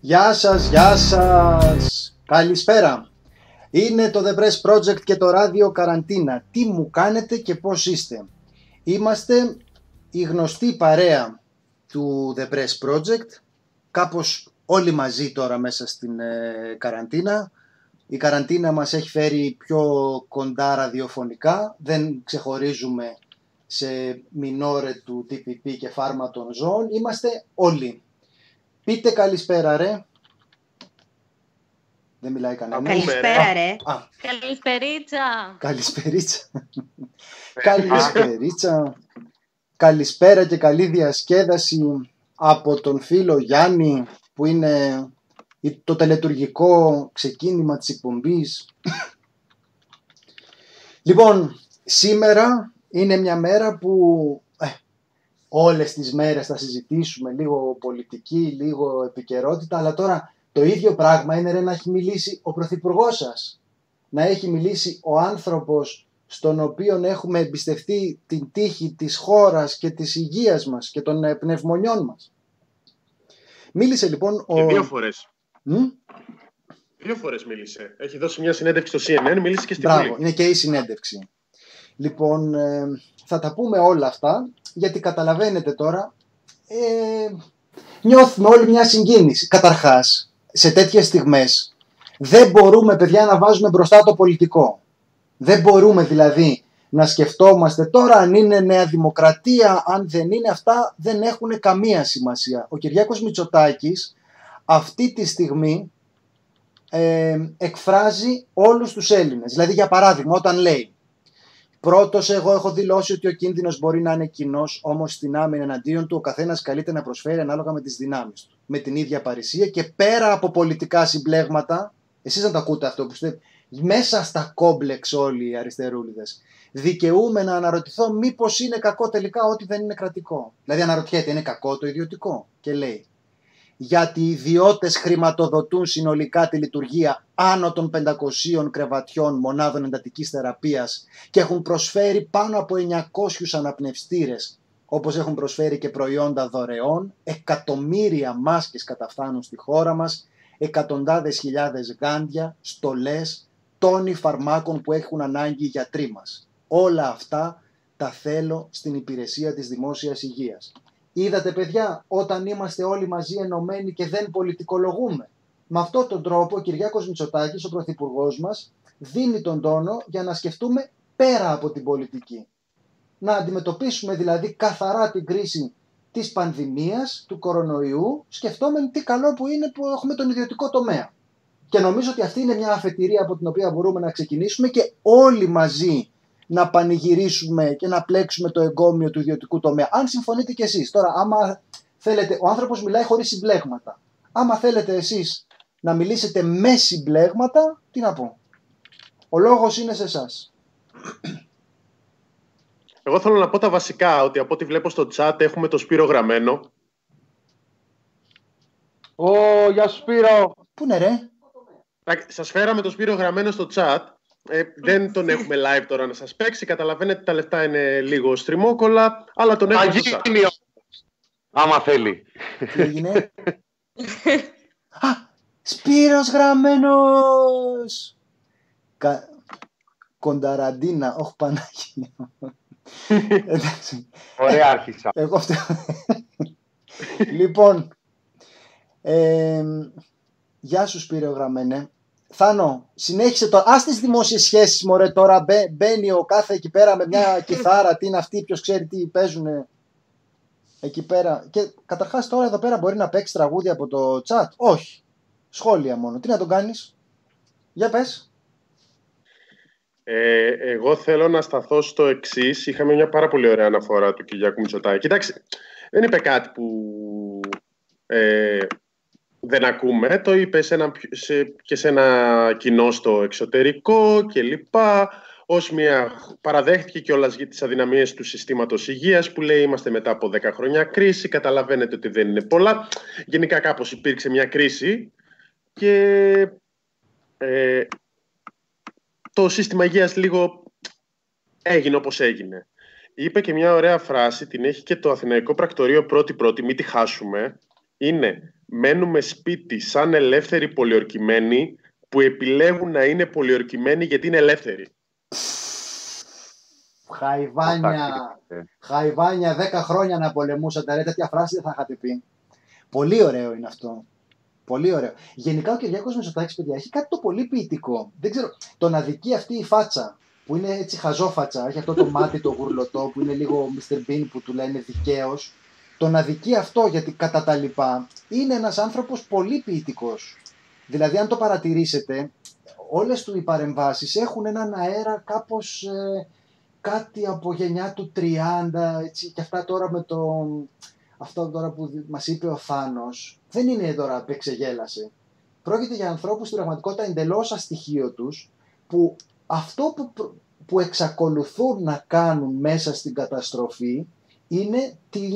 Γεια σας, γεια σας. Καλησπέρα. Είναι το The Press Project και το ράδιο Καραντίνα. Τι μου κάνετε και πώς είστε? Είμαστε η γνωστή παρέα του The Press Project. Κάπως όλοι μαζί τώρα μέσα στην καραντίνα. Η καραντίνα μας έχει φέρει πιο κοντά ραδιοφωνικά. Δεν ξεχωρίζουμε σε μινόρε του TPP και φάρμα των ζώων. Είμαστε όλοι. Πείτε καλησπέρα ρε. Δεν μιλάει κανένα. Καλησπέρα ρε. Καλησπερίτσα. Καλησπερίτσα. Καλησπερίτσα. Καλησπέρα και καλή διασκέδαση από τον φίλο Γιάννη που είναι το τελετουργικό ξεκίνημα της εκπομπής. Λοιπόν, σήμερα είναι μια μέρα που όλες τις μέρες θα συζητήσουμε λίγο πολιτική, λίγο επικαιρότητα, αλλά τώρα το ίδιο πράγμα είναι ρε, να έχει μιλήσει ο πρωθυπουργός σας, να έχει μιλήσει ο άνθρωπος στον οποίο έχουμε εμπιστευτεί την τύχη της χώρας και της υγείας μας και των πνευμονιών μας. Μίλησε λοιπόν και δύο φορές. Δύο φορές μίλησε. Έχει δώσει μια συνέντευξη στο CNN, μίλησε και στην Βουλή. Μπράβο, είναι και η συνέντευξη. Λοιπόν, θα τα πούμε όλα αυτά, γιατί καταλαβαίνετε τώρα, νιώθουμε όλοι μια συγκίνηση. Καταρχάς, σε τέτοιες στιγμές, δεν μπορούμε, παιδιά, να βάζουμε μπροστά το πολιτικό. Δεν μπορούμε δηλαδή να σκεφτόμαστε τώρα αν είναι Νέα Δημοκρατία, αν δεν είναι, αυτά δεν έχουν καμία σημασία. Ο Κυριάκος Μητσοτάκης αυτή τη στιγμή εκφράζει όλους τους Έλληνες. Δηλαδή, για παράδειγμα, όταν λέει πρώτος, εγώ έχω δηλώσει ότι ο κίνδυνος μπορεί να είναι κοινός, όμως στην άμυνα εναντίον του ο καθένας καλείται να προσφέρει ανάλογα με τις δυνάμεις του. Με την ίδια παρησία και πέρα από πολιτικά συμπλέγματα, εσείς να το ακούτε αυτό που είστε μέσα στα κόμπλεξ όλοι οι αριστερούλιδες, δικαιούμαι να αναρωτηθώ μήπως είναι κακό τελικά ό,τι δεν είναι κρατικό. Δηλαδή αναρωτιέται, είναι κακό το ιδιωτικό? Και λέει, γιατί οι ιδιώτες χρηματοδοτούν συνολικά τη λειτουργία άνω των 500 κρεβατιών μονάδων εντατικής θεραπείας και έχουν προσφέρει πάνω από 900 αναπνευστήρες, όπως έχουν προσφέρει και προϊόντα δωρεών, εκατομμύρια μάσκες καταφθάνουν στη χώρα μας, εκατοντάδες χιλιάδες γάντια, στολές, τόνοι φαρμάκων που έχουν ανάγκη οι γιατροί μας. Όλα αυτά τα θέλω στην υπηρεσία της δημόσιας υγείας. Είδατε παιδιά, όταν είμαστε όλοι μαζί ενωμένοι και δεν πολιτικολογούμε. Με αυτόν τον τρόπο ο Κυριάκος Μητσοτάκης, ο πρωθυπουργός μας, δίνει τον τόνο για να σκεφτούμε πέρα από την πολιτική. Να αντιμετωπίσουμε δηλαδή καθαρά την κρίση της πανδημίας, του κορονοϊού, σκεφτόμενοι τι καλό που είναι που έχουμε τον ιδιωτικό τομέα. Και νομίζω ότι αυτή είναι μια αφετηρία από την οποία μπορούμε να ξεκινήσουμε και όλοι μαζί να πανηγυρίσουμε και να πλέξουμε το εγκόμιο του ιδιωτικού τομέα. Αν συμφωνείτε κι εσείς. Τώρα, άμα θέλετε, ο άνθρωπος μιλάει χωρίς συμπλέγματα. Άμα θέλετε εσείς να μιλήσετε με συμπλέγματα, τι να πω. Ο λόγος είναι σε εσάς. Εγώ θέλω να πω τα βασικά, ότι από ό,τι βλέπω στο chat έχουμε το Σπύρο γραμμένο. Γεια σου Σπύρο. Πού είναι ρε? Σας φέραμε το Σπύρο γραμμένο στο chat. Δεν τον έχουμε live τώρα να σας παίξει. Καταλαβαίνετε τα λεφτά είναι λίγο στριμόκολα, αλλά τον έχουμε στο chat. Άμα θέλει. Τι έγινε? Α, Σπύρος γραμμένος. Κονταραντίνα, όχι Παναγία. Ωραία άρχισα. Εγώ λοιπόν, γεια σου Σπύρο γραμμένε. Θάνο, συνέχισε το. Ας τις δημόσιες σχέσεις, μωρέ, τώρα μπαίνει ο κάθε εκεί πέρα με μια κιθάρα. Τι είναι αυτή, ποιος ξέρει τι παίζουνε εκεί πέρα. Και καταρχάς τώρα εδώ πέρα μπορεί να παίξει τραγούδια από το chat. Όχι. Σχόλια μόνο. Τι να τον κάνεις? Για πες. Εγώ θέλω να σταθώ στο εξής. Είχαμε μια πάρα πολύ ωραία αναφορά του Κυριάκου Μητσοτάκη. Κοιτάξτε, δεν είπε κάτι που δεν ακούμε. Το είπε και σε ένα κοινό στο εξωτερικό κλπ. Παραδέχτηκε κιόλας για τις αδυναμίες του συστήματος υγείας που λέει είμαστε μετά από 10 χρόνια κρίση. Καταλαβαίνετε ότι δεν είναι πολλά. Γενικά κάπως υπήρξε μια κρίση και το σύστημα υγείας λίγο έγινε όπως έγινε. Είπε και μια ωραία φράση, την έχει και το Αθηναϊκό Πρακτορείο πρώτη, μην τη χάσουμε. είναι μένουμε σπίτι σαν ελεύθεροι πολιορκημένοι που επιλέγουν να είναι πολιορκημένοι γιατί είναι ελεύθεροι. Χαϊβάνια 10 χρόνια να πολεμούσατε, ρε, τέτοια φράση δεν θα είχατε πει. Πολύ ωραίο είναι αυτό. Πολύ ωραίο. Γενικά ο Κυριάκος Μητσοτάκης, παιδιά, έχει κάτι το πολύ ποιητικό. Δεν ξέρω, τον αδικεί αυτή η φάτσα, που είναι έτσι χαζόφατσα, έχει αυτό το μάτι το γουρλωτό, που είναι λίγο Mr. Bean που του λένε δικαίος. Τον αδικεί αυτό, γιατί κατά τα λοιπά είναι ένας άνθρωπος πολύ ποιητικός. Δηλαδή, αν το παρατηρήσετε, όλες του οι παρεμβάσεις έχουν έναν αέρα κάπως κάτι από γενιά του 30, έτσι, και αυτά τώρα με το... Αυτό τώρα που μας είπε ο Θάνος, δεν είναι τώρα που εξεγέλασε. Πρόκειται για ανθρώπους στην πραγματικότητα εντελώς αστοιχείο τους, που αυτό που εξακολουθούν να κάνουν μέσα στην καταστροφή είναι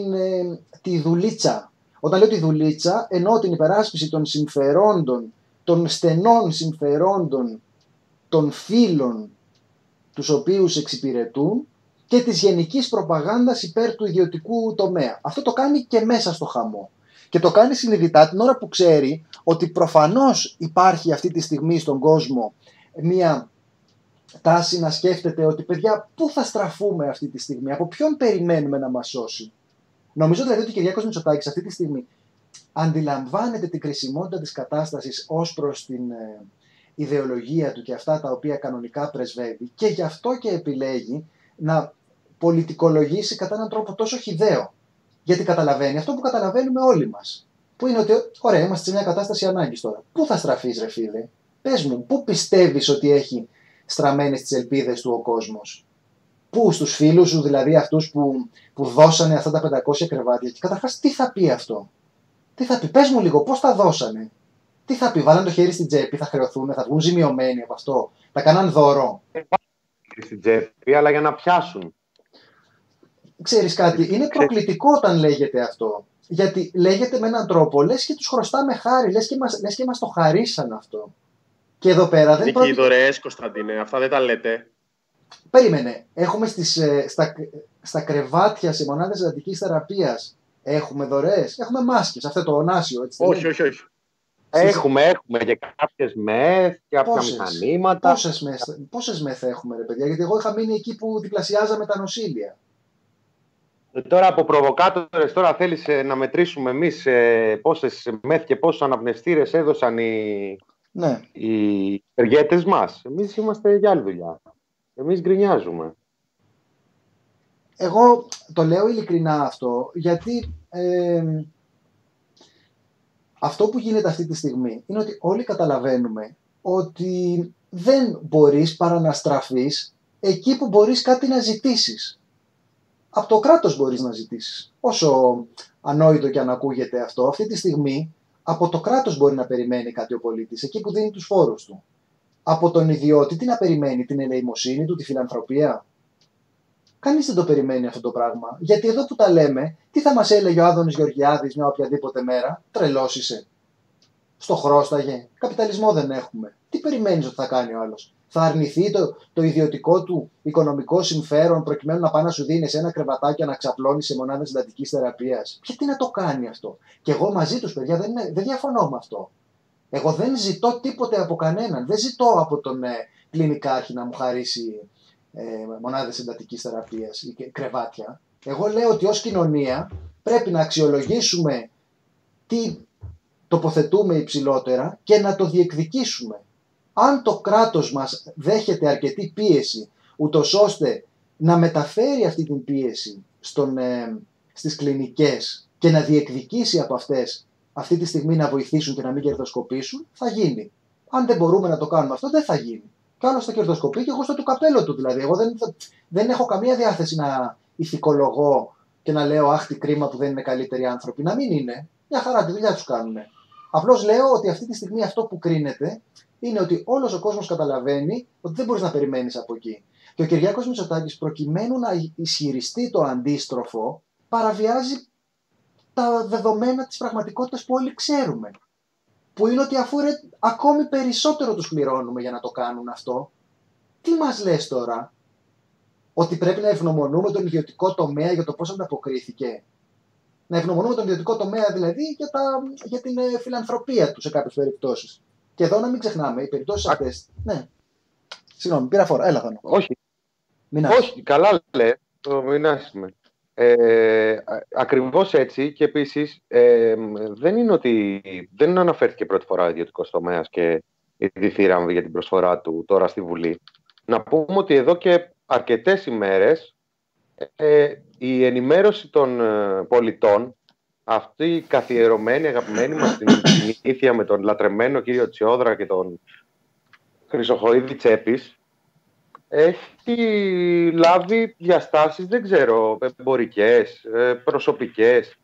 τη δουλίτσα. Όταν λέω τη δουλίτσα, εννοώ την υπεράσπιση των συμφερόντων, των στενών συμφερόντων των φίλων τους οποίους εξυπηρετούν και της γενικής προπαγάνδας υπέρ του ιδιωτικού τομέα. Αυτό το κάνει και μέσα στο χαμό. Και το κάνει συνειδητά την ώρα που ξέρει ότι προφανώς υπάρχει αυτή τη στιγμή στον κόσμο μία τάση να σκέφτεται ότι, παιδιά, πού θα στραφούμε αυτή τη στιγμή, από ποιον περιμένουμε να μας σώσει. Νομίζω δηλαδή ότι ο Κυριάκος Μητσοτάκης αυτή τη στιγμή αντιλαμβάνεται την κρισιμότητα της κατάστασης ως προς την ιδεολογία του και αυτά τα οποία κανονικά πρεσβεύει, και γι' αυτό και επιλέγει να πολιτικολογήσει κατά έναν τρόπο τόσο χυδαίο. Γιατί καταλαβαίνει αυτό που καταλαβαίνουμε όλοι μας. Που είναι ότι, ωραία, είμαστε σε μια κατάσταση ανάγκης τώρα. Πού θα στραφείς, ρε φίλε? Πες μου, πού πιστεύεις ότι έχει στραμμένες τις ελπίδες του ο κόσμος? Πού, στους φίλους σου, δηλαδή αυτούς που δώσανε αυτά τα 500 κρεβάτια? Και καταρχάς, τι θα πει αυτό? Τι θα πει? Πες μου λίγο, πώς τα δώσανε? Τι θα πει? Βάλαν το χέρι στην τσέπη, θα χρεωθούν, θα βγουν ζημιωμένοι από αυτό? Θα κάναν δώρο? Στην τσέπη, αλλά για να πιάσουν. Ξέρεις κάτι, είναι προκλητικό όταν λέγεται αυτό. Γιατί λέγεται με έναν τρόπο, λες και τους χρωστάμε χάρη, λες και μας το χαρίσαν αυτό. Και εδώ πέρα δεν πρόκειται... οι δωρεές, Κωνσταντίνε, αυτά δεν τα λέτε. Περίμενε, έχουμε στα κρεβάτια σε μονάδες εντατικής θεραπείας, έχουμε δωρεές, έχουμε μάσκες, αυτό το ονάσιο, έτσι? Όχι. Έχουμε και κάποιες μεθ, κάποια μηχανήματα. Πόσες μεθ έχουμε, ρε παιδιά? Γιατί εγώ είχα μείνει εκεί που διπλασιάζαμε τα νοσήλια. Τώρα από προβοκάτορες, τώρα θέλεις να μετρήσουμε εμείς πόσες μεθ και πόσους αναπνευστήρες έδωσαν οι εργέτες μας. Εμείς είμαστε για άλλη δουλειά. Εμείς γκρινιάζουμε. Εγώ το λέω ειλικρινά αυτό, γιατί αυτό που γίνεται αυτή τη στιγμή είναι ότι όλοι καταλαβαίνουμε ότι δεν μπορείς παρά να στραφείς εκεί που μπορείς κάτι να ζητήσεις. Από το κράτος μπορείς να ζητήσεις. Όσο ανόητο και αν ακούγεται αυτό, αυτή τη στιγμή από το κράτος μπορεί να περιμένει κάτι ο πολίτης, εκεί που δίνει τους φόρους του. Από τον ιδιώτη τι να περιμένει? Την ελεημοσύνη του, τη φιλανθρωπία? Κανείς δεν το περιμένει αυτό το πράγμα. Γιατί εδώ που τα λέμε, τι θα μας έλεγε ο Άδωνης Γεωργιάδης μια οποιαδήποτε μέρα? Τρελός είσαι? Στο χρώσταγε? Καπιταλισμό δεν έχουμε. Τι περιμένεις ότι θα κάνει ο άλλος? Θα αρνηθεί το ιδιωτικό του οικονομικό συμφέρον προκειμένου να πάει να σου δίνει ένα κρεβατάκι να ξαπλώνει σε μονάδες εντατικής θεραπείας? Γιατί να το κάνει αυτό? Και εγώ μαζί τους, παιδιά, δεν διαφωνώ με αυτό. Εγώ δεν ζητώ τίποτε από κανέναν. Δεν ζητώ από τον κλινικάρχη να μου χαρίσει μονάδες εντατικής θεραπείας ή κρεβάτια. Εγώ λέω ότι ως κοινωνία πρέπει να αξιολογήσουμε τι τοποθετούμε υψηλότερα και να το διεκδικήσουμε. Αν το κράτος μας δέχεται αρκετή πίεση, ούτως ώστε να μεταφέρει αυτή την πίεση στις κλινικές και να διεκδικήσει από αυτές αυτή τη στιγμή να βοηθήσουν και να μην κερδοσκοπήσουν, θα γίνει. Αν δεν μπορούμε να το κάνουμε αυτό, δεν θα γίνει. Κι άλλος θα κερδοσκοπεί και εγώ στο του καπέλο του. Δηλαδή, εγώ δεν έχω καμία διάθεση να ηθικολογώ και να λέω αχ, τι κρίμα που δεν είναι καλύτεροι άνθρωποι. Να μην είναι. Μια χαρά τη δουλειά τους κάνουν. Απλώς λέω ότι αυτή τη στιγμή αυτό που κρίνεται είναι ότι όλος ο κόσμος καταλαβαίνει ότι δεν μπορείς να περιμένεις από εκεί. Και ο Κυριάκος Μητσοτάκης, προκειμένου να ισχυριστεί το αντίστροφο, παραβιάζει τα δεδομένα της πραγματικότητας που όλοι ξέρουμε. Που είναι ότι αφού ακόμη περισσότερο τους πληρώνουμε για να το κάνουν αυτό, τι μας λες τώρα? Ότι πρέπει να ευγνωμονούμε τον ιδιωτικό τομέα για το πώς ανταποκρίθηκε? Να ευγνωμονούμε τον ιδιωτικό τομέα δηλαδή για την φιλανθρωπία του σε κάποιες περιπτώσεις. Και εδώ να μην ξεχνάμε, οι περιπτώσεις αυτές. Ναι. Συγγνώμη, πήρα φόρα. Έλα, Θάνο. Όχι, καλά λέει. Μην άσχημα. Ακριβώς έτσι και επίσης δεν αναφέρθηκε πρώτη φορά ο ιδιωτικός τομέας και η διθύραμβη για την προσφορά του τώρα στη Βουλή. Να πούμε ότι εδώ και αρκετές ημέρες η ενημέρωση των πολιτών, αυτή η καθιερωμένη, αγαπημένη μας συνήθεια με τον λατρεμένο κύριο Τσιόδρα και τον Χρυσοχοΐδη Τσέπης, έχει λάβει διαστάσεις, δεν ξέρω, εμπορικές, προσωπικές.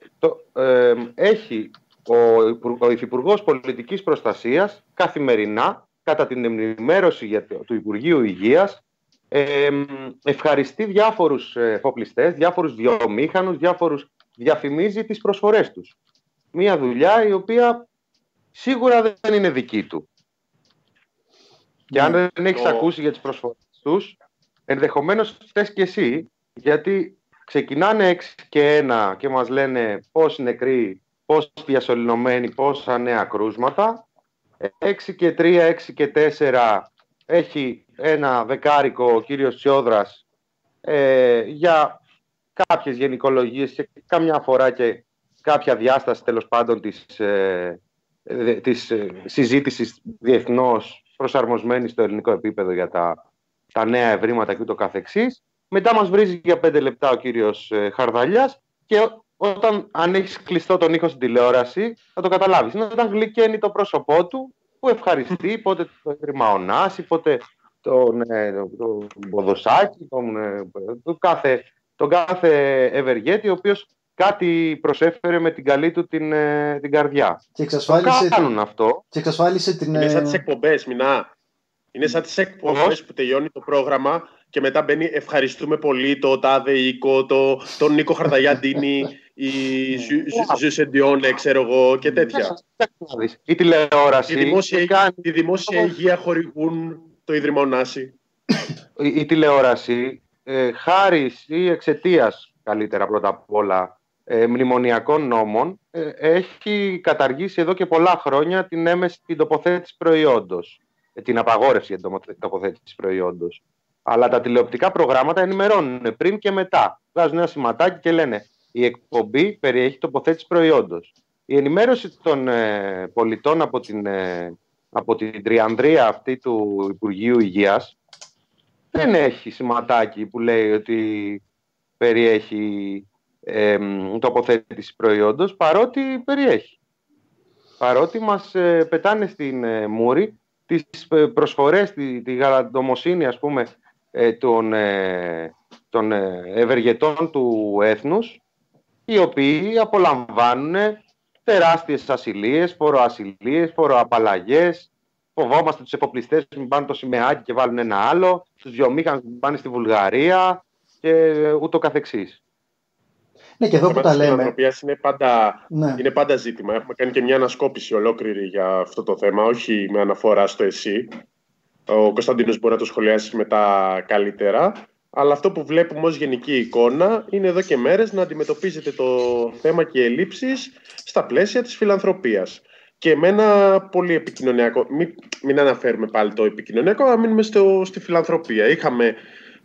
Έχει ο Υφυπουργός Πολιτικής Προστασίας καθημερινά, κατά την ενημέρωση του Υπουργείου Υγείας, ευχαριστεί διάφορους εφοπλιστές, διάφορους βιομήχανους, διαφημίζει τις προσφορές τους. Μία δουλειά η οποία σίγουρα δεν είναι δική του. Και αν δεν έχεις ακούσει για τις προσφορές τους, ενδεχομένως θες και εσύ, γιατί ξεκινάνε 6 και 1 και μας λένε πόσοι νεκροί, πόσοι διασωληνωμένοι, πόσα νέα κρούσματα. 6 και 3, 6 και 4 έχει ένα δεκάρικο ο κύριος Τσιόδρας για κάποιες γενικολογίες και καμιά φορά και κάποια διάσταση τέλος πάντων της συζήτησης διεθνώς προσαρμοσμένη στο ελληνικό επίπεδο για τα νέα ευρήματα και ούτω καθεξής. Μετά μας βρίζει για 5 λεπτά ο κύριος Χαρδαλιάς και αν έχεις κλειστό τον ήχο στην τηλεόραση θα το καταλάβεις. Είναι όταν γλυκαίνει το πρόσωπό του που ευχαριστεί πότε το Ίδρυμα Ωνάση, πότε τον Ποδοσάκη, τον κάθε ευεργέτη, ο οποίος κάτι προσέφερε με την καλή του την καρδιά. Και εξασφάλισε, κάνουν αυτό. Και εξασφάλισε την... Είναι σαν τις εκπομπές, Μινά. Είναι σαν τις εκπομπές που τελειώνει το πρόγραμμα και μετά μπαίνει ευχαριστούμε πολύ το τάδε οίκο, τον Νίκο Χαρδαλιάντινη, η Ζουσεντιόνε, ξέρω εγώ και τέτοια. Η τηλεόραση... Τη δημόσια υγεία χορηγούν το Ίδρυμα Ωνάση. Η τηλεόραση, χάρη ή εξαιτίας, καλύτερα πρώτα απ' όλα, μνημονιακών νόμων, έχει καταργήσει εδώ και πολλά χρόνια την έμεση τοποθέτηση προϊόντος. Την απαγόρευση για την τοποθέτηση προϊόντος. Αλλά τα τηλεοπτικά προγράμματα ενημερώνουν πριν και μετά. Βγάζουν ένα σηματάκι και λένε η εκπομπή περιέχει τοποθέτηση προϊόντος. Η ενημέρωση των πολιτών από την τριανδρία αυτή του Υπουργείου Υγείας δεν έχει σηματάκι που λέει ότι περιέχει τοποθέτηση προϊόντος, παρότι περιέχει. Παρότι μας πετάνε στην μούρη τις προσφορές, τη γαλακτομοσύνη, ας πούμε, των ευεργετών του έθνους, οι οποίοι απολαμβάνουν τεράστιες ασυλίες, φοροασυλίες, φοροαπαλλαγές. Φοβόμαστε τους εφοπλιστές που πάνε το σημαίακι και βάλουν ένα άλλο, τους βιομήχανους που πάνε στη Βουλγαρία και ούτω καθεξής. Ναι, και εδώ που τα λέμε. Είναι πάντα ζήτημα. Έχουμε κάνει και μια ανασκόπηση ολόκληρη για αυτό το θέμα, όχι με αναφορά στο ΕΣΥ. Ο Κωνσταντίνος μπορεί να το σχολιάσει μετά καλύτερα. Αλλά αυτό που βλέπουμε ως γενική εικόνα είναι εδώ και μέρες να αντιμετωπίζεται το θέμα και οι ελλείψεις στα πλαίσια της φιλανθρωπίας. Και με ένα πολύ επικοινωνιακό. Μην αναφέρουμε πάλι το επικοινωνιακό, αλλά μείνουμε στη φιλανθρωπία. Είχαμε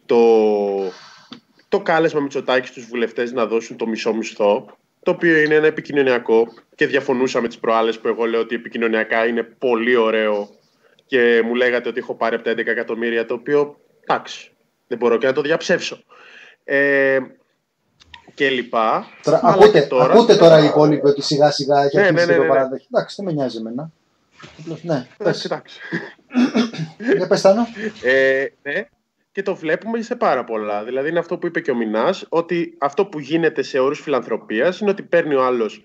το κάλεσμα Μητσοτάκη στους βουλευτές να δώσουν το μισό μισθό, το οποίο είναι ένα επικοινωνιακό και διαφωνούσαμε τις προάλλες που εγώ λέω ότι επικοινωνιακά είναι πολύ ωραίο και μου λέγατε ότι έχω πάρει από τα 11 εκατομμύρια, το οποίο εντάξει, δεν μπορώ και να το διαψεύσω. Και λοιπά. Ακούτε τώρα οι υπόλοιποι ότι σιγά σιγά έχει αρχίσει το παράδειγμα. Εντάξει, δεν με νοιάζει εμένα. Ναι, εντάξει. Για πες, Τάνο. Ναι. Και το βλέπουμε σε πάρα πολλά. Δηλαδή είναι αυτό που είπε και ο Μινάς, ότι αυτό που γίνεται σε όρους φιλανθρωπίας είναι ότι παίρνει ο άλλος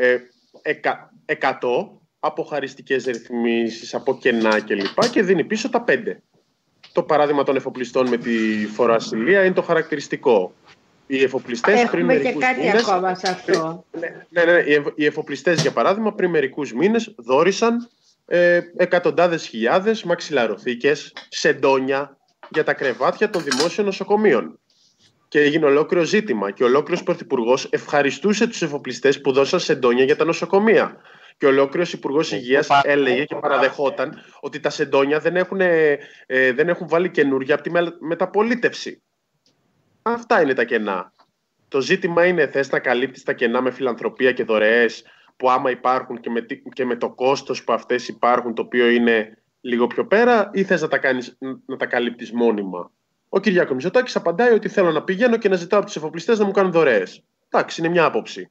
100 από χαριστικές ρυθμίσεις, από κενά κλπ. Και δίνει πίσω τα 5. Το παράδειγμα των εφοπλιστών με τη φοροασυλία είναι το χαρακτηριστικό. Οι εφοπλιστές πριν μερικούς μήνες... Έχουμε και κάτι ακόμα σε αυτό. Ναι. Οι εφοπλιστές, για παράδειγμα, πριν μερικούς μήνες δώρισαν εκατοντάδες χιλιάδες μαξιλαροθήκες, σεντόνια για τα κρεβάτια των δημόσιων νοσοκομείων. και έγινε ολόκληρο ζήτημα. Και ο ολόκληρος πρωθυπουργός ευχαριστούσε τους εφοπλιστές που δώσαν σεντόνια για τα νοσοκομεία. Και ο ολόκληρος υπουργός υγείας έλεγε και παραδεχόταν ότι τα σεντόνια δεν έχουν βάλει καινούργια από τη μεταπολίτευση. Αυτά είναι τα κενά. Το ζήτημα είναι, θες να καλύπτεις τα κενά με φιλανθρωπία και δωρεές που άμα υπάρχουν και με το κόστος που αυτές υπάρχουν, το οποίο είναι λίγο πιο πέρα, ή θες να τα καλύπτεις μόνιμα? Ο Κυριάκος Μητσοτάκης απαντάει ότι θέλω να πηγαίνω και να ζητάω από τους εφοπλιστές να μου κάνουν δωρεές. Εντάξει, είναι μια άποψη.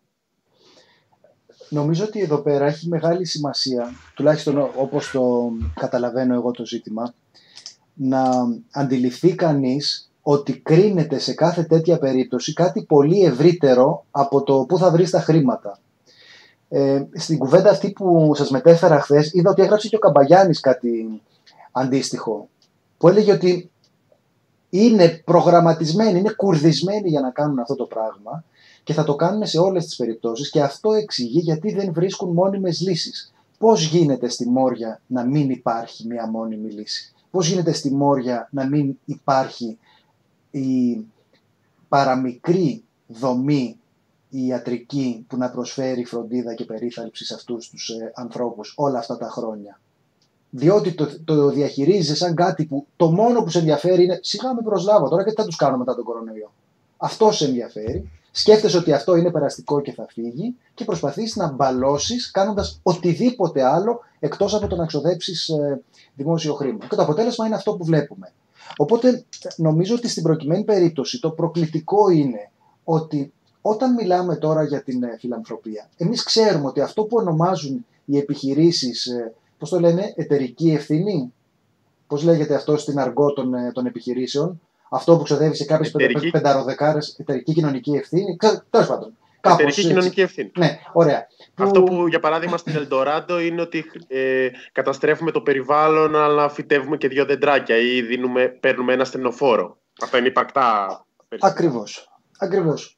Νομίζω ότι εδώ πέρα έχει μεγάλη σημασία, τουλάχιστον όπως το καταλαβαίνω εγώ το ζήτημα, να αντιληφθεί κανείς ότι κρίνεται σε κάθε τέτοια περίπτωση κάτι πολύ ευρύτερο από το πού θα βρεις τα χρήματα. Στην κουβέντα αυτή που σας μετέφερα χθες, είδα ότι έγραψε και ο Καμπαγιάννης κάτι αντίστοιχο, που έλεγε ότι είναι προγραμματισμένοι, είναι κουρδισμένοι για να κάνουν αυτό το πράγμα και θα το κάνουν σε όλες τις περιπτώσεις, και αυτό εξηγεί γιατί δεν βρίσκουν μόνιμες λύσεις. Πώς γίνεται στη Μόρια να μην υπάρχει μια μόνιμη λύση? Πώς γίνεται στη Μόρια να μην υπάρχει η παραμικρή δομή η ιατρική που να προσφέρει φροντίδα και περίθαλψη σε αυτούς τους ανθρώπους όλα αυτά τα χρόνια? Διότι το διαχειρίζεσαι σαν κάτι που το μόνο που σε ενδιαφέρει είναι σιγά με προσλάβω τώρα και τι θα τους κάνω μετά τον κορονοϊό. Αυτό σε ενδιαφέρει. Σκέφτεσαι ότι αυτό είναι περαστικό και θα φύγει και προσπαθείς να μπαλώσεις κάνοντας οτιδήποτε άλλο εκτός από το να ξοδέψεις δημόσιο χρήμα. Και το αποτέλεσμα είναι αυτό που βλέπουμε. Οπότε νομίζω ότι στην προκειμένη περίπτωση το προκλητικό είναι ότι όταν μιλάμε τώρα για την φιλανθρωπία, εμείς ξέρουμε ότι αυτό που ονομάζουν οι επιχειρήσεις, πώς το λένε, εταιρική ευθύνη, πώς λέγεται αυτό στην αργό των επιχειρήσεων, αυτό που ξοδεύει σε κάποιες πενταροδεκάρες, εταιρική κοινωνική ευθύνη, τέλος πάντων. Εταιρική κοινωνική ευθύνη. Ναι, ωραία. Αυτό που για παράδειγμα στην Ελντοράντο είναι ότι καταστρέφουμε το περιβάλλον, αλλά φυτεύουμε και 2 δεντράκια ή παίρνουμε ένα στενοφόρο. Αυτά είναι υπαρκτά. Ακριβώς.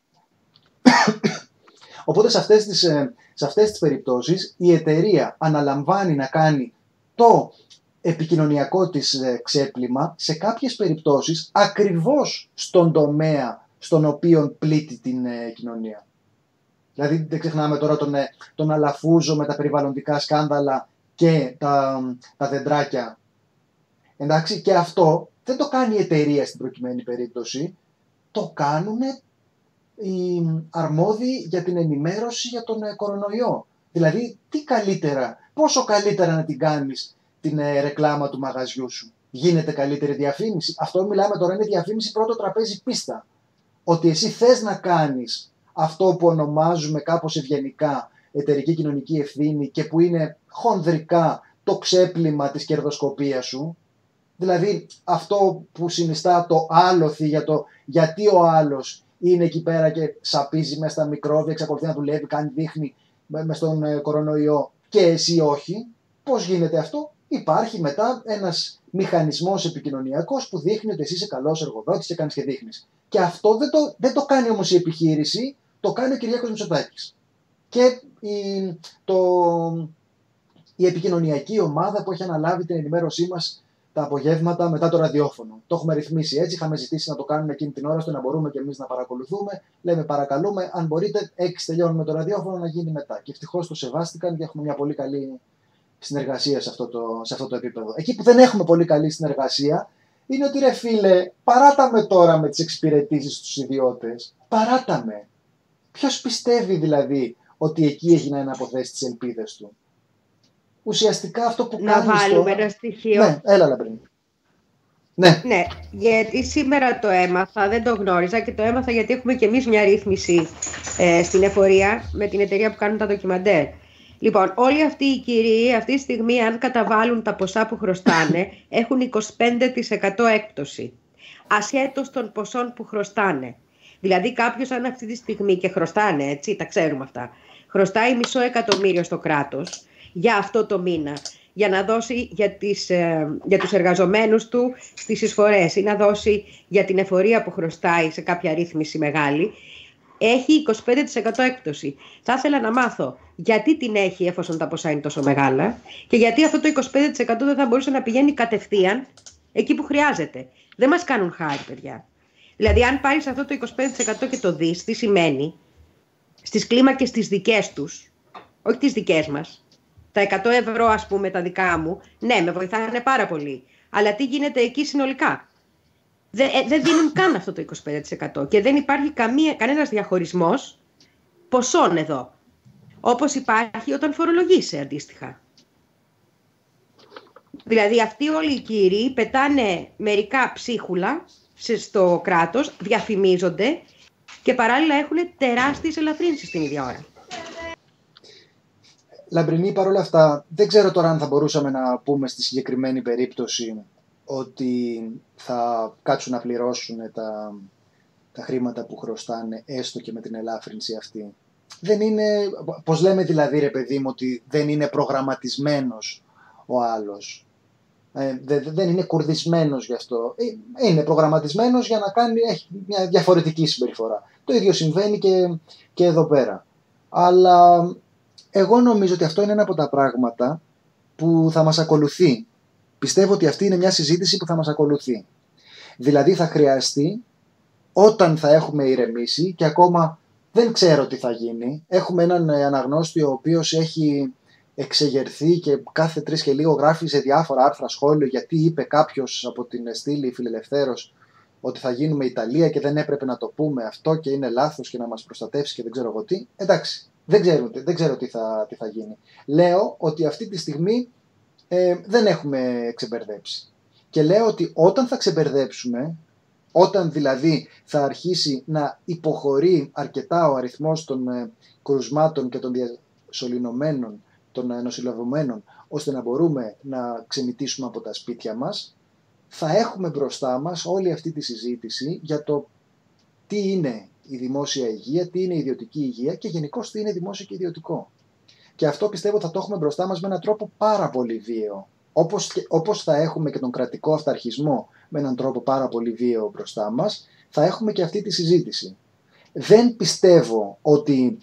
Οπότε σε αυτές τις περιπτώσεις η εταιρεία αναλαμβάνει να κάνει το επικοινωνιακό της ξέπλυμα σε κάποιες περιπτώσεις ακριβώς στον τομέα στον οποίο πλήττει την κοινωνία. Δηλαδή δεν ξεχνάμε τώρα τον Αλαφούζο με τα περιβαλλοντικά σκάνδαλα και τα δεντράκια. Εντάξει, και αυτό δεν το κάνει η εταιρεία στην προκειμένη περίπτωση, το κάνουν οι αρμόδιοι για την ενημέρωση για τον κορονοϊό. Δηλαδή τι καλύτερα, πόσο καλύτερα να την κάνεις την ρεκλάμα του μαγαζιού σου? Γίνεται καλύτερη διαφήμιση? Αυτό μιλάμε τώρα είναι διαφήμιση πρώτο τραπέζι πίστα. Ότι εσύ θες να κάνεις αυτό που ονομάζουμε κάπως ευγενικά εταιρική κοινωνική ευθύνη και που είναι χονδρικά το ξέπλυμα της κερδοσκοπίας σου. Δηλαδή αυτό που συνιστά το άλοθη για το γιατί ο άλλος είναι εκεί πέρα και σαπίζει μέσα στα μικρόβια, εξακολουθεί να δουλεύει, κάνει δείχνει μες στον κορονοϊό και εσύ όχι. Πώς γίνεται αυτό? Υπάρχει μετά ένας μηχανισμός επικοινωνιακός που δείχνει ότι εσύ είσαι καλός εργοδότης και κάνεις και δείχνεις. Και αυτό δεν το κάνει όμως η επιχείρηση, το κάνει ο Κυριάκος Μητσοτάκης. Και η επικοινωνιακή ομάδα που έχει αναλάβει την ενημέρωσή μας τα απογεύματα μετά το ραδιόφωνο. Το έχουμε ρυθμίσει έτσι. Είχαμε ζητήσει να το κάνουμε εκείνη την ώρα, ώστε να μπορούμε και εμείς να παρακολουθούμε. Λέμε παρακαλούμε, αν μπορείτε, 6 τελειώνουμε το ραδιόφωνο να γίνει μετά. Και ευτυχώς το σεβάστηκαν και έχουμε μια πολύ καλή συνεργασία σε αυτό το επίπεδο. Εκεί που δεν έχουμε πολύ καλή συνεργασία είναι ότι ρε φίλε, παράταμε τώρα με τις εξυπηρετήσεις στους ιδιώτες. Παράταμε. Ποιος πιστεύει δηλαδή ότι εκεί έχει να αποθέσει τις ελπίδες του? Ουσιαστικά αυτό που να βάλουμε ένα στοιχείο. Ναι, έλα Λαμπρίνη. Ναι, γιατί σήμερα το έμαθα, δεν το γνώριζα και το έμαθα γιατί έχουμε και εμείς μια ρύθμιση στην εφορία με την εταιρεία που κάνουν τα ντοκιμαντέρ. Λοιπόν, όλοι αυτοί οι κυρίοι αυτή τη στιγμή, αν καταβάλουν τα ποσά που χρωστάνε, έχουν 25% έκπτωση. Ασχέτως των ποσών που χρωστάνε. Δηλαδή κάποιος αν αυτή τη στιγμή και χρωστάνε, έτσι, τα ξέρουμε αυτά, χρωστάει $500,000 στο κράτος για αυτό το μήνα, για να δώσει για τους εργαζομένους του στις εισφορές ή να δώσει για την εφορία που χρωστάει σε κάποια ρύθμιση μεγάλη, έχει 25% έκπτωση. Θα ήθελα να μάθω γιατί την έχει εφόσον τα ποσά είναι τόσο μεγάλα και γιατί αυτό το 25% δεν θα μπορούσε να πηγαίνει κατευθείαν εκεί που χρειάζεται. Δεν μας κάνουν χάρη, παιδιά. Δηλαδή, αν πάρεις αυτό το 25% και το δεις, τι σημαίνει στις κλίμακες τις δικές τους, όχι τις δικές μας. Τα 100 ευρώ, ας πούμε, τα δικά μου, ναι, με βοηθάνε πάρα πολύ. Αλλά τι γίνεται εκεί συνολικά? Δεν δίνουν καν αυτό το 25% και δεν υπάρχει κανένας διαχωρισμός ποσών εδώ. Όπως υπάρχει όταν φορολογείσαι αντίστοιχα. Δηλαδή αυτοί όλοι οι κύριοι πετάνε μερικά ψίχουλα στο κράτος, διαφημίζονται και παράλληλα έχουν τεράστιες ελαφρύνσεις την ίδια ώρα. Λαμπρινή, παρόλα αυτά, δεν ξέρω τώρα αν θα μπορούσαμε να πούμε στη συγκεκριμένη περίπτωση ότι θα κάτσουν να πληρώσουν τα χρήματα που χρωστάνε, έστω και με την ελάφρυνση αυτή. Δεν είναι, πώς λέμε δηλαδή ρε παιδί μου, ότι δεν είναι προγραμματισμένος ο άλλος. Δεν είναι κουρδισμένος γι' αυτό. Είναι προγραμματισμένος για να έχει μια διαφορετική συμπεριφορά. Το ίδιο συμβαίνει και εδώ πέρα. Αλλά εγώ νομίζω ότι αυτό είναι ένα από τα πράγματα που θα μας ακολουθεί. Πιστεύω ότι αυτή είναι μια συζήτηση που θα μας ακολουθεί. Δηλαδή θα χρειαστεί, όταν θα έχουμε ηρεμήσει και ακόμα δεν ξέρω τι θα γίνει, έχουμε έναν αναγνώστη ο οποίος έχει εξεγερθεί και κάθε 3 και λίγο γράφει σε διάφορα άρθρα σχόλιο γιατί είπε κάποιος από την στήλη φιλελευθέρος ότι θα γίνουμε Ιταλία και δεν έπρεπε να το πούμε αυτό και είναι λάθος και να μας προστατεύσει και δεν ξέρω εγώ τι. Εντάξει, δεν ξέρω τι θα γίνει. Λέω ότι αυτή τη στιγμή δεν έχουμε ξεμπερδέψει. Και λέω ότι όταν θα ξεμπερδέψουμε, όταν δηλαδή θα αρχίσει να υποχωρεί αρκετά ο αριθμός των κρουσμάτων και των διασωληνωμένων, των νοσηλευομένων, ώστε να μπορούμε να ξεμητήσουμε από τα σπίτια μας, θα έχουμε μπροστά μας όλη αυτή τη συζήτηση για το τι είναι η δημόσια υγεία, τι είναι η ιδιωτική υγεία και γενικώς τι είναι δημόσιο και ιδιωτικό. Και αυτό πιστεύω θα το έχουμε μπροστά μας με έναν τρόπο πάρα πολύ βίαιο. Όπως θα έχουμε και τον κρατικό αυταρχισμό με έναν τρόπο πάρα πολύ βίαιο μπροστά μας, θα έχουμε και αυτή τη συζήτηση. Δεν πιστεύω ότι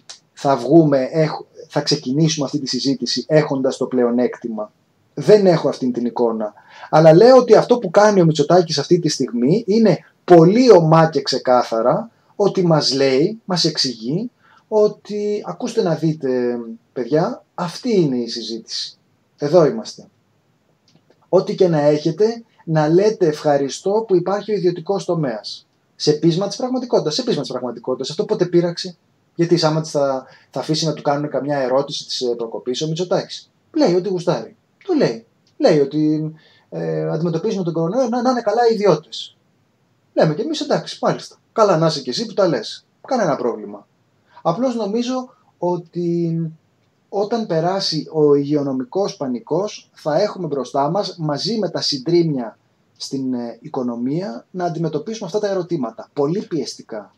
θα ξεκινήσουμε αυτή τη συζήτηση έχοντας το πλεονέκτημα. Δεν έχω αυτή την εικόνα. Αλλά λέω ότι αυτό που κάνει ο Μητσοτάκης αυτή τη στιγμή είναι πολύ ομά και ξεκάθαρα ότι μας λέει, μας εξηγεί ότι ακούστε να δείτε παιδιά, αυτή είναι η συζήτηση. Εδώ είμαστε. Ό,τι και να έχετε, να λέτε ευχαριστώ που υπάρχει ο ιδιωτικός τομέας. Σε πείσμα της πραγματικότητας. Αυτό πότε πείραξε? Γιατί άμα θα αφήσει να του κάνουν καμιά ερώτηση της προκοπής ο Μητσοτάκης. Λέει ότι γουστάρει. Το λέει. Λέει ότι αντιμετωπίζουμε τον κορονοϊό να είναι καλά οι ιδιώτες. Λέμε και εμείς εντάξει, μάλιστα. Καλά να είσαι και εσύ που τα λες. Κανένα πρόβλημα. Απλώς νομίζω ότι όταν περάσει ο υγειονομικός πανικός θα έχουμε μπροστά μας μαζί με τα συντρίμμια στην οικονομία να αντιμετωπίσουμε αυτά τα ερωτήματα. Πολύ πιεστικά.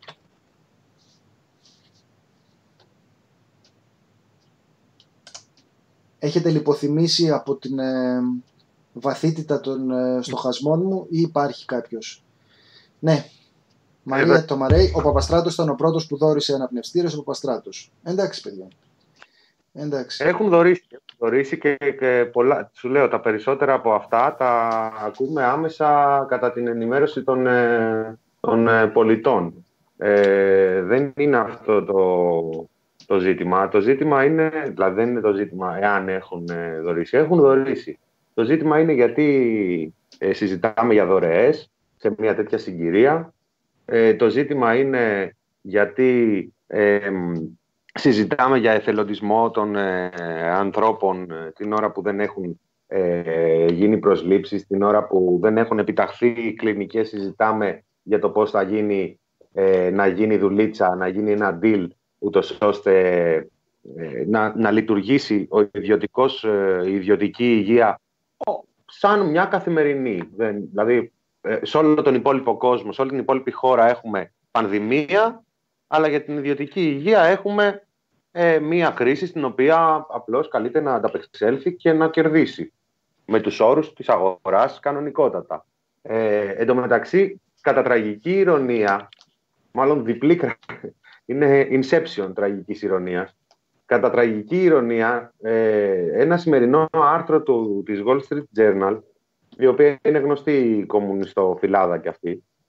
Έχετε λιποθυμήσει από την βαθύτητα των στοχασμών μου ή υπάρχει κάποιος? Ναι. Μαρία το Μαρέι, ο Παπαστράτος ήταν ο πρώτος που δώρισε αναπνευστήρες, ο Παπαστράτος. Εντάξει παιδιά. Εντάξει. Έχουν δωρήσει και πολλά. Σου λέω, τα περισσότερα από αυτά τα ακούμε άμεσα κατά την ενημέρωση των πολιτών. Δεν είναι αυτό το ζήτημα. Το ζήτημα είναι, δηλαδή δεν είναι το ζήτημα εάν έχουν δωρήσει. Έχουν δωρήσει. Το ζήτημα είναι γιατί συζητάμε για δωρεές σε μια τέτοια συγκυρία. Το ζήτημα είναι γιατί συζητάμε για εθελοντισμό των ανθρώπων την ώρα που δεν έχουν γίνει προσλήψεις, την ώρα που δεν έχουν επιταχθεί οι κλινικές, συζητάμε για το πώς θα γίνει, να γίνει δουλίτσα, να γίνει ένα deal, ούτως ώστε να λειτουργήσει η ιδιωτική υγεία σαν μια καθημερινή. Δηλαδή, σε όλο τον υπόλοιπο κόσμο, σε όλη την υπόλοιπη χώρα έχουμε πανδημία, αλλά για την ιδιωτική υγεία έχουμε μία κρίση στην οποία απλώς καλείται να ανταπεξέλθει και να κερδίσει με τους όρους της αγοράς κανονικότατα. Εν τω μεταξύ, κατά τραγική ηρωνία, μάλλον διπλή, είναι inception τραγικής ηρωνίας, κατά τραγική ηρωνία, ένα σημερινό άρθρο της Wall Street Journal, η οποία είναι γνωστή κομμουνιστοφυλάδα κι αυτή,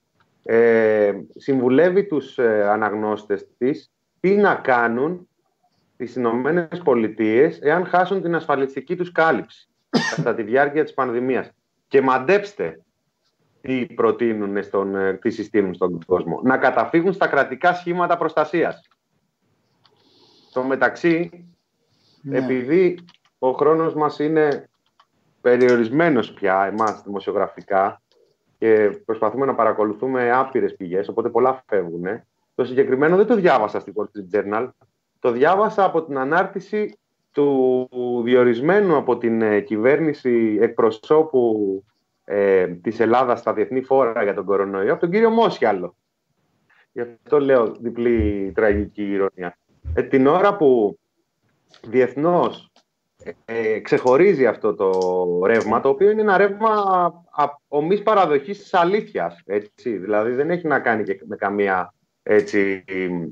συμβουλεύει τους αναγνώστες της τι να κάνουν τις Ηνωμένες Πολιτείες εάν χάσουν την ασφαλιστική τους κάλυψη κατά τη διάρκεια της πανδημίας. Και μαντέψτε τι προτείνουν, τι συστήνουν στον κόσμο. Να καταφύγουν στα κρατικά σχήματα προστασίας. Στο μεταξύ, επειδή ο χρόνος μας είναι περιορισμένος πια, εμάς δημοσιογραφικά, και προσπαθούμε να παρακολουθούμε άπειρες πηγές, οπότε πολλά φεύγουν. Το συγκεκριμένο δεν το διάβασα στη Wall Street Journal. Το διάβασα από την ανάρτηση του διορισμένου από την κυβέρνηση εκπροσώπου της Ελλάδας στα διεθνή φόρα για τον κορονοϊό, από τον κύριο Μόσιαλο. Γι' αυτό λέω διπλή τραγική ηρωνία. Την ώρα που διεθνώς ξεχωρίζει αυτό το ρεύμα, το οποίο είναι ένα ρεύμα ομής παραδοχής της αλήθειας, έτσι. Δηλαδή δεν έχει να κάνει και με καμία έτσι,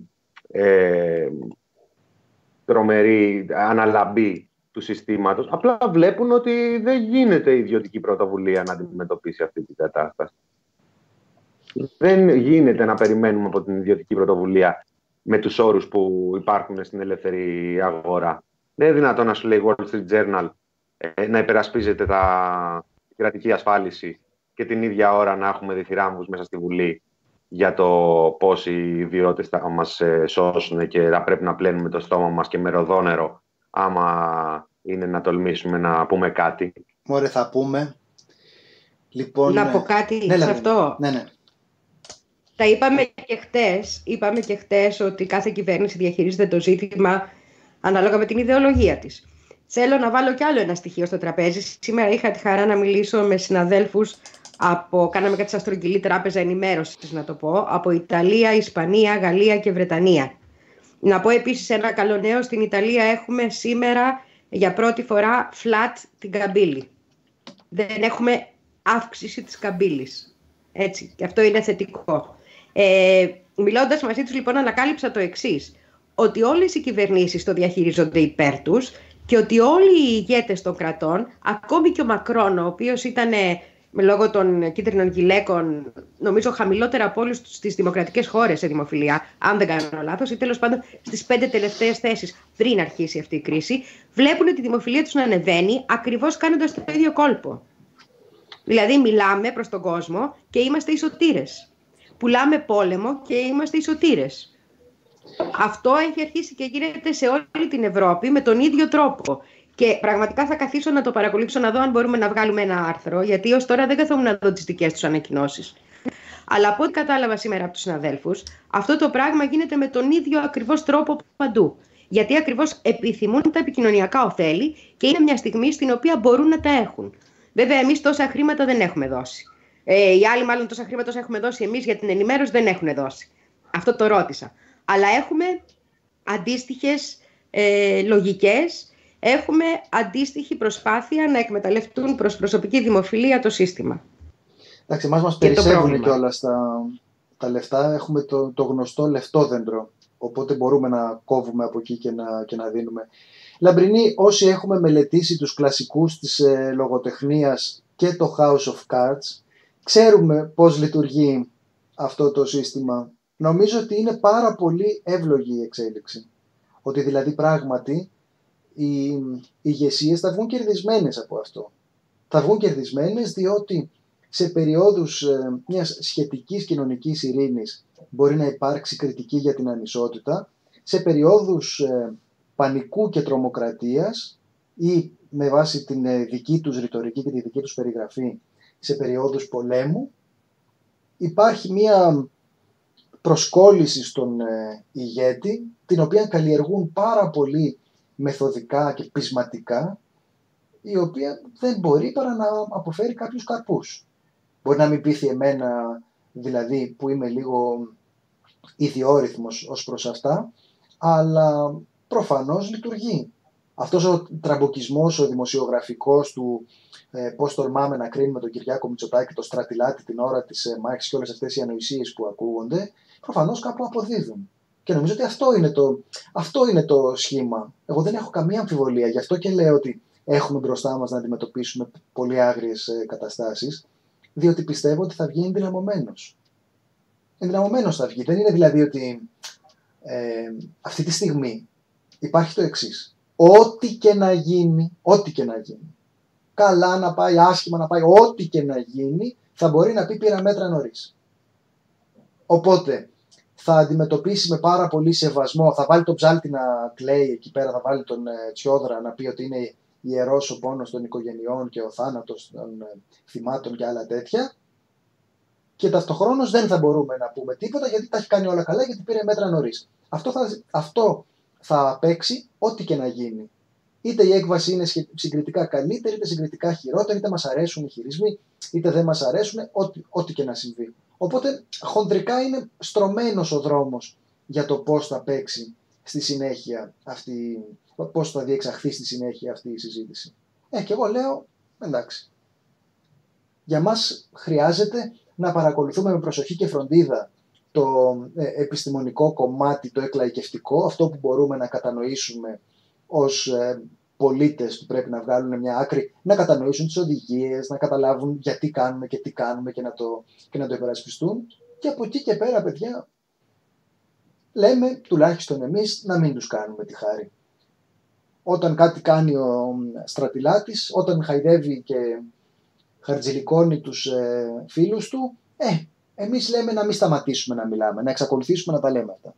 τρομερή αναλαμπή του συστήματος. Απλά βλέπουν ότι δεν γίνεται ιδιωτική πρωτοβουλία να αντιμετωπίσει αυτή την κατάσταση. Δεν γίνεται να περιμένουμε από την ιδιωτική πρωτοβουλία με τους όρους που υπάρχουν στην ελεύθερη αγορά. Δεν είναι δυνατόν να σου λέει Wall Street Journal να υπερασπίζεται την κρατική ασφάλιση και την ίδια ώρα να έχουμε διθυράμβους μέσα στη Βουλή για το πώς οι ιδιώτες θα μας σώσουν και θα πρέπει να πλένουμε το στόμα μας και με ροδόνερο άμα είναι να τολμήσουμε να πούμε κάτι. Μωρέ, θα πούμε. Λοιπόν, να πω κάτι σε αυτό. Ναι. Τα είπαμε και χτες ότι κάθε κυβέρνηση διαχειρίζεται το ζήτημα ανάλογα με την ιδεολογία της. Θέλω να βάλω κι άλλο ένα στοιχείο στο τραπέζι. Σήμερα είχα τη χαρά να μιλήσω με συναδέλφους κάναμε κάτι σαν στρογγυλή τράπεζα ενημέρωσης, να το πω, από Ιταλία, Ισπανία, Γαλλία και Βρετανία. Να πω επίσης ένα καλό νέο. Στην Ιταλία έχουμε σήμερα για πρώτη φορά flat την καμπύλη. Δεν έχουμε αύξηση της καμπύλης. Έτσι, και αυτό είναι θετικό. Μιλώντας μαζί τους, λοιπόν, ανακάλυψα το εξής. Ότι όλες οι κυβερνήσεις το διαχειρίζονται υπέρ τους και ότι όλοι οι ηγέτες των κρατών, ακόμη και ο Μακρόν, ο οποίος ήταν λόγω των κίτρινων γυλαίκων, νομίζω χαμηλότερα από όλους στις δημοκρατικές χώρες σε δημοφιλία, αν δεν κάνω λάθος, ή τέλος πάντων στις 5 τελευταίες θέσεις πριν αρχίσει αυτή η κρίση, βλέπουν τη δημοφιλία τους να ανεβαίνει ακριβώς κάνοντας το ίδιο κόλπο. Δηλαδή μιλάμε προς τον κόσμο και είμαστε οι σωτήρες. Πουλάμε πόλεμο και είμαστε οι σωτήρες. Αυτό έχει αρχίσει και γίνεται σε όλη την Ευρώπη με τον ίδιο τρόπο. Και πραγματικά θα καθίσω να το παρακολουθήσω, να δω αν μπορούμε να βγάλουμε ένα άρθρο, γιατί ως τώρα δεν καθόμουν να δω τις δικές τους ανακοινώσεις. Αλλά από ό,τι κατάλαβα σήμερα από τους συναδέλφους, αυτό το πράγμα γίνεται με τον ίδιο ακριβώς τρόπο παντού. Γιατί ακριβώς επιθυμούν τα επικοινωνιακά ωφέλη και είναι μια στιγμή στην οποία μπορούν να τα έχουν. Βέβαια, εμείς τόσα χρήματα δεν έχουμε δώσει. Οι άλλοι, μάλλον, τόσα χρήματα έχουμε δώσει εμείς για την ενημέρωση δεν έχουν δώσει. Αυτό το ρώτησα. Αλλά έχουμε αντίστοιχες λογικές. Έχουμε αντίστοιχη προσπάθεια να εκμεταλλευτούν προς προσωπική δημοφιλία το σύστημα. Εντάξει, μας περισσεύουν κιόλας τα λεφτά. Έχουμε το γνωστό λεφτόδεντρο. Οπότε μπορούμε να κόβουμε από εκεί και να δίνουμε. Λαμπρινή, όσοι έχουμε μελετήσει τους κλασικούς της λογοτεχνίας και το House of Cards, ξέρουμε πώς λειτουργεί αυτό το σύστημα. Νομίζω ότι είναι πάρα πολύ εύλογη η εξέλιξη. Ότι δηλαδή πράγματι οι ηγεσίες θα βγουν κερδισμένες από αυτό. Θα βγουν κερδισμένες διότι σε περιόδους μιας σχετικής κοινωνικής ειρήνης μπορεί να υπάρξει κριτική για την ανισότητα, σε περιόδους πανικού και τρομοκρατίας ή με βάση την δική τους ρητορική και τη δική τους περιγραφή σε περιόδους πολέμου υπάρχει μια προσκόλληση στον ηγέτη, την οποία καλλιεργούν πάρα πολύ μεθοδικά και πεισματικά, η οποία δεν μπορεί παρά να αποφέρει κάποιους καρπούς. Μπορεί να μην πείθει εμένα, δηλαδή, που είμαι λίγο ιδιόρυθμος ως προς αυτά, αλλά προφανώς λειτουργεί. Αυτός ο τραμποκισμός, ο δημοσιογραφικός του πώς τολμάμε να κρίνουμε τον Κυριάκο Μητσοτάκη, το στρατιλάτι την ώρα της μάχης και όλες αυτές οι ανοησίες που ακούγονται, προφανώς κάπου αποδίδουν. Και νομίζω ότι αυτό είναι το σχήμα. Εγώ δεν έχω καμία αμφιβολία, γι' αυτό και λέω ότι έχουμε μπροστά μας να αντιμετωπίσουμε πολύ άγριες καταστάσεις, διότι πιστεύω ότι θα βγει ενδυναμωμένος. ενδυναμωμένος θα βγει. Δεν είναι δηλαδή ότι αυτή τη στιγμή υπάρχει το εξής. Ό,τι και να γίνει, καλά να πάει, άσχημα να πάει, ό,τι και να γίνει, θα μπορεί να πει πήρα μέτρα νωρίς. Οπότε θα αντιμετωπίσει με πάρα πολύ σεβασμό, θα βάλει τον ψάλτη να κλαίει εκεί πέρα, θα βάλει τον Τσιόδρα να πει ότι είναι ιερός ο πόνος των οικογενειών και ο θάνατος των θυμάτων και άλλα τέτοια, και ταυτοχρόνως δεν θα μπορούμε να πούμε τίποτα γιατί τα έχει κάνει όλα καλά, γιατί πήρε μέτρα νωρίς. Αυτό θα παίξει ό,τι και να γίνει. Είτε η έκβαση είναι συγκριτικά καλύτερη, είτε συγκριτικά χειρότερη, είτε μας αρέσουν οι χειρισμοί, είτε δεν μας αρέσουν, ό,τι και να συμβεί. Οπότε χονδρικά είναι στρωμένος ο δρόμος για το πώς θα παίξει στη συνέχεια αυτή, πώς θα διεξαχθεί στη συνέχεια αυτή η συζήτηση. Και εγώ λέω, εντάξει, για μας χρειάζεται να παρακολουθούμε με προσοχή και φροντίδα το επιστημονικό κομμάτι, το εκλαϊκευτικό, αυτό που μπορούμε να κατανοήσουμε ως πολίτες που πρέπει να βγάλουν μια άκρη, να κατανοήσουν τις οδηγίες, να καταλάβουν γιατί κάνουμε και τι κάνουμε και να το υπερασπιστούν. Και από εκεί και πέρα, παιδιά, λέμε τουλάχιστον εμείς να μην τους κάνουμε τη χάρη. Όταν κάτι κάνει ο Στρατιλάτης, όταν χαϊδεύει και χαρτζηλικώνει τους φίλους του, εμείς λέμε να μην σταματήσουμε να μιλάμε, να εξακολουθήσουμε να τα λέμε αυτά.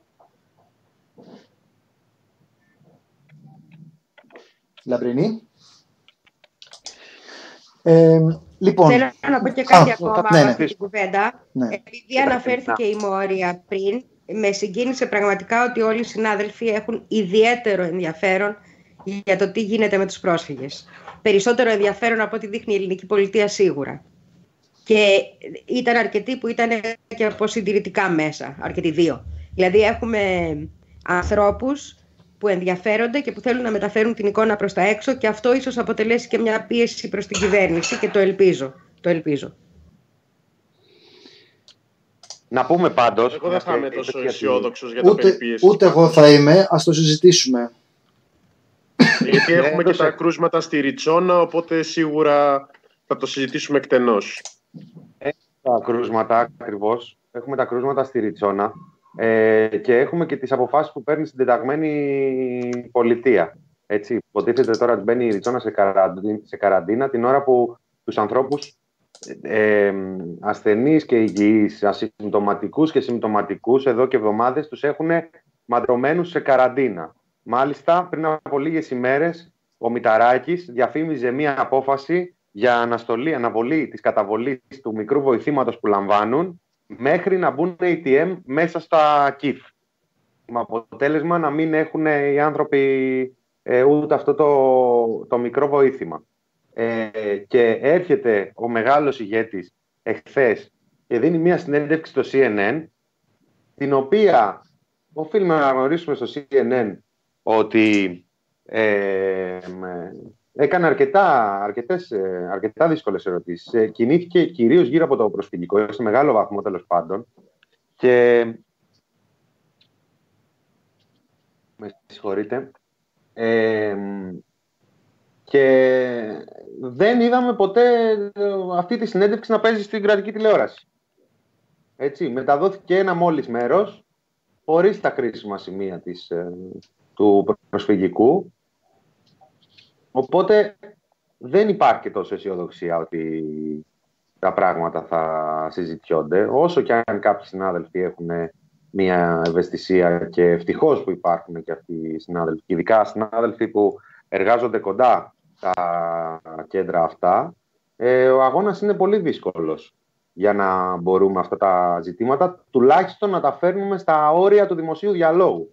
Λαμπρινή. Λοιπόν, θέλω να πω και κάτι ακόμα ναι. αυτή την κουβέντα. Ναι. Επειδή αναφέρθηκε η Μόρια πριν, με συγκίνησε πραγματικά ότι όλοι οι συνάδελφοι έχουν ιδιαίτερο ενδιαφέρον για το τι γίνεται με τους πρόσφυγες. Περισσότερο ενδιαφέρον από ό,τι δείχνει η ελληνική πολιτεία σίγουρα. Και ήταν αρκετοί που ήταν και από συντηρητικά μέσα, αρκετοί δύο. Δηλαδή έχουμε ανθρώπους που ενδιαφέρονται και που θέλουν να μεταφέρουν την εικόνα προς τα έξω, και αυτό ίσως αποτελέσει και μια πίεση προς την κυβέρνηση, και το ελπίζω. Να πούμε πάντως... Εγώ δεν θα είμαι τόσο αισιόδοξος για τα περιπίεση. Ούτε εγώ θα είμαι, ας το συζητήσουμε. Γιατί έχουμε και τα κρούσματα στη Ριτσόνα, οπότε σίγουρα θα το συζητήσουμε εκτενώς. Τα κρούσματα, ακριβώς. Έχουμε τα κρούσματα στη Ριτσόνα. Και έχουμε και τις αποφάσεις που παίρνει στην τεταγμένη πολιτεία. Έτσι, υποτίθεται τώρα ότι μπαίνει η Ριτσόνα σε καραντίνα την ώρα που τους ανθρώπους ασθενείς και υγιείς, ασυμπτωματικούς και συμπτωματικούς εδώ και εβδομάδες τους έχουν μαντρωμένους σε καραντίνα. Μάλιστα, πριν από λίγες ημέρες, ο Μηταράκης διαφήμιζε μία απόφαση για αναβολή της καταβολής του μικρού βοηθήματος που λαμβάνουν μέχρι να μπουν ATM μέσα στα ΚΙΦ. Με αποτέλεσμα να μην έχουν οι άνθρωποι ούτε αυτό το μικρό βοήθημα. Και έρχεται ο μεγάλος ηγέτης εχθές και δίνει μια συνέντευξη στο CNN, την οποία οφείλουμε να γνωρίσουμε στο CNN ότι έκανε αρκετά δύσκολες ερωτήσεις. Κινήθηκε κυρίως γύρω από το προσφυγικό, σε μεγάλο βαθμό τέλος πάντων. Και με συγχωρείτε. Και δεν είδαμε ποτέ αυτή τη συνέντευξη να παίζει στην κρατική τηλεόραση. Έτσι, μεταδόθηκε ένα μόλις μέρος, χωρίς τα κρίσιμα σημεία του προσφυγικού. Οπότε δεν υπάρχει τόσο αισιοδοξία ότι τα πράγματα θα συζητιόνται. Όσο και αν κάποιοι συνάδελφοι έχουν μια ευαισθησία, και ευτυχώς που υπάρχουν και αυτοί οι συνάδελφοι, ειδικά συνάδελφοι που εργάζονται κοντά στα κέντρα αυτά, ο αγώνας είναι πολύ δύσκολος για να μπορούμε αυτά τα ζητήματα τουλάχιστον να τα φέρνουμε στα όρια του δημοσίου διαλόγου.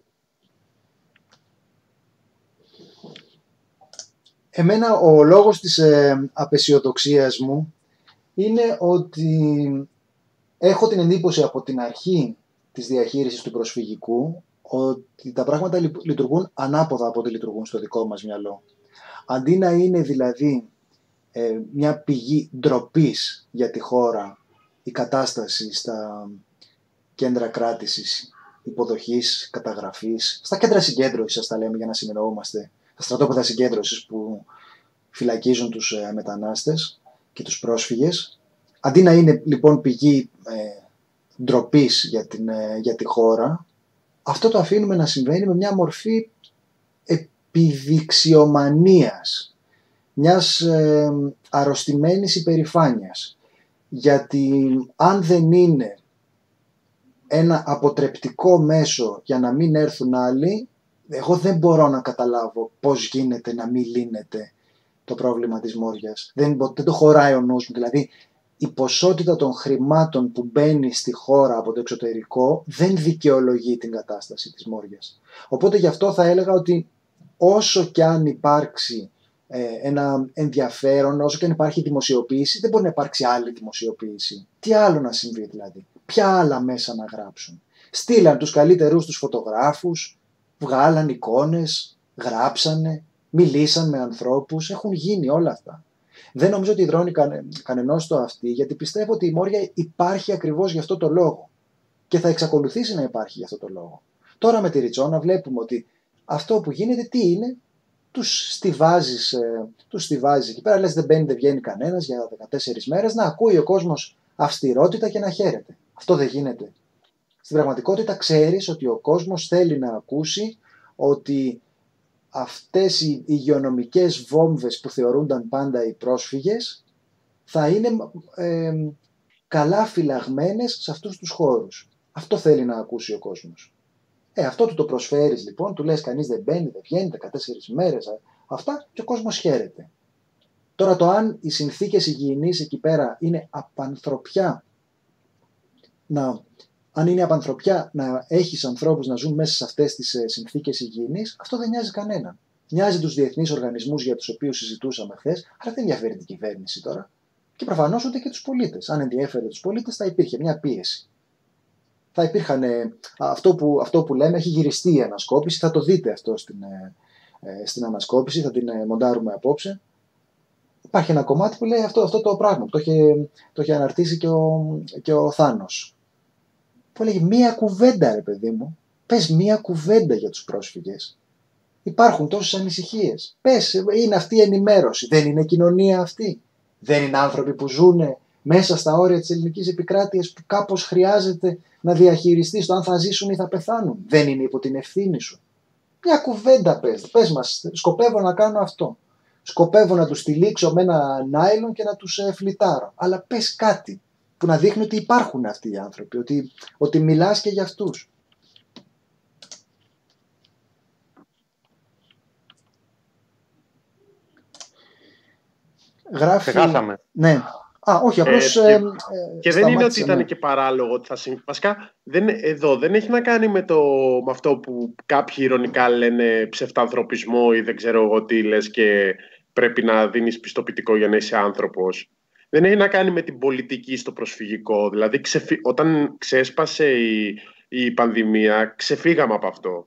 Εμένα ο λόγος της απαισιοδοξίας μου είναι ότι έχω την εντύπωση από την αρχή της διαχείρισης του προσφυγικού ότι τα πράγματα λειτουργούν ανάποδα από ό,τι λειτουργούν στο δικό μας μυαλό. Αντί να είναι δηλαδή μια πηγή ντροπής για τη χώρα η κατάσταση στα κέντρα κράτησης, υποδοχής, καταγραφής, στα κέντρα συγκέντρωσης, ας τα λέμε για να συνεννοούμαστε, στα στρατόπεδα συγκέντρωσης που φυλακίζουν τους μετανάστες και τους πρόσφυγες, αντί να είναι λοιπόν πηγή ντροπής για τη χώρα, αυτό το αφήνουμε να συμβαίνει με μια μορφή επιδειξιομανίας, μιας αρρωστημένης υπερηφάνειας. Γιατί αν δεν είναι ένα αποτρεπτικό μέσο για να μην έρθουν άλλοι, εγώ δεν μπορώ να καταλάβω πώς γίνεται να μην λύνεται το πρόβλημα της Μόριας. Δεν το χωράει ο νους μου. Δηλαδή, η ποσότητα των χρημάτων που μπαίνει στη χώρα από το εξωτερικό δεν δικαιολογεί την κατάσταση της Μόριας. Οπότε γι' αυτό θα έλεγα ότι όσο κι αν υπάρξει ένα ενδιαφέρον, όσο κι αν υπάρχει δημοσιοποίηση, δεν μπορεί να υπάρξει άλλη δημοσιοποίηση. Τι άλλο να συμβεί δηλαδή? Ποια άλλα μέσα να γράψουν? Στείλαν τους καλύτερους τους φωτογράφους, βγάλαν εικόνες, γράψανε, μιλήσαν με ανθρώπους, έχουν γίνει όλα αυτά. Δεν νομίζω ότι υδρώνει κανενός το αυτή, γιατί πιστεύω ότι η Μόρια υπάρχει ακριβώς γι' αυτό το λόγο και θα εξακολουθήσει να υπάρχει γι' αυτό το λόγο. Τώρα με τη Ριτσόνα βλέπουμε ότι αυτό που γίνεται τι είναι? Τους στιβάζεις εκεί πέρα, λες δεν μπαίνει, δεν βγαίνει κανένας για 14 μέρες, να ακούει ο κόσμος αυστηρότητα και να χαίρεται. Αυτό δεν γίνεται. Στην πραγματικότητα ξέρεις ότι ο κόσμος θέλει να ακούσει ότι αυτές οι υγειονομικές βόμβες που θεωρούνταν πάντα οι πρόσφυγες θα είναι καλά φυλαγμένες σε αυτούς τους χώρους. Αυτό θέλει να ακούσει ο κόσμος. Αυτό του το προσφέρεις λοιπόν, του λες κανείς δεν μπαίνει, δεν βγαίνει, 14 μέρες, αυτά, και ο κόσμος χαίρεται. Τώρα το αν οι συνθήκες υγιεινής εκεί πέρα είναι απανθρωπιά, αν είναι απανθρωπιά να έχεις ανθρώπους να ζουν μέσα σε αυτές τις συνθήκες υγιεινής, αυτό δεν νοιάζει κανέναν. Νοιάζει τους διεθνείς οργανισμούς για τους οποίους συζητούσαμε χθες, αλλά δεν ενδιαφέρει την κυβέρνηση τώρα. Και προφανώς ούτε και τους πολίτες. Αν ενδιαφέρει τους πολίτες, θα υπήρχε μια πίεση. Θα υπήρχαν αυτό που λέμε, έχει γυριστεί η ανασκόπηση, θα το δείτε αυτό στην ανασκόπηση, θα την μοντάρουμε απόψε. Υπάρχει ένα κομμάτι που λέει αυτό το πράγμα, το είχε αναρτήσει και ο Θάνος. Που έλεγε μία κουβέντα ρε παιδί μου, πες μία κουβέντα για τους πρόσφυγες. Υπάρχουν τόσες ανησυχίες. Πες, είναι αυτή η ενημέρωση, δεν είναι κοινωνία αυτή? Δεν είναι άνθρωποι που ζουν μέσα στα όρια της ελληνικής επικράτειας που κάπως χρειάζεται να διαχειριστείς το αν θα ζήσουν ή θα πεθάνουν? Δεν είναι υπό την ευθύνη σου? Μια κουβέντα πες μας, σκοπεύω να κάνω αυτό. Σκοπεύω να τους τυλίξω με ένα νάιλον και να τους φλιτάρω. Αλλά πες κάτι που να δείχνει ότι υπάρχουν αυτοί οι άνθρωποι, ότι μιλάς και για αυτούς. Γράφει... Ξεχάσαμε. Ναι. Όχι, απλώς... και δεν είναι ότι ήταν και παράλογο ότι θα συμβεί. Βασικά, εδώ δεν έχει να κάνει με αυτό που κάποιοι ειρωνικά λένε ψευτανθρωπισμό ή δεν ξέρω εγώ τι λες και πρέπει να δίνεις πιστοποιητικό για να είσαι άνθρωπος. Δεν έχει να κάνει με την πολιτική στο προσφυγικό. Δηλαδή, όταν ξέσπασε η πανδημία, ξεφύγαμε από αυτό.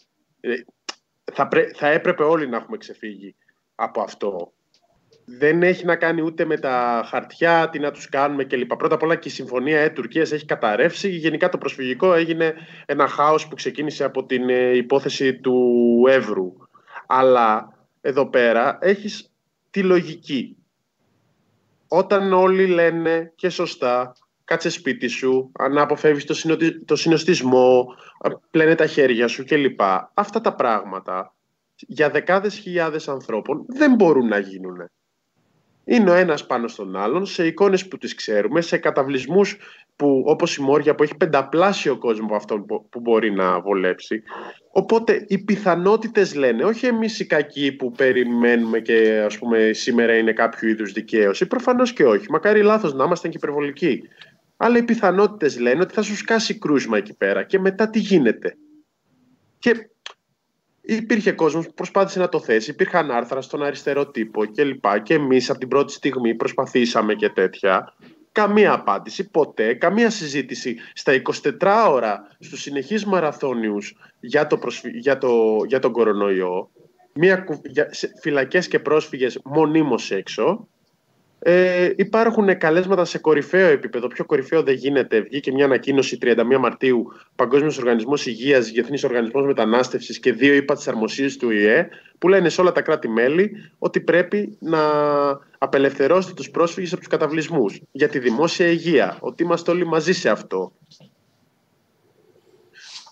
Θα έπρεπε όλοι να έχουμε ξεφύγει από αυτό. Δεν έχει να κάνει ούτε με τα χαρτιά, τι να τους κάνουμε κλπ. Πρώτα απ' όλα και η συμφωνία Τουρκίας έχει καταρρεύσει. Γενικά το προσφυγικό έγινε ένα χάος που ξεκίνησε από την υπόθεση του Εύρου. Αλλά εδώ πέρα έχεις τη λογική. Όταν όλοι λένε και σωστά, κάτσε σπίτι σου, να αποφεύγεις το συνοστισμό, πλένε τα χέρια σου κλπ. Αυτά τα πράγματα για δεκάδες χιλιάδες ανθρώπων δεν μπορούν να γίνουν. Είναι ο ένας πάνω στον άλλον, σε εικόνες που τις ξέρουμε, σε καταβλισμούς που, όπως η Μόρια που έχει πενταπλάσιο κόσμο από αυτόν που μπορεί να βολέψει. Οπότε οι πιθανότητες λένε, όχι εμείς οι κακοί που περιμένουμε και ας πούμε σήμερα είναι κάποιο είδους δικαίωση, προφανώς και όχι, μακάρι λάθος να είμαστε και υπερβολικοί. Αλλά οι πιθανότητες λένε ότι θα σου σκάσει κρούσμα εκεί πέρα και μετά τι γίνεται. Και υπήρχε κόσμος που προσπάθησε να το θέσει, υπήρχαν άρθρα στον αριστερό τύπο κλπ. Και εμείς από την πρώτη στιγμή προσπαθήσαμε και τέτοια. Καμία απάντηση, ποτέ, καμία συζήτηση στα 24 ώρα στους συνεχείς μαραθώνιους για τον κορονοϊό. Φυλακές και πρόσφυγες μονίμως έξω. Υπάρχουν καλέσματα σε κορυφαίο επίπεδο. Πιο κορυφαίο δεν γίνεται. Βγήκε μια ανακοίνωση 31 Μαρτίου, Παγκόσμιος Οργανισμός Υγείας, Διεθνής Οργανισμός Μετανάστευσης και 2 ύπατες αρμοσίες του ΙΕ, που λένε σε όλα τα κράτη-μέλη ότι πρέπει να απελευθερώσετε τους πρόσφυγες από τους καταβλισμούς για τη δημόσια υγεία. Ότι είμαστε όλοι μαζί σε αυτό.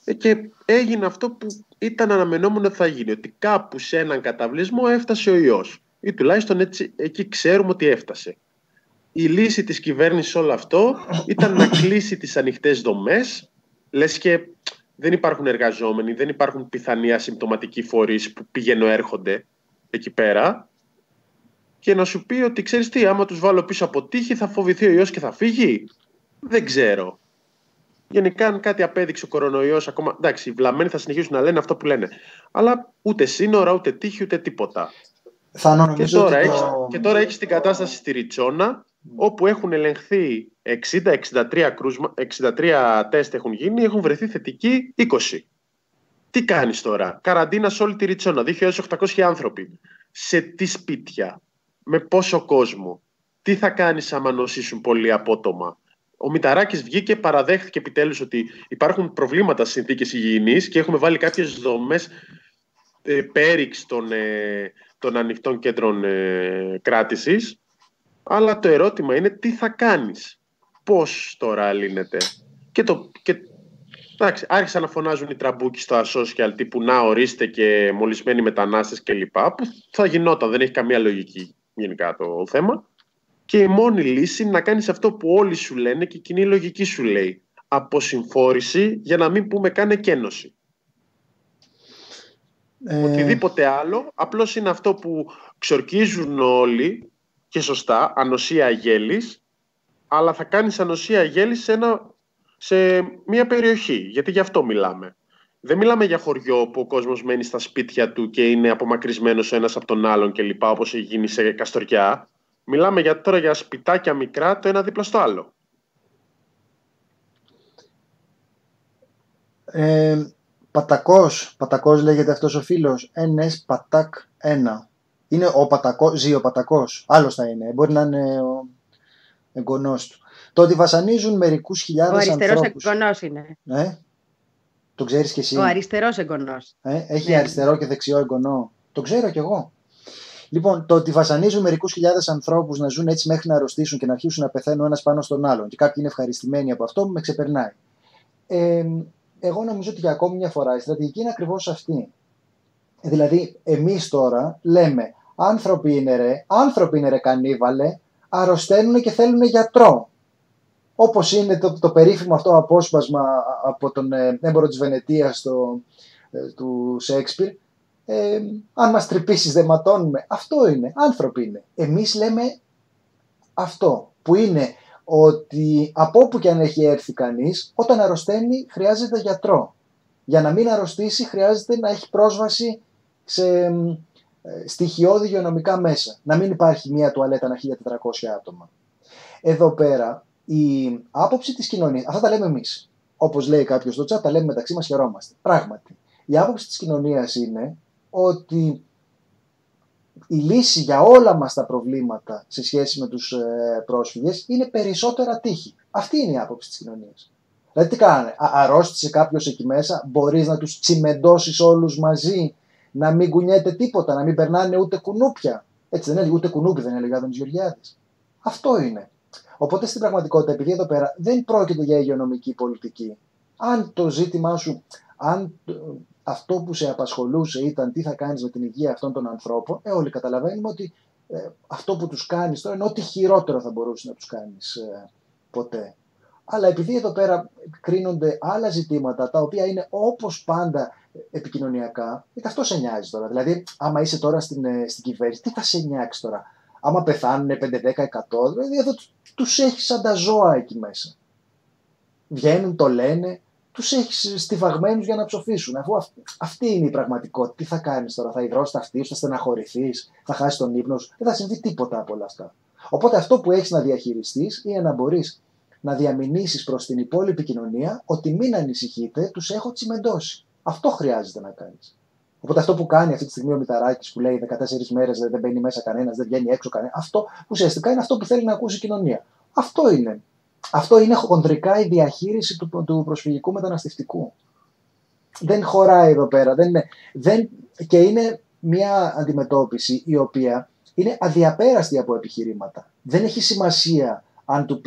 Και έγινε αυτό που ήταν αναμενόμενο ότι θα γίνει, ότι κάπου σε έναν καταβλισμό έφτασε ο ιός, ή τουλάχιστον έτσι, εκεί ξέρουμε ότι έφτασε. Η λύση της κυβέρνησης όλο αυτό ήταν να κλείσει τις ανοιχτές δομές, λες και δεν υπάρχουν εργαζόμενοι, δεν υπάρχουν πιθανοί ασυμπτωματικοί φορείς που πηγαίνουν έρχονται εκεί πέρα, και να σου πει ότι ξέρεις τι, άμα τους βάλω πίσω από τύχη θα φοβηθεί ο ιός και θα φύγει. Δεν ξέρω. Γενικά, αν κάτι απέδειξε ο κορονοϊός, ακόμα εντάξει, οι βλαμμένοι θα συνεχίσουν να λένε αυτό που λένε. Αλλά ούτε σύνορα, ούτε τύχη, ούτε τίποτα. Και τώρα έχεις την κατάσταση στη Ριτσόνα, όπου έχουν ελεγχθεί 63 τεστ έχουν γίνει, έχουν βρεθεί θετικοί 20. Τι κάνεις τώρα? Καραντίνα σε όλη τη Ριτσόνα, 2.800 άνθρωποι. Σε τι σπίτια, με πόσο κόσμο? Τι θα κάνεις άμα νοσήσουν πολύ απότομα? Ο Μητσοτάκης βγήκε, παραδέχθηκε επιτέλους ότι υπάρχουν προβλήματα στις συνθήκες υγιεινής και έχουμε βάλει κάποιες δομές πέριξ των ανοιχτών κέντρων κράτησης. Αλλά το ερώτημα είναι τι θα κάνεις? Πώς τώρα λύνεται? Εντάξει, άρχισαν να φωνάζουν οι τραμπούκοι στα social τύπου να ορίστε και μολυσμένοι μετανάστες κλπ. Που θα γινόταν, δεν έχει καμία λογική γενικά το θέμα. Και η μόνη λύση είναι να κάνεις αυτό που όλοι σου λένε και η κοινή λογική σου λέει. Αποσυμφόρηση, για να μην πούμε καν εκένωση. Οτιδήποτε άλλο, απλώς είναι αυτό που ξορκίζουν όλοι και σωστά, ανοσία γέλης, αλλά θα κάνεις ανοσία γέλης σε μια περιοχή, γιατί γι' αυτό μιλάμε. Δεν μιλάμε για χωριό που ο κόσμος μένει στα σπίτια του και είναι απομακρυσμένος ο ένας από τον άλλον κλπ, όπως έχει γίνει σε Καστοριά. Μιλάμε τώρα για σπιτάκια μικρά, το ένα δίπλα στο άλλο. Πατακός λέγεται αυτός ο φίλος. NS Πατάκ 1. Είναι ο Πατακός, ζει ο Πατακός. Άλλος θα είναι. Μπορεί να είναι ο εγγονός του. Το ότι βασανίζουν μερικούς χιλιάδες ανθρώπους. Ο αριστερός εγγονός είναι. Το ξέρεις κι εσύ? Ο αριστερός εγγονός. Έχει αριστερό και δεξιό εγγονό. Το ξέρω κι εγώ. Λοιπόν, το ότι βασανίζουν μερικούς χιλιάδες ανθρώπους να ζουν έτσι μέχρι να αρρωστήσουν και να αρχίσουν να πεθαίνουν ο ένας πάνω στον άλλον και κάποιοι είναι ευχαριστημένοι από αυτό, με ξεπερνάει. Εγώ νομίζω ότι για ακόμη μια φορά η στρατηγική είναι ακριβώς αυτή. Δηλαδή, εμείς τώρα λέμε άνθρωποι είναι ρε κανίβαλε, αρρωσταίνουν και θέλουν γιατρό. Όπως είναι το περίφημο αυτό απόσπασμα από τον έμπορο της Βενετίας του Σέξπιρ. Αν μας τρυπήσεις δεν ματώνουμε. Αυτό είναι, άνθρωποι είναι. Εμείς λέμε αυτό που είναι ότι από όπου και αν έχει έρθει κανείς, όταν αρρωσταίνει χρειάζεται γιατρό. Για να μην αρρωστήσει χρειάζεται να έχει πρόσβαση σε στοιχειώδη υγειονομικά μέσα. Να μην υπάρχει μία τουαλέτα ανά 1.400 άτομα. Εδώ πέρα η άποψη της κοινωνίας, αυτά τα λέμε εμείς. Όπως λέει κάποιος στο chat, τα λέμε μεταξύ μας, χαιρόμαστε. Πράγματι, η άποψη της κοινωνίας είναι ότι η λύση για όλα μας τα προβλήματα σε σχέση με τους πρόσφυγες είναι περισσότερα τύχη. Αυτή είναι η άποψη της κοινωνίας. Δηλαδή τι κάνανε, αρρώστησε κάποιος εκεί μέσα, μπορείς να τους τσιμεντώσεις όλους μαζί, να μην κουνιέται τίποτα, να μην περνάνε ούτε κουνούπια. Έτσι δεν έλεγε, ούτε κουνούπι δεν έλεγε ο Άδωνης Γεωργιάδης. Αυτό είναι. Οπότε στην πραγματικότητα, επειδή εδώ πέρα δεν πρόκειται για υγειονομική πολιτική, αν το ζήτημά σου, αν αυτό που σε απασχολούσε ήταν τι θα κάνεις με την υγεία αυτών των ανθρώπων, όλοι καταλαβαίνουμε ότι αυτό που τους κάνεις τώρα είναι ό,τι χειρότερο θα μπορούσε να τους κάνεις ποτέ. Αλλά επειδή εδώ πέρα κρίνονται άλλα ζητήματα τα οποία είναι όπως πάντα επικοινωνιακά, αυτό σε νοιάζει τώρα. Δηλαδή, άμα είσαι τώρα στην κυβέρνηση, τι θα σε νοιάξει τώρα? Άμα πεθάνουν 5, 10, 100, δηλαδή εδώ τους έχεις σαν τα ζώα εκεί μέσα. Βγαίνουν, το λένε, τους έχεις στιβαγμένους για να ψοφήσουν. Αφού αυτή είναι η πραγματικότητα. Τι θα κάνεις τώρα, θα υδρώσεις τα αυτοί σου, θα στεναχωρηθείς, θα χάσεις τον ύπνο σου, δεν θα συμβεί τίποτα από όλα αυτά. Οπότε αυτό που έχεις να διαχειριστείς είναι να μπορείς να διαμηνήσεις προς την υπόλοιπη κοινωνία ότι μην ανησυχείτε, τους έχω τσιμεντώσει. Αυτό χρειάζεται να κάνεις. Οπότε αυτό που κάνει αυτή τη στιγμή ο Μητσοτάκης που λέει 14 μέρες δεν μπαίνει μέσα κανένας, δεν βγαίνει έξω κανένας, αυτό ουσιαστικά είναι αυτό που θέλει να ακούσει η κοινωνία. Αυτό είναι. Αυτό είναι χονδρικά η διαχείριση του προσφυγικού μεταναστευτικού. Δεν χωράει εδώ πέρα. Και είναι μια αντιμετώπιση η οποία είναι αδιαπέραστη από επιχειρήματα. Δεν έχει σημασία αν του πεις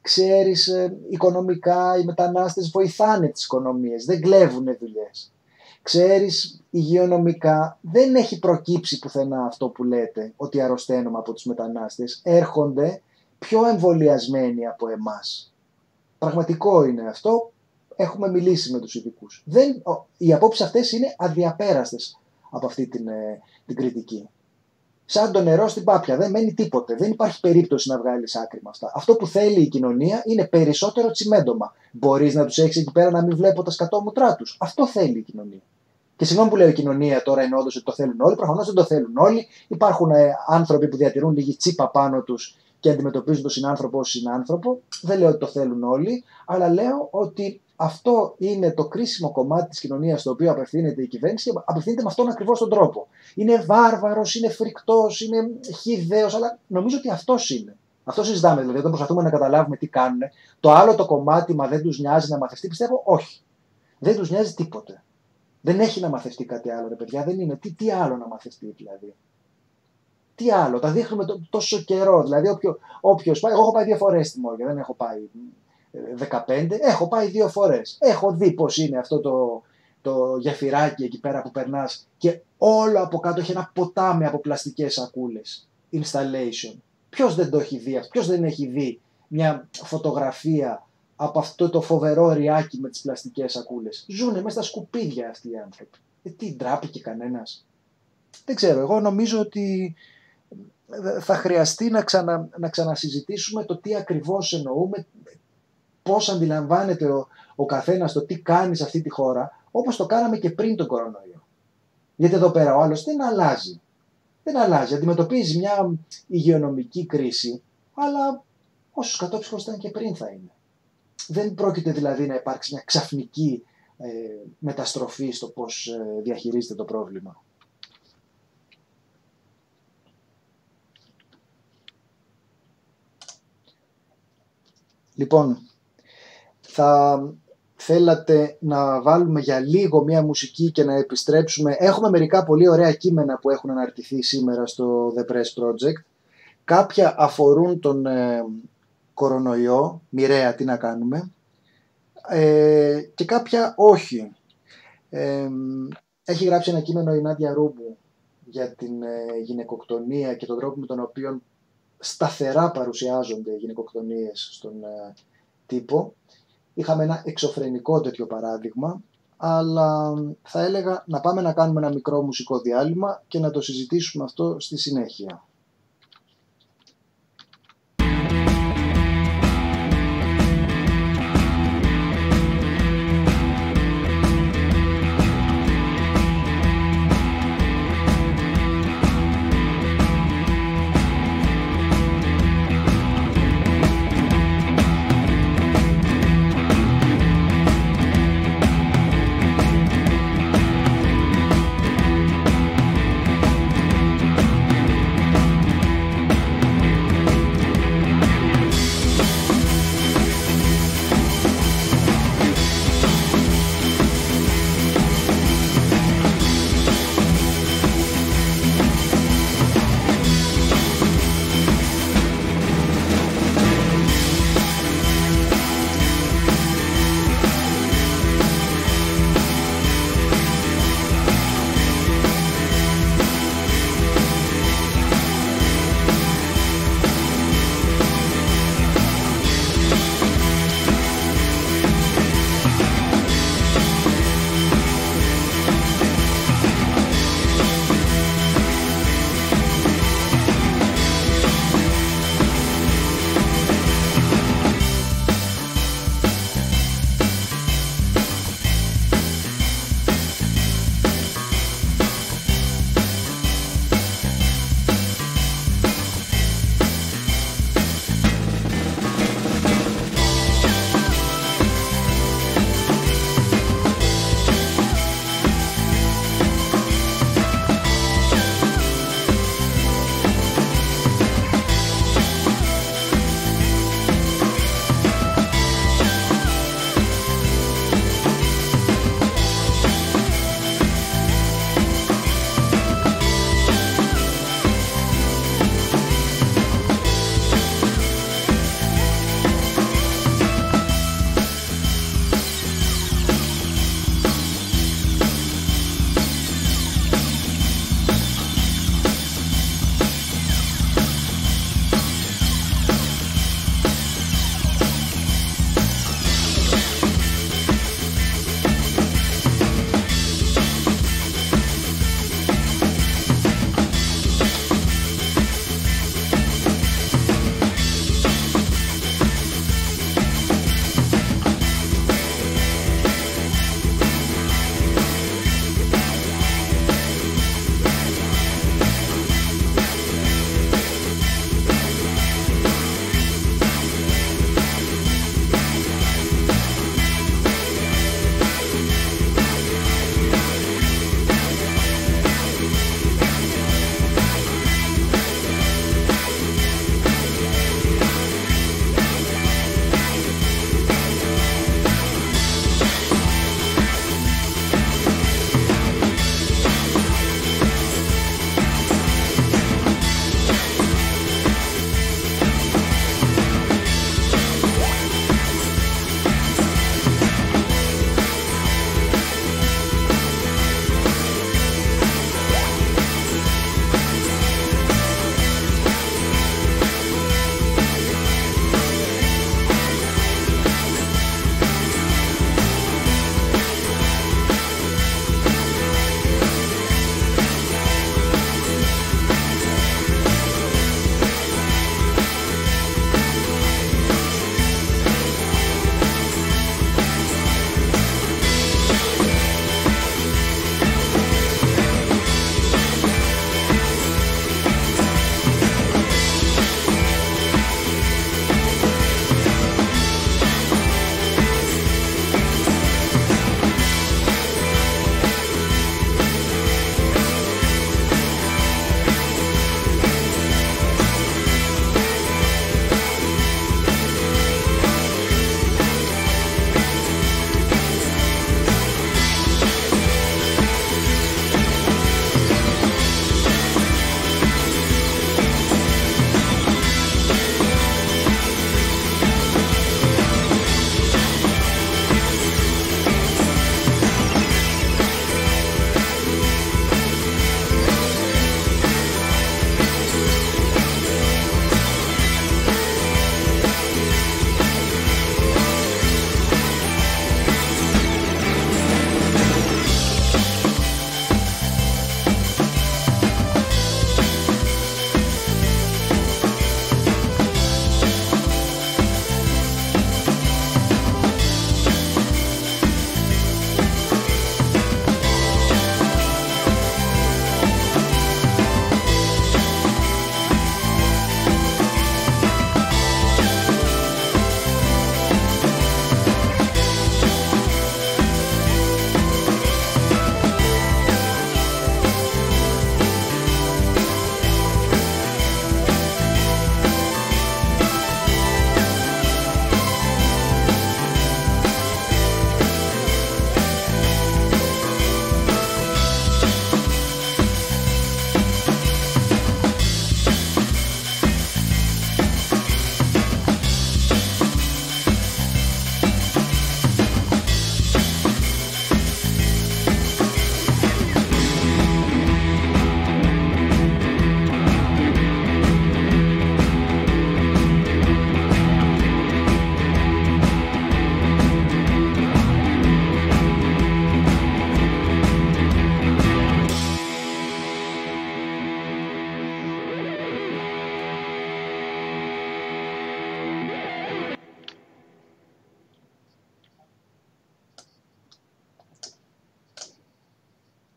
Ξέρεις, οικονομικά οι μετανάστες βοηθάνε τις οικονομίες, δεν κλέβουν δουλειές. Ξέρεις, υγειονομικά δεν έχει προκύψει πουθενά αυτό που λέτε, ότι αρρωσταίνουμε από τους μετανάστες. Έρχονται πιο εμβολιασμένοι από εμάς. Πραγματικό είναι αυτό. Έχουμε μιλήσει με τους ειδικούς. Οι απόψεις αυτές είναι αδιαπέραστες από αυτή την κριτική. Σαν το νερό στην πάπια. Δεν μένει τίποτε. Δεν υπάρχει περίπτωση να βγάλεις άκρη με αυτά. Αυτό που θέλει η κοινωνία είναι περισσότερο τσιμέντομα. Μπορείς να τους έχεις εκεί πέρα να μην βλέπω τα σκατόμουτρά τους. Αυτό θέλει η κοινωνία. Και συγγνώμη που λέω η κοινωνία τώρα είναι όντως ότι το θέλουν όλοι. Προφανώς δεν το θέλουν όλοι. Υπάρχουν άνθρωποι που διατηρούν λίγη τσίπα πάνω τους και αντιμετωπίζουν τον συνάνθρωπο ως συνάνθρωπο. Δεν λέω ότι το θέλουν όλοι, αλλά λέω ότι αυτό είναι το κρίσιμο κομμάτι της κοινωνίας στο οποίο απευθύνεται η κυβέρνηση, απευθύνεται με αυτόν ακριβώς τον τρόπο. Είναι βάρβαρος, είναι φρικτός, είναι χυδαίος, αλλά νομίζω ότι αυτός είναι. Αυτό συζητάμε, δηλαδή, όταν προσπαθούμε να καταλάβουμε τι κάνουν. Το άλλο το κομμάτι, μα δεν τους νοιάζει να μαθευτεί, πιστεύω όχι. Δεν τους νοιάζει τίποτε. Δεν έχει να μαθευτεί κάτι άλλο, ρε παιδιά, δεν είναι. Τι άλλο να μαθευτεί, δηλαδή. Τι άλλο, τα δείχνουμε τόσο καιρό. Δηλαδή, όποιος πάει, εγώ έχω πάει 2 φορές στη Μόρια, δεν έχω πάει 15, έχω πάει 2 φορές. Έχω δει πώς είναι αυτό το γεφυράκι εκεί πέρα που περνάς και όλο από κάτω έχει ένα ποτάμι από πλαστικές σακούλες. Installation. Ποιος δεν το έχει δει αυτό, ποιος δεν έχει δει μια φωτογραφία από αυτό το φοβερό ριάκι με τις πλαστικές σακούλες. Ζούνε μέσα στα σκουπίδια αυτοί οι άνθρωποι. Τι ντράπηκε κανένας. Δεν ξέρω, εγώ νομίζω ότι θα χρειαστεί να ξανασυζητήσουμε το τι ακριβώς εννοούμε, πώς αντιλαμβάνεται ο καθένας το τι κάνει σε αυτή τη χώρα, όπως το κάναμε και πριν τον κορονοϊό. Γιατί εδώ πέρα ο άλλος δεν αλλάζει. Δεν αλλάζει. Αντιμετωπίζει μια υγειονομική κρίση, αλλά όσους κατόψυχος ήταν και πριν θα είναι. Δεν πρόκειται δηλαδή να υπάρξει μια ξαφνική μεταστροφή στο πώς διαχειρίζεται το πρόβλημα. Λοιπόν, θα θέλατε να βάλουμε για λίγο μια μουσική και να επιστρέψουμε. Έχουμε μερικά πολύ ωραία κείμενα που έχουν αναρτηθεί σήμερα στο The Press Project. Κάποια αφορούν τον κορονοϊό, μοιραία τι να κάνουμε, και κάποια όχι. Έχει γράψει ένα κείμενο η Νάντια Ρούμπου για την γυναικοκτονία και τον τρόπο με τον οποίο σταθερά παρουσιάζονται οι γυναικοκτονίες στον τύπο. Είχαμε ένα εξωφρενικό τέτοιο παράδειγμα, αλλά θα έλεγα να πάμε να κάνουμε ένα μικρό μουσικό διάλειμμα και να το συζητήσουμε αυτό στη συνέχεια.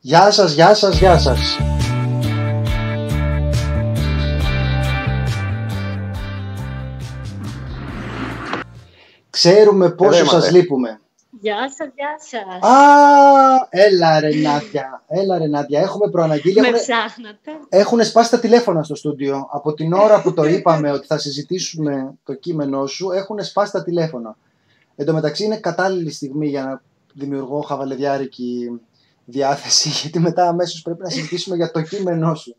Γεια σας, γεια σας, γεια σας. Ξέρουμε πόσο σας λείπουμε. Γεια σας, γεια σας. Έλα ρε Νάντια, έχουμε προαναγγείλει. Με ψάχνατε. Έχουν σπάσει τα τηλέφωνα στο στούντιο. Από την ώρα που το είπαμε ότι θα συζητήσουμε το κείμενό σου, έχουν σπάσει τα τηλέφωνα. Εν τω μεταξύ είναι κατάλληλη στιγμή για να δημιουργώ χαβαλεδιάρικη διάθεση, γιατί μετά αμέσως πρέπει να συζητήσουμε για το κείμενό σου.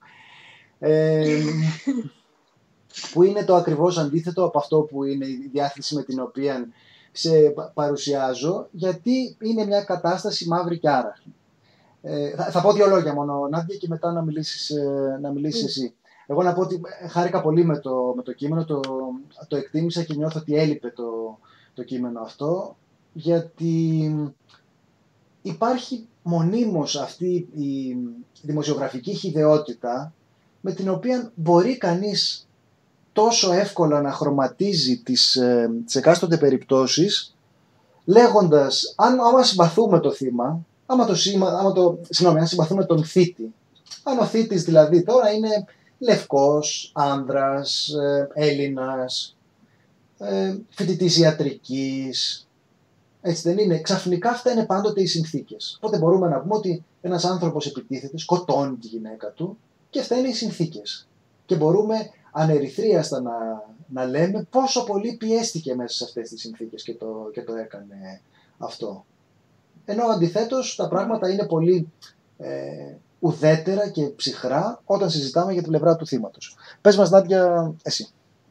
Που είναι το ακριβώς αντίθετο από αυτό που είναι η διάθεση με την οποία σε παρουσιάζω, γιατί είναι μια κατάσταση μαύρη και άραχλη. Θα πω 2 λόγια μόνο, Νάντια, και μετά να μιλήσεις εσύ. Εγώ να πω ότι χάρηκα πολύ με το κείμενο, το εκτίμησα και νιώθω ότι έλειπε το κείμενο αυτό, γιατί υπάρχει μονίμως αυτή η δημοσιογραφική χυδαιότητα με την οποία μπορεί κανείς τόσο εύκολα να χρωματίζει τις εκάστοτε περιπτώσεις, λέγοντας, άμα συμπαθούμε το θύμα, αν συμπαθούμε τον θήτη, αν ο θήτης δηλαδή τώρα είναι λευκός, άνδρας, Έλληνας, φοιτητής ιατρικής, έτσι δεν είναι? Ξαφνικά αυτά είναι πάντοτε οι συνθήκες. Οπότε μπορούμε να πούμε ότι ένας άνθρωπος επιτίθεται, σκοτώνει τη γυναίκα του και αυτά είναι οι συνθήκες. Και μπορούμε ανερυθρίαστα να λέμε πόσο πολύ πιέστηκε μέσα σε αυτές τις συνθήκες και το έκανε αυτό. Ενώ αντιθέτως τα πράγματα είναι πολύ ουδέτερα και ψυχρά όταν συζητάμε για την πλευρά του θύματος. Πες μας, Νάντια, εσύ.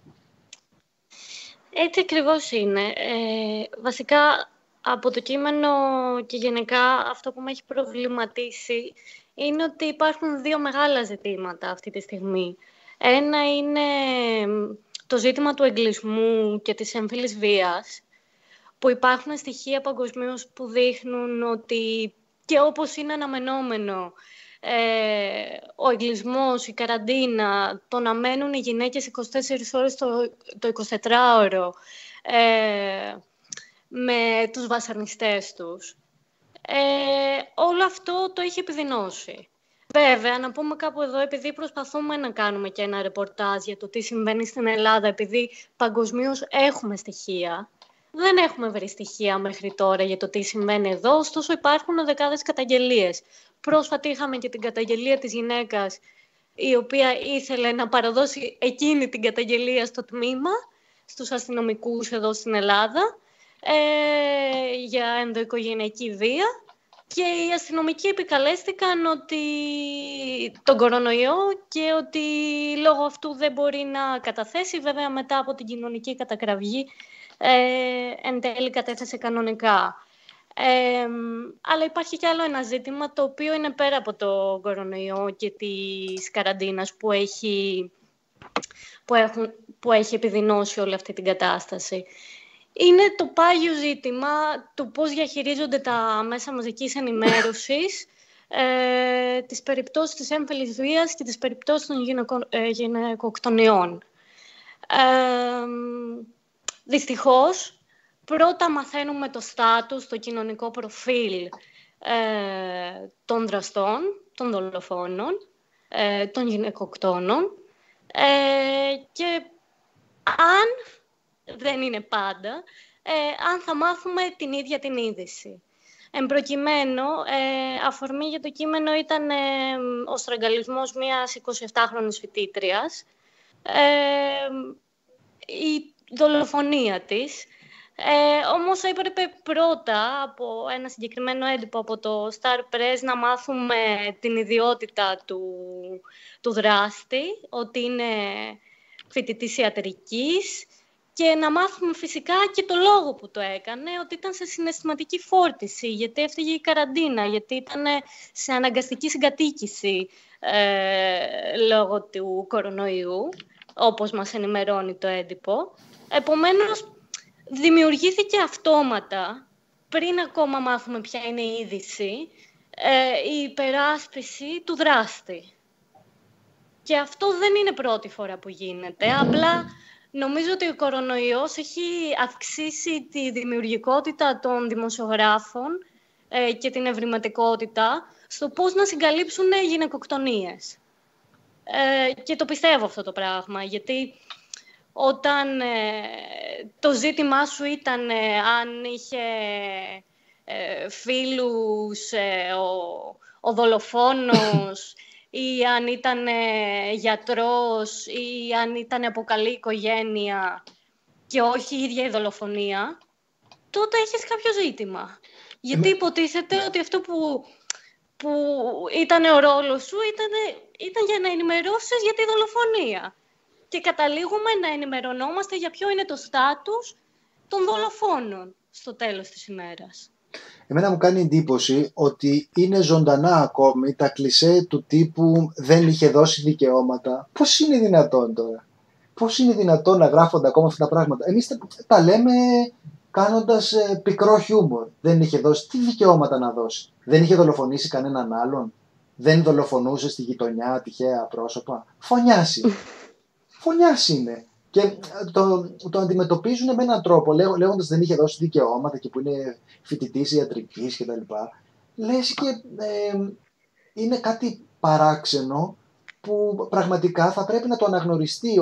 Έτσι ακριβώς είναι. Βασικά από το κείμενο και γενικά αυτό που με έχει προβληματίσει είναι ότι υπάρχουν 2 μεγάλα ζητήματα αυτή τη στιγμή. Ένα είναι το ζήτημα του εγκλισμού και της έμφυλης βίας, που υπάρχουν στοιχεία παγκοσμίως που δείχνουν ότι, και όπως είναι αναμενόμενο, ο εγκλισμός, η καραντίνα, το να μένουν οι γυναίκες 24 ώρες το 24ωρο με τους βασανιστές τους, όλο αυτό το έχει επιδεινώσει. Βέβαια, να πούμε κάπου εδώ, επειδή προσπαθούμε να κάνουμε και ένα ρεπορτάζ για το τι συμβαίνει στην Ελλάδα, επειδή παγκοσμίως έχουμε στοιχεία, δεν έχουμε βρει στοιχεία μέχρι τώρα για το τι συμβαίνει εδώ, ωστόσο υπάρχουν δεκάδες καταγγελίες. Πρόσφατα είχαμε και την καταγγελία της γυναίκας, η οποία ήθελε να παραδώσει εκείνη την καταγγελία στο τμήμα, στους αστυνομικούς εδώ στην Ελλάδα, για ενδοοικογενειακή βία. Και οι αστυνομικοί επικαλέστηκαν ότι τον κορονοϊό και ότι λόγω αυτού δεν μπορεί να καταθέσει. Βέβαια, μετά από την κοινωνική κατακραυγή, εν τέλει κατέθεσε κανονικά. Αλλά υπάρχει κι άλλο ένα ζήτημα, το οποίο είναι πέρα από το κορονοϊό και της καραντίνας που έχει επιδεινώσει όλη αυτή την κατάσταση. Είναι το πάγιο ζήτημα του πώς διαχειρίζονται τα μέσα μαζικής ενημέρωσης τις περιπτώσεις της έμφυλης βίας και τις περιπτώσεις των γυναικοκτονιών. Δυστυχώς, πρώτα μαθαίνουμε το στάτους, το κοινωνικό προφίλ των δραστών, των δολοφόνων, των γυναικοκτόνων και αν δεν είναι πάντα, αν θα μάθουμε την ίδια την είδηση. Εν προκειμένου, αφορμή για το κείμενο ήταν ο στραγγαλισμός μιας 27χρονης φοιτήτριας, η δολοφονία της. Όμως έπρεπε πρώτα από ένα συγκεκριμένο έντυπο από το Star Press να μάθουμε την ιδιότητα του δράστη, ότι είναι φοιτητής ιατρικής, και να μάθουμε φυσικά και το λόγο που το έκανε, ότι ήταν σε συναισθηματική φόρτιση, γιατί έφταιγε η καραντίνα, γιατί ήταν σε αναγκαστική συγκατοίκηση λόγω του κορονοϊού, όπως μας ενημερώνει το έντυπο. Επομένως, δημιουργήθηκε αυτόματα, πριν ακόμα μάθουμε ποια είναι η είδηση, η υπεράσπιση του δράστη. Και αυτό δεν είναι πρώτη φορά που γίνεται, απλά νομίζω ότι ο κορονοϊός έχει αυξήσει τη δημιουργικότητα των δημοσιογράφων και την ευρηματικότητα στο πώς να συγκαλύψουν γυναικοκτονίες. Και το πιστεύω αυτό το πράγμα, γιατί όταν το ζήτημά σου ήταν αν είχε φίλους ο δολοφόνος ή αν ήταν γιατρός ή αν ήταν από καλή οικογένεια και όχι η ίδια η δολοφονία, τότε έχεις κάποιο ζήτημα. Γιατί υποτίθεται ότι αυτό που ήταν ο ρόλος σου ήταν για να ενημερώσεις για τη δολοφονία. Και καταλήγουμε να ενημερωνόμαστε για ποιο είναι το στάτους των δολοφόνων στο τέλος της ημέρας. Εμένα μου κάνει εντύπωση ότι είναι ζωντανά ακόμη τα κλισέ του τύπου δεν είχε δώσει δικαιώματα. Πώς είναι δυνατόν τώρα? Πώς είναι δυνατόν να γράφονται ακόμα αυτά τα πράγματα? Εμείς τα λέμε κάνοντας πικρό χιούμορ. Δεν είχε δώσει. Τι δικαιώματα να δώσει? Δεν είχε δολοφονήσει κανέναν άλλον? Δεν δολοφονούσε στη γειτονιά τυχαία πρόσωπα? Φωνιάς είναι. Φωνιάς είναι. Και το αντιμετωπίζουν με έναν τρόπο, λέγοντας δεν είχε δώσει δικαιώματα και που είναι φοιτητής ιατρικής κτλ. Λες και είναι κάτι παράξενο που πραγματικά θα πρέπει να το αναγνωριστεί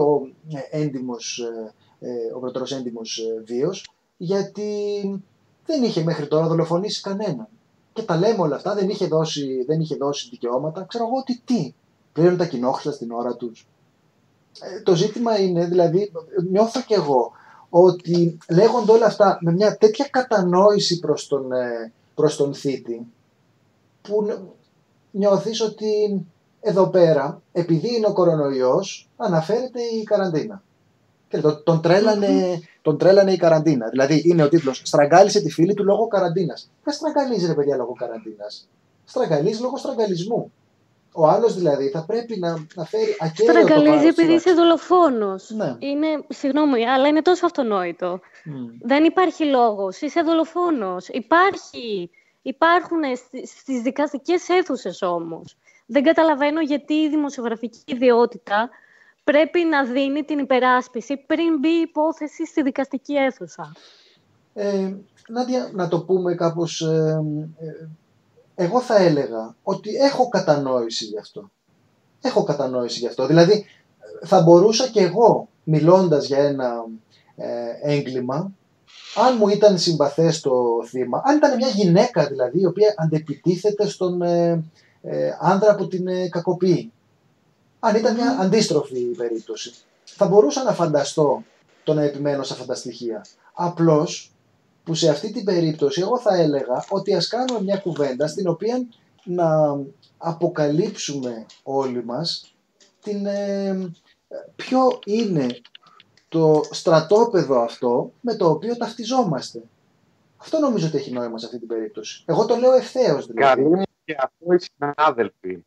ο πρωτορός έντιμος βίος, γιατί δεν είχε μέχρι τώρα δολοφονήσει κανέναν. Και τα λέμε όλα αυτά, δεν είχε δώσει δικαιώματα, ξέρω εγώ τι, πλέον τα κοινόχρηστα στην ώρα τους. Το ζήτημα είναι, δηλαδή, νιώθω κι εγώ ότι λέγονται όλα αυτά με μια τέτοια κατανόηση προς τον θήτη, που νιώθεις ότι εδώ πέρα, επειδή είναι ο κορονοϊός, αναφέρεται η καραντίνα. Και τον τρέλανε η καραντίνα. Δηλαδή είναι ο τίτλος «Στραγγάλισε τη φίλη του λόγω καραντίνας». Δεν στραγγαλίζει, ρε παιδιά, λόγω καραντίνας. Στραγγαλίζει λόγω στραγγαλισμού. Ο άλλος δηλαδή θα πρέπει να φέρει ακέραιο το βάρος. Στραγγαλίζει επειδή είσαι δολοφόνος. Ναι. Συγγνώμη, αλλά είναι τόσο αυτονόητο. Δεν υπάρχει λόγος. Είσαι δολοφόνος. Υπάρχουν στις δικαστικές αίθουσες όμως. Δεν καταλαβαίνω γιατί η δημοσιογραφική ιδιότητα πρέπει να δίνει την υπεράσπιση πριν μπει η υπόθεση στη δικαστική αίθουσα. Νάντια, να το πούμε κάπως... εγώ θα έλεγα ότι έχω κατανόηση γι' αυτό. Δηλαδή, θα μπορούσα και εγώ, μιλώντας για ένα έγκλημα, αν μου ήταν συμπαθές το θύμα, αν ήταν μια γυναίκα δηλαδή, η οποία αντεπιτίθεται στον άντρα που την κακοποιεί, αν ήταν μια αντίστροφη περίπτωση, θα μπορούσα να φανταστώ το να επιμένω σε αυτά τα στοιχεία. Απλώς, που σε αυτή την περίπτωση εγώ θα έλεγα ότι ας κάνουμε μια κουβέντα στην οποία να αποκαλύψουμε όλοι μας ποιο είναι το στρατόπεδο αυτό με το οποίο ταυτιζόμαστε. Αυτό νομίζω ότι έχει νόημα σε αυτή την περίπτωση. Εγώ το λέω ευθέως δηλαδή. Καλή μου και αυτό οι συνάδελφοι.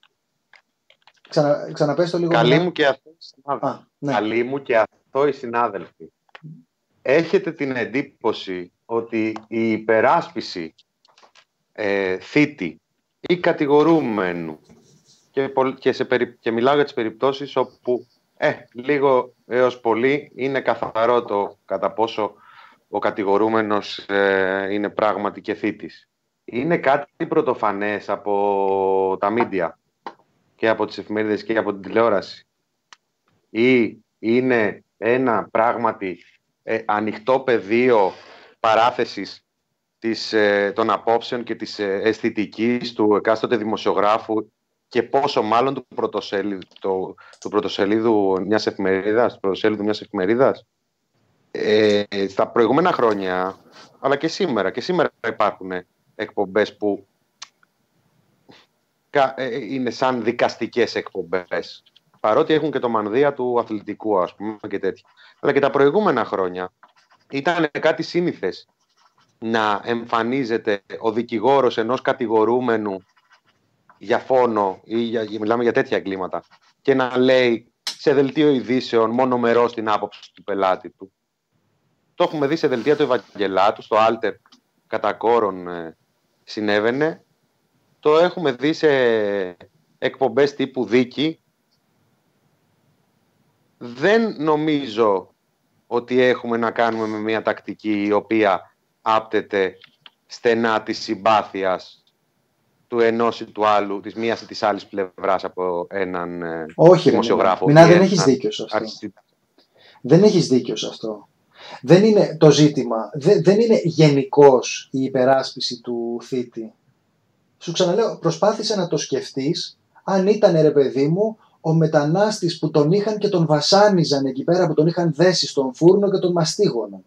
Ξαναπες το λίγο. Καλή μου και αυτό οι συνάδελφοι. Ναι. Καλή μου και αυτό οι συνάδελφοι. Έχετε την εντύπωση ότι η υπεράσπιση θήτη ή κατηγορούμενου και μιλάω για τις περιπτώσεις όπου λίγο έως πολύ είναι καθαρό το κατά πόσο ο κατηγορούμενος είναι πράγματι και θήτης. Είναι κάτι πρωτοφανές από τα μίντια και από τις εφημερίδες και από την τηλεόραση, ή είναι ένα πράγματι ανοιχτό πεδίο παράθεσης των απόψεων και της αισθητικής του εκάστοτε δημοσιογράφου και πόσο μάλλον του πρωτοσελίδου μιας εφημερίδας. Στα προηγούμενα χρόνια, αλλά και σήμερα υπάρχουν εκπομπές που είναι σαν δικαστικές εκπομπές, παρότι έχουν και το μανδύα του αθλητικού, ας πούμε, και τέτοια. Αλλά και τα προηγούμενα χρόνια ήταν κάτι σύνηθες να εμφανίζεται ο δικηγόρος ενός κατηγορούμενου για φόνο ή μιλάμε για τέτοια εγκλήματα και να λέει σε δελτίο ειδήσεων μονομερώς την άποψη του πελάτη του. Το έχουμε δει σε δελτία του Ευαγγελάτου, στο Άλτερ κατά κόρον συνέβαινε. Το έχουμε δει σε εκπομπές τύπου Δίκη. Δεν νομίζω ότι έχουμε να κάνουμε με μια τακτική η οποία άπτεται στενά της συμπάθειας του ενός ή του άλλου, της μίας ή της άλλης πλευράς από έναν δημοσιογράφο. Μινά, δεν έχεις δίκιο σε αυτό. Δεν έχεις δίκιο σε αυτό. Δεν είναι το ζήτημα. Δεν είναι γενικώς η υπεράσπιση του θήτη. Σου ξαναλέω, προσπάθησε να το σκεφτείς αν ήταν, ρε παιδί μου, ο μετανάστης που τον είχαν και τον βασάνιζαν εκεί πέρα, που τον είχαν δέσει στον φούρνο και τον μαστίγωναν.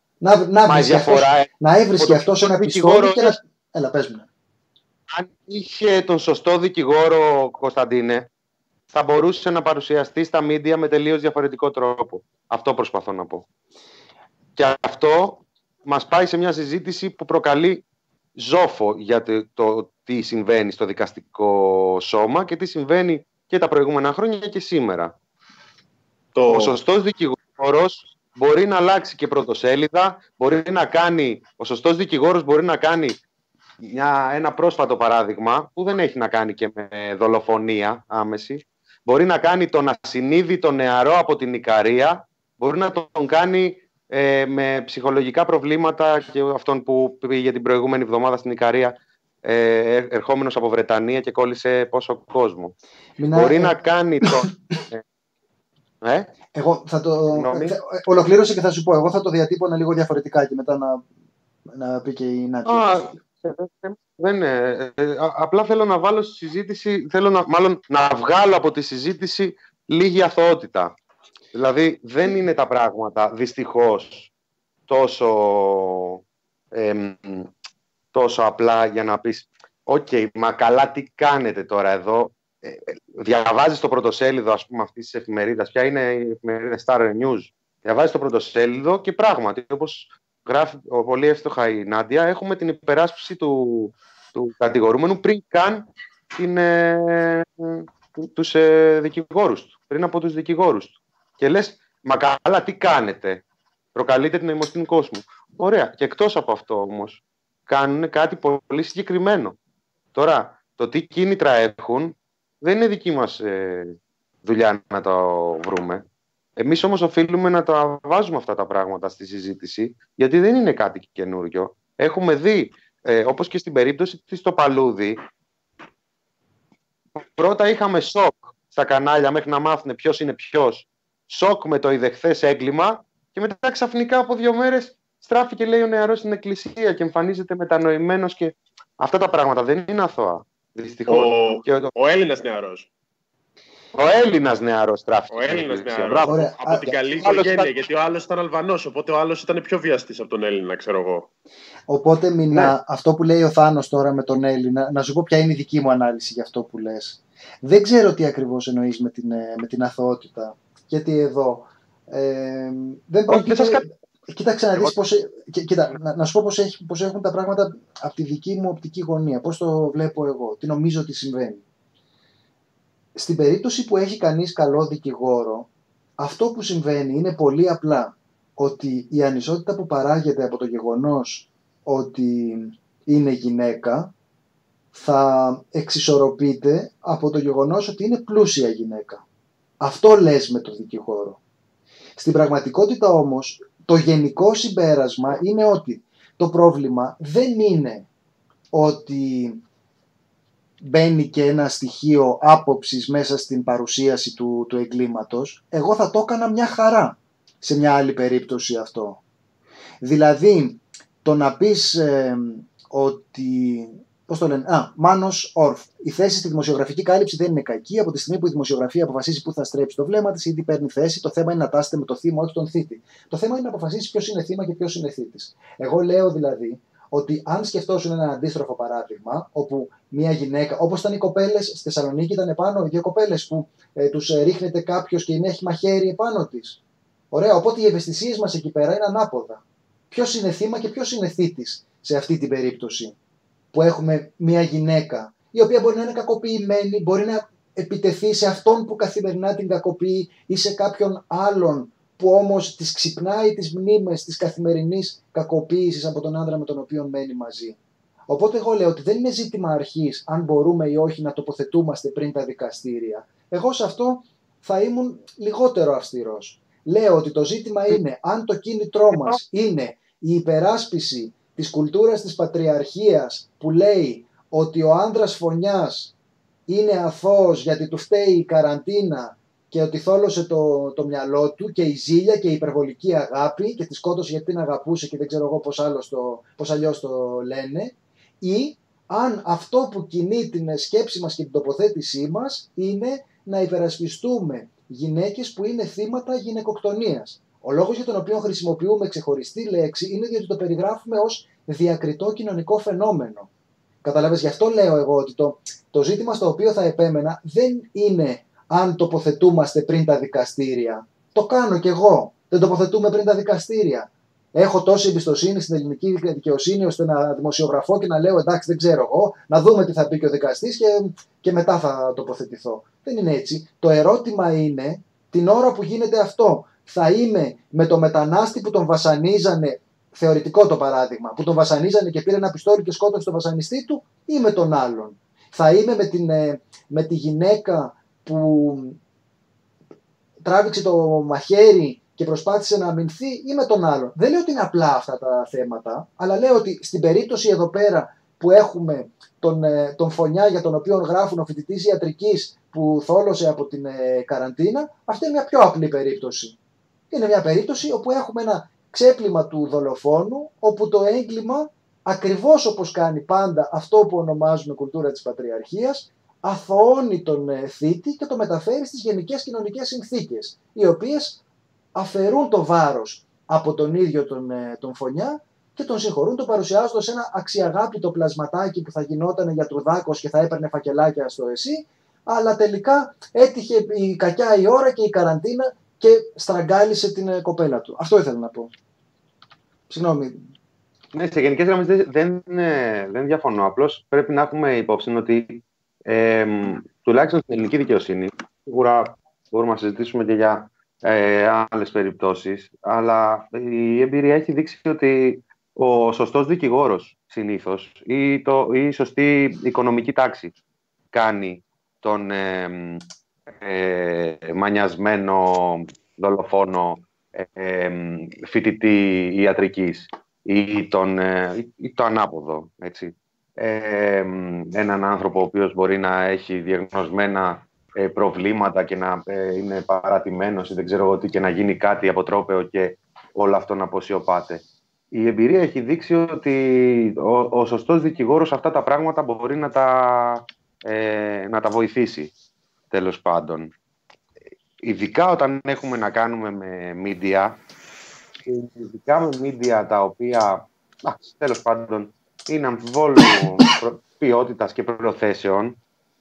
Να έβρισκε αυτός ένα πιστόλι και να... Έλα, πες μου. Αν είχε τον σωστό δικηγόρο, Κωνσταντίνε, θα μπορούσε να παρουσιαστεί στα μίντια με τελείως διαφορετικό τρόπο. Αυτό προσπαθώ να πω. Και αυτό μας πάει σε μια συζήτηση που προκαλεί ζόφο για το τι συμβαίνει στο δικαστικό σώμα και τι συμβαίνει και τα προηγούμενα χρόνια και σήμερα. Ο σωστός δικηγόρος μπορεί να αλλάξει και πρωτοσέλιδα, ο σωστός δικηγόρος μπορεί να κάνει ένα πρόσφατο παράδειγμα που δεν έχει να κάνει και με δολοφονία άμεση. Μπορεί να κάνει τον ασυνείδητο νεαρό από την Ικαρία, μπορεί να τον κάνει με ψυχολογικά προβλήματα, και αυτόν που πήγε την προηγούμενη εβδομάδα στην Ικαρία, ερχόμενος από Βρετανία και κόλλησε πόσο κόσμο. Μπορεί να κάνει τον... Εγώ θα το... Ολοκλήρωσε και θα σου πω. Εγώ θα το διατύπωνα λίγο διαφορετικά και μετά να πει και η Νάτια. Απλά θέλω να βάλω στη συζήτηση, μάλλον να βγάλω από τη συζήτηση λίγη αθωότητα. Δηλαδή δεν είναι τα πράγματα δυστυχώς τόσο απλά για να πεις μα καλά τι κάνετε τώρα εδώ. Διαβάζεις το πρωτοσέλιδο, ας πούμε, αυτής της εφημερίδας. Ποια είναι η εφημερίδα? Star News. Διαβάζεις το πρωτοσέλιδο και πράγματι, όπως γράφει πολύ εύστοχα η Νάντια, έχουμε την υπεράσπιση του κατηγορούμενου πριν καν τους δικηγόρους του, πριν από τους δικηγόρους του. Και λες, μα καλά τι κάνετε, προκαλείτε την νοημοσύνη κόσμου. Ωραία, και εκτός από αυτό όμως κάνουν κάτι πολύ συγκεκριμένο. Τώρα, το τι κίνητρα έχουν δεν είναι δική μας δουλειά να το βρούμε. Εμείς όμως οφείλουμε να τα βάζουμε αυτά τα πράγματα στη συζήτηση, γιατί δεν είναι κάτι καινούριο. Έχουμε δει, όπως και στην περίπτωση της Τοπαλούδη, πρώτα είχαμε σοκ στα κανάλια μέχρι να μάθουν ποιος είναι ποιος. Σοκ με το ιδεχθές έγκλημα και μετά ξαφνικά από 2 μέρες στράφηκε, λέει, ο νεαρός στην εκκλησία και εμφανίζεται μετανοημένος, και αυτά τα πράγματα δεν είναι αθώα. Δυστυχώς. Ο Έλληνας νεαρός. Ο Έλληνας νεαρός στράφηκε. Ο Έλληνας νεαρός. Από την καλή οικογένεια. Γιατί ο άλλος ήταν Αλβανός. Οπότε ο άλλος ήταν πιο βιαστής από τον Έλληνα, ξέρω εγώ. Οπότε, Μινά, αυτό που λέει ο Θάνος τώρα με τον Έλληνα, να σου πω ποια είναι η δική μου ανάλυση για αυτό που λες. Δεν ξέρω τι ακριβώς εννοείς με την αθωότητα. Γιατί εδώ δεν πρόκειται. Κοίταξε να δεις να σου πω πώς έχουν τα πράγματα από τη δική μου οπτική γωνία. Πώς το βλέπω εγώ. Τι νομίζω ότι συμβαίνει. Στην περίπτωση που έχει κανείς καλό δικηγόρο, αυτό που συμβαίνει είναι πολύ απλά. Ότι η ανισότητα που παράγεται από το γεγονός ότι είναι γυναίκα θα εξισορροπείται από το γεγονός ότι είναι πλούσια γυναίκα. Αυτό λες με το δικηγόρο. Στην πραγματικότητα όμως, το γενικό συμπέρασμα είναι ότι το πρόβλημα δεν είναι ότι μπαίνει και ένα στοιχείο άποψης μέσα στην παρουσίαση του εγκλήματος. Εγώ θα το έκανα μια χαρά σε μια άλλη περίπτωση αυτό. Δηλαδή, το να πεις ότι... Πώς το λένε? Μάνος Όρφ. Η θέση στη δημοσιογραφική κάλυψη δεν είναι κακή. Από τη στιγμή που η δημοσιογραφία αποφασίσει πού θα στρέψει το βλέμμα της, ήδη παίρνει θέση. Το θέμα είναι να τάσσεται με το θύμα, όχι τον θήτη. Το θέμα είναι να αποφασίσει ποιος είναι θύμα και ποιος είναι θήτης. Εγώ λέω δηλαδή ότι αν σκεφτόσουν ένα αντίστροφο παράδειγμα, όπου μια γυναίκα, όπως ήταν οι κοπέλες στη Θεσσαλονίκη, ήταν επάνω οι 2 κοπέλες που τους ρίχνεται κάποιος και η μία έχει μαχαίρι επάνω της. Ωραία, οπότε οι ευαισθησίες μας εκεί πέρα είναι ανάποδα. Ποιος είναι θύμα και ποιος είναι θήτης σε αυτή την περίπτωση? Που έχουμε μια γυναίκα η οποία μπορεί να είναι κακοποιημένη, μπορεί να επιτεθεί σε αυτόν που καθημερινά την κακοποιεί ή σε κάποιον άλλον που όμως της ξυπνάει τις μνήμες της καθημερινής κακοποίησης από τον άντρα με τον οποίο μένει μαζί. Οπότε εγώ λέω ότι δεν είναι ζήτημα αρχής αν μπορούμε ή όχι να τοποθετούμαστε πριν τα δικαστήρια. Εγώ σε αυτό θα ήμουν λιγότερο αυστηρός. Λέω ότι το ζήτημα είναι αν το κίνητρό μας είναι η υπεράσπιση της κουλτούρας της πατριαρχίας που λέει ότι ο άνδρας φωνιάς είναι αθώος γιατί του φταίει η καραντίνα και ότι θόλωσε το μυαλό του και η ζήλια και η υπερβολική αγάπη και τη σκότωσε γιατί την αγαπούσε και δεν ξέρω εγώ πώς αλλιώς το λένε, ή αν αυτό που κινεί την σκέψη μας και την τοποθέτησή μας είναι να υπερασπιστούμε γυναίκες που είναι θύματα γυναικοκτονίας. Ο λόγος για τον οποίο χρησιμοποιούμε ξεχωριστή λέξη είναι διότι το περιγράφουμε ως διακριτό κοινωνικό φαινόμενο. Καταλάβες, γι' αυτό λέω εγώ ότι το ζήτημα στο οποίο θα επέμενα δεν είναι αν τοποθετούμαστε πριν τα δικαστήρια. Το κάνω κι εγώ. Δεν τοποθετούμε πριν τα δικαστήρια. Έχω τόση εμπιστοσύνη στην ελληνική δικαιοσύνη ώστε να δημοσιογραφώ και να λέω εντάξει, δεν ξέρω εγώ, να δούμε τι θα πει και ο δικαστής και μετά θα τοποθετηθώ. Δεν είναι έτσι. Το ερώτημα είναι την ώρα που γίνεται αυτό. Θα είμαι με το μετανάστη που τον βασανίζανε, θεωρητικό το παράδειγμα, που τον βασανίζανε και πήρε ένα πιστόλι και σκότωσε τον βασανιστή του, ή με τον άλλον. Θα είμαι με τη γυναίκα που τράβηξε το μαχαίρι και προσπάθησε να αμυνθεί, ή με τον άλλον. Δεν λέω ότι είναι απλά αυτά τα θέματα, αλλά λέω ότι στην περίπτωση εδώ πέρα που έχουμε τον φωνιά για τον οποίο γράφουν ο φοιτητής ιατρικής που θόλωσε από την καραντίνα, αυτή είναι μια πιο απλή περίπτωση. Είναι μια περίπτωση όπου έχουμε ένα ξέπλυμα του δολοφόνου, όπου το έγκλημα, ακριβώς όπως κάνει πάντα αυτό που ονομάζουμε κουλτούρα της πατριαρχίας, αθωώνει τον θήτη και το μεταφέρει στις γενικές κοινωνικές συνθήκες, οι οποίες αφαιρούν το βάρος από τον ίδιο τον φωνιά και τον συγχωρούν, το παρουσιάζοντας ένα αξιαγάπητο πλασματάκι που θα γινόταν για τρουδάκος και θα έπαιρνε φακελάκια στο ΕΣΥ, αλλά τελικά έτυχε η κακιά η ώρα και η καραντίνα και στραγγάλισε την κοπέλα του. Αυτό ήθελα να πω. Συγγνώμη. Ναι, σε γενικές γραμμές δεν διαφωνώ. Απλώς πρέπει να έχουμε υπόψη ότι τουλάχιστον στην ελληνική δικαιοσύνη, σίγουρα μπορούμε να συζητήσουμε και για άλλες περιπτώσεις, αλλά η εμπειρία έχει δείξει ότι ο σωστός δικηγόρος συνήθως ή η σωστή οικονομική τάξη κάνει τον μανιασμένο δολοφόνο φοιτητή ιατρικής ή το ανάποδο, έτσι. Έναν άνθρωπο ο οποίος μπορεί να έχει διαγνωσμένα προβλήματα και να είναι παρατημένος ή δεν ξέρω τι και να γίνει κάτι αποτρόπαιο και όλο αυτό να αποσιωπάται. Η εμπειρία έχει δείξει ότι ο σωστός δικηγόρος αυτά τα πράγματα μπορεί να τα βοηθήσει, τέλος πάντων. Ειδικά όταν έχουμε να κάνουμε με media, ειδικά με media τα οποία, τέλος πάντων, είναι αμφιβόλου ποιότητας και προθέσεων,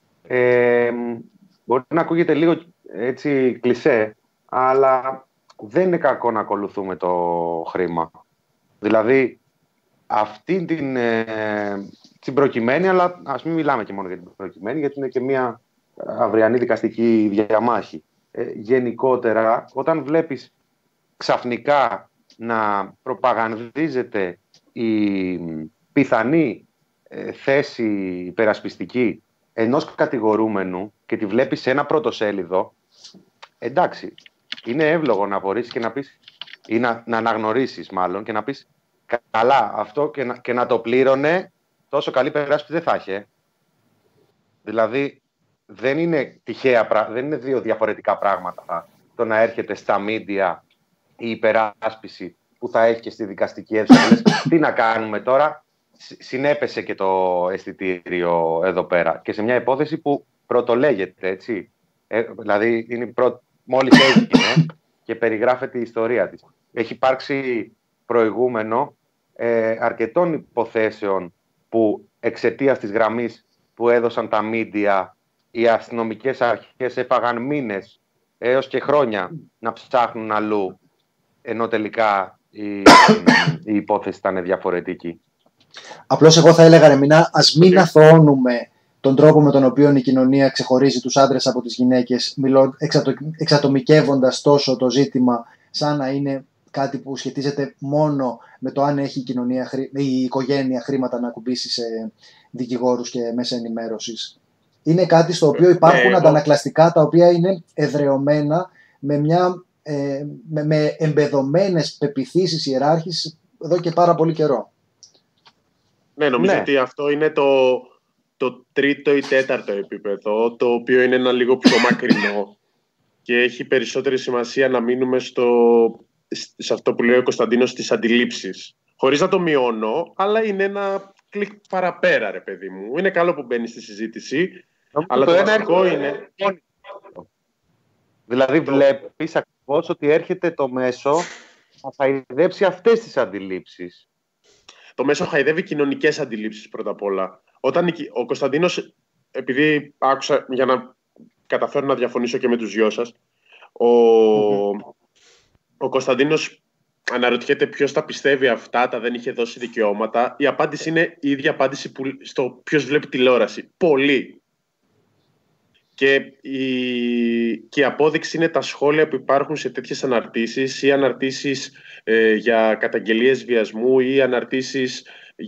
μπορεί να ακούγεται λίγο έτσι κλισέ, αλλά δεν είναι κακό να ακολουθούμε το χρήμα. Δηλαδή, αυτή την προκειμένη, αλλά ας μην μιλάμε και μόνο για την προκειμένη, γιατί είναι και μια αυριανή δικαστική διαμάχη. Γενικότερα, όταν βλέπεις ξαφνικά να προπαγανδίζεται η πιθανή θέση υπερασπιστική ενός κατηγορούμενου και τη βλέπεις σε ένα πρωτοσέλιδο, εντάξει, είναι εύλογο να απορρίσεις και να πεις, ή να αναγνωρίσεις μάλλον και να πεις καλά αυτό και να το πλήρωνε, τόσο καλή περάσπιση δεν θα είχε. Δηλαδή δεν είναι τυχαία, δεν είναι δύο διαφορετικά πράγματα το να έρχεται στα μίντια η υπεράσπιση που θα έχει και στη δικαστική αίθουσα. Τι να κάνουμε τώρα, συνέπεσε και το αισθητήριο εδώ πέρα και σε μια υπόθεση που πρωτολέγεται, έτσι. Δηλαδή μόλις έγινε και περιγράφεται η ιστορία της. Έχει υπάρξει προηγούμενο αρκετών υποθέσεων που εξαιτίας της γραμμής που έδωσαν τα μίντια, οι αστυνομικές αρχές έφαγαν μήνες έως και χρόνια να ψάχνουν αλλού, ενώ τελικά η υπόθεση ήταν διαφορετική. Απλώς εγώ θα έλεγα, Ρεμινά, ας μην αθωώνουμε τον τρόπο με τον οποίο η κοινωνία ξεχωρίζει τους άντρες από τις γυναίκες, εξατομικεύοντας τόσο το ζήτημα σαν να είναι κάτι που σχετίζεται μόνο με το αν έχει η οικογένεια χρήματα να ακουμπήσει σε δικηγόρους και μέσα ενημέρωσης. Είναι κάτι στο οποίο υπάρχουν αντανακλαστικά τα οποία είναι εδρεωμένα με εμπεδωμένες πεποιθήσεις ιεράρχης εδώ και πάρα πολύ καιρό. Ναι, νομίζω ότι αυτό είναι το τρίτο ή τέταρτο επίπεδο, το οποίο είναι ένα λίγο πιο μακρινό και έχει περισσότερη σημασία να μείνουμε σε αυτό που λέει ο Κωνσταντίνος, στις αντιλήψεις. Χωρίς να το μειώνω, αλλά είναι ένα κλικ παραπέρα, ρε παιδί μου. Είναι καλό που μπαίνει στη συζήτηση, αλλά το βασικό είναι... Δηλαδή βλέπεις ακριβώς ότι έρχεται το μέσο να χαϊδέψει αυτές τις αντιλήψεις. Το μέσο χαϊδεύει κοινωνικές αντιλήψεις πρώτα απ' όλα. Όταν ο Κωνσταντίνος, επειδή άκουσα, για να καταφέρω να διαφωνήσω και με τους δυο σας, ο Κωνσταντίνος αναρωτιέται ποιος τα πιστεύει αυτά, τα δεν είχε δώσει δικαιώματα. Η απάντηση είναι η ίδια απάντηση στο ποιος βλέπει τηλεόραση. Πολλοί. Και η απόδειξη είναι τα σχόλια που υπάρχουν σε τέτοιες αναρτήσεις ή αναρτήσεις για καταγγελίες βιασμού ή αναρτήσεις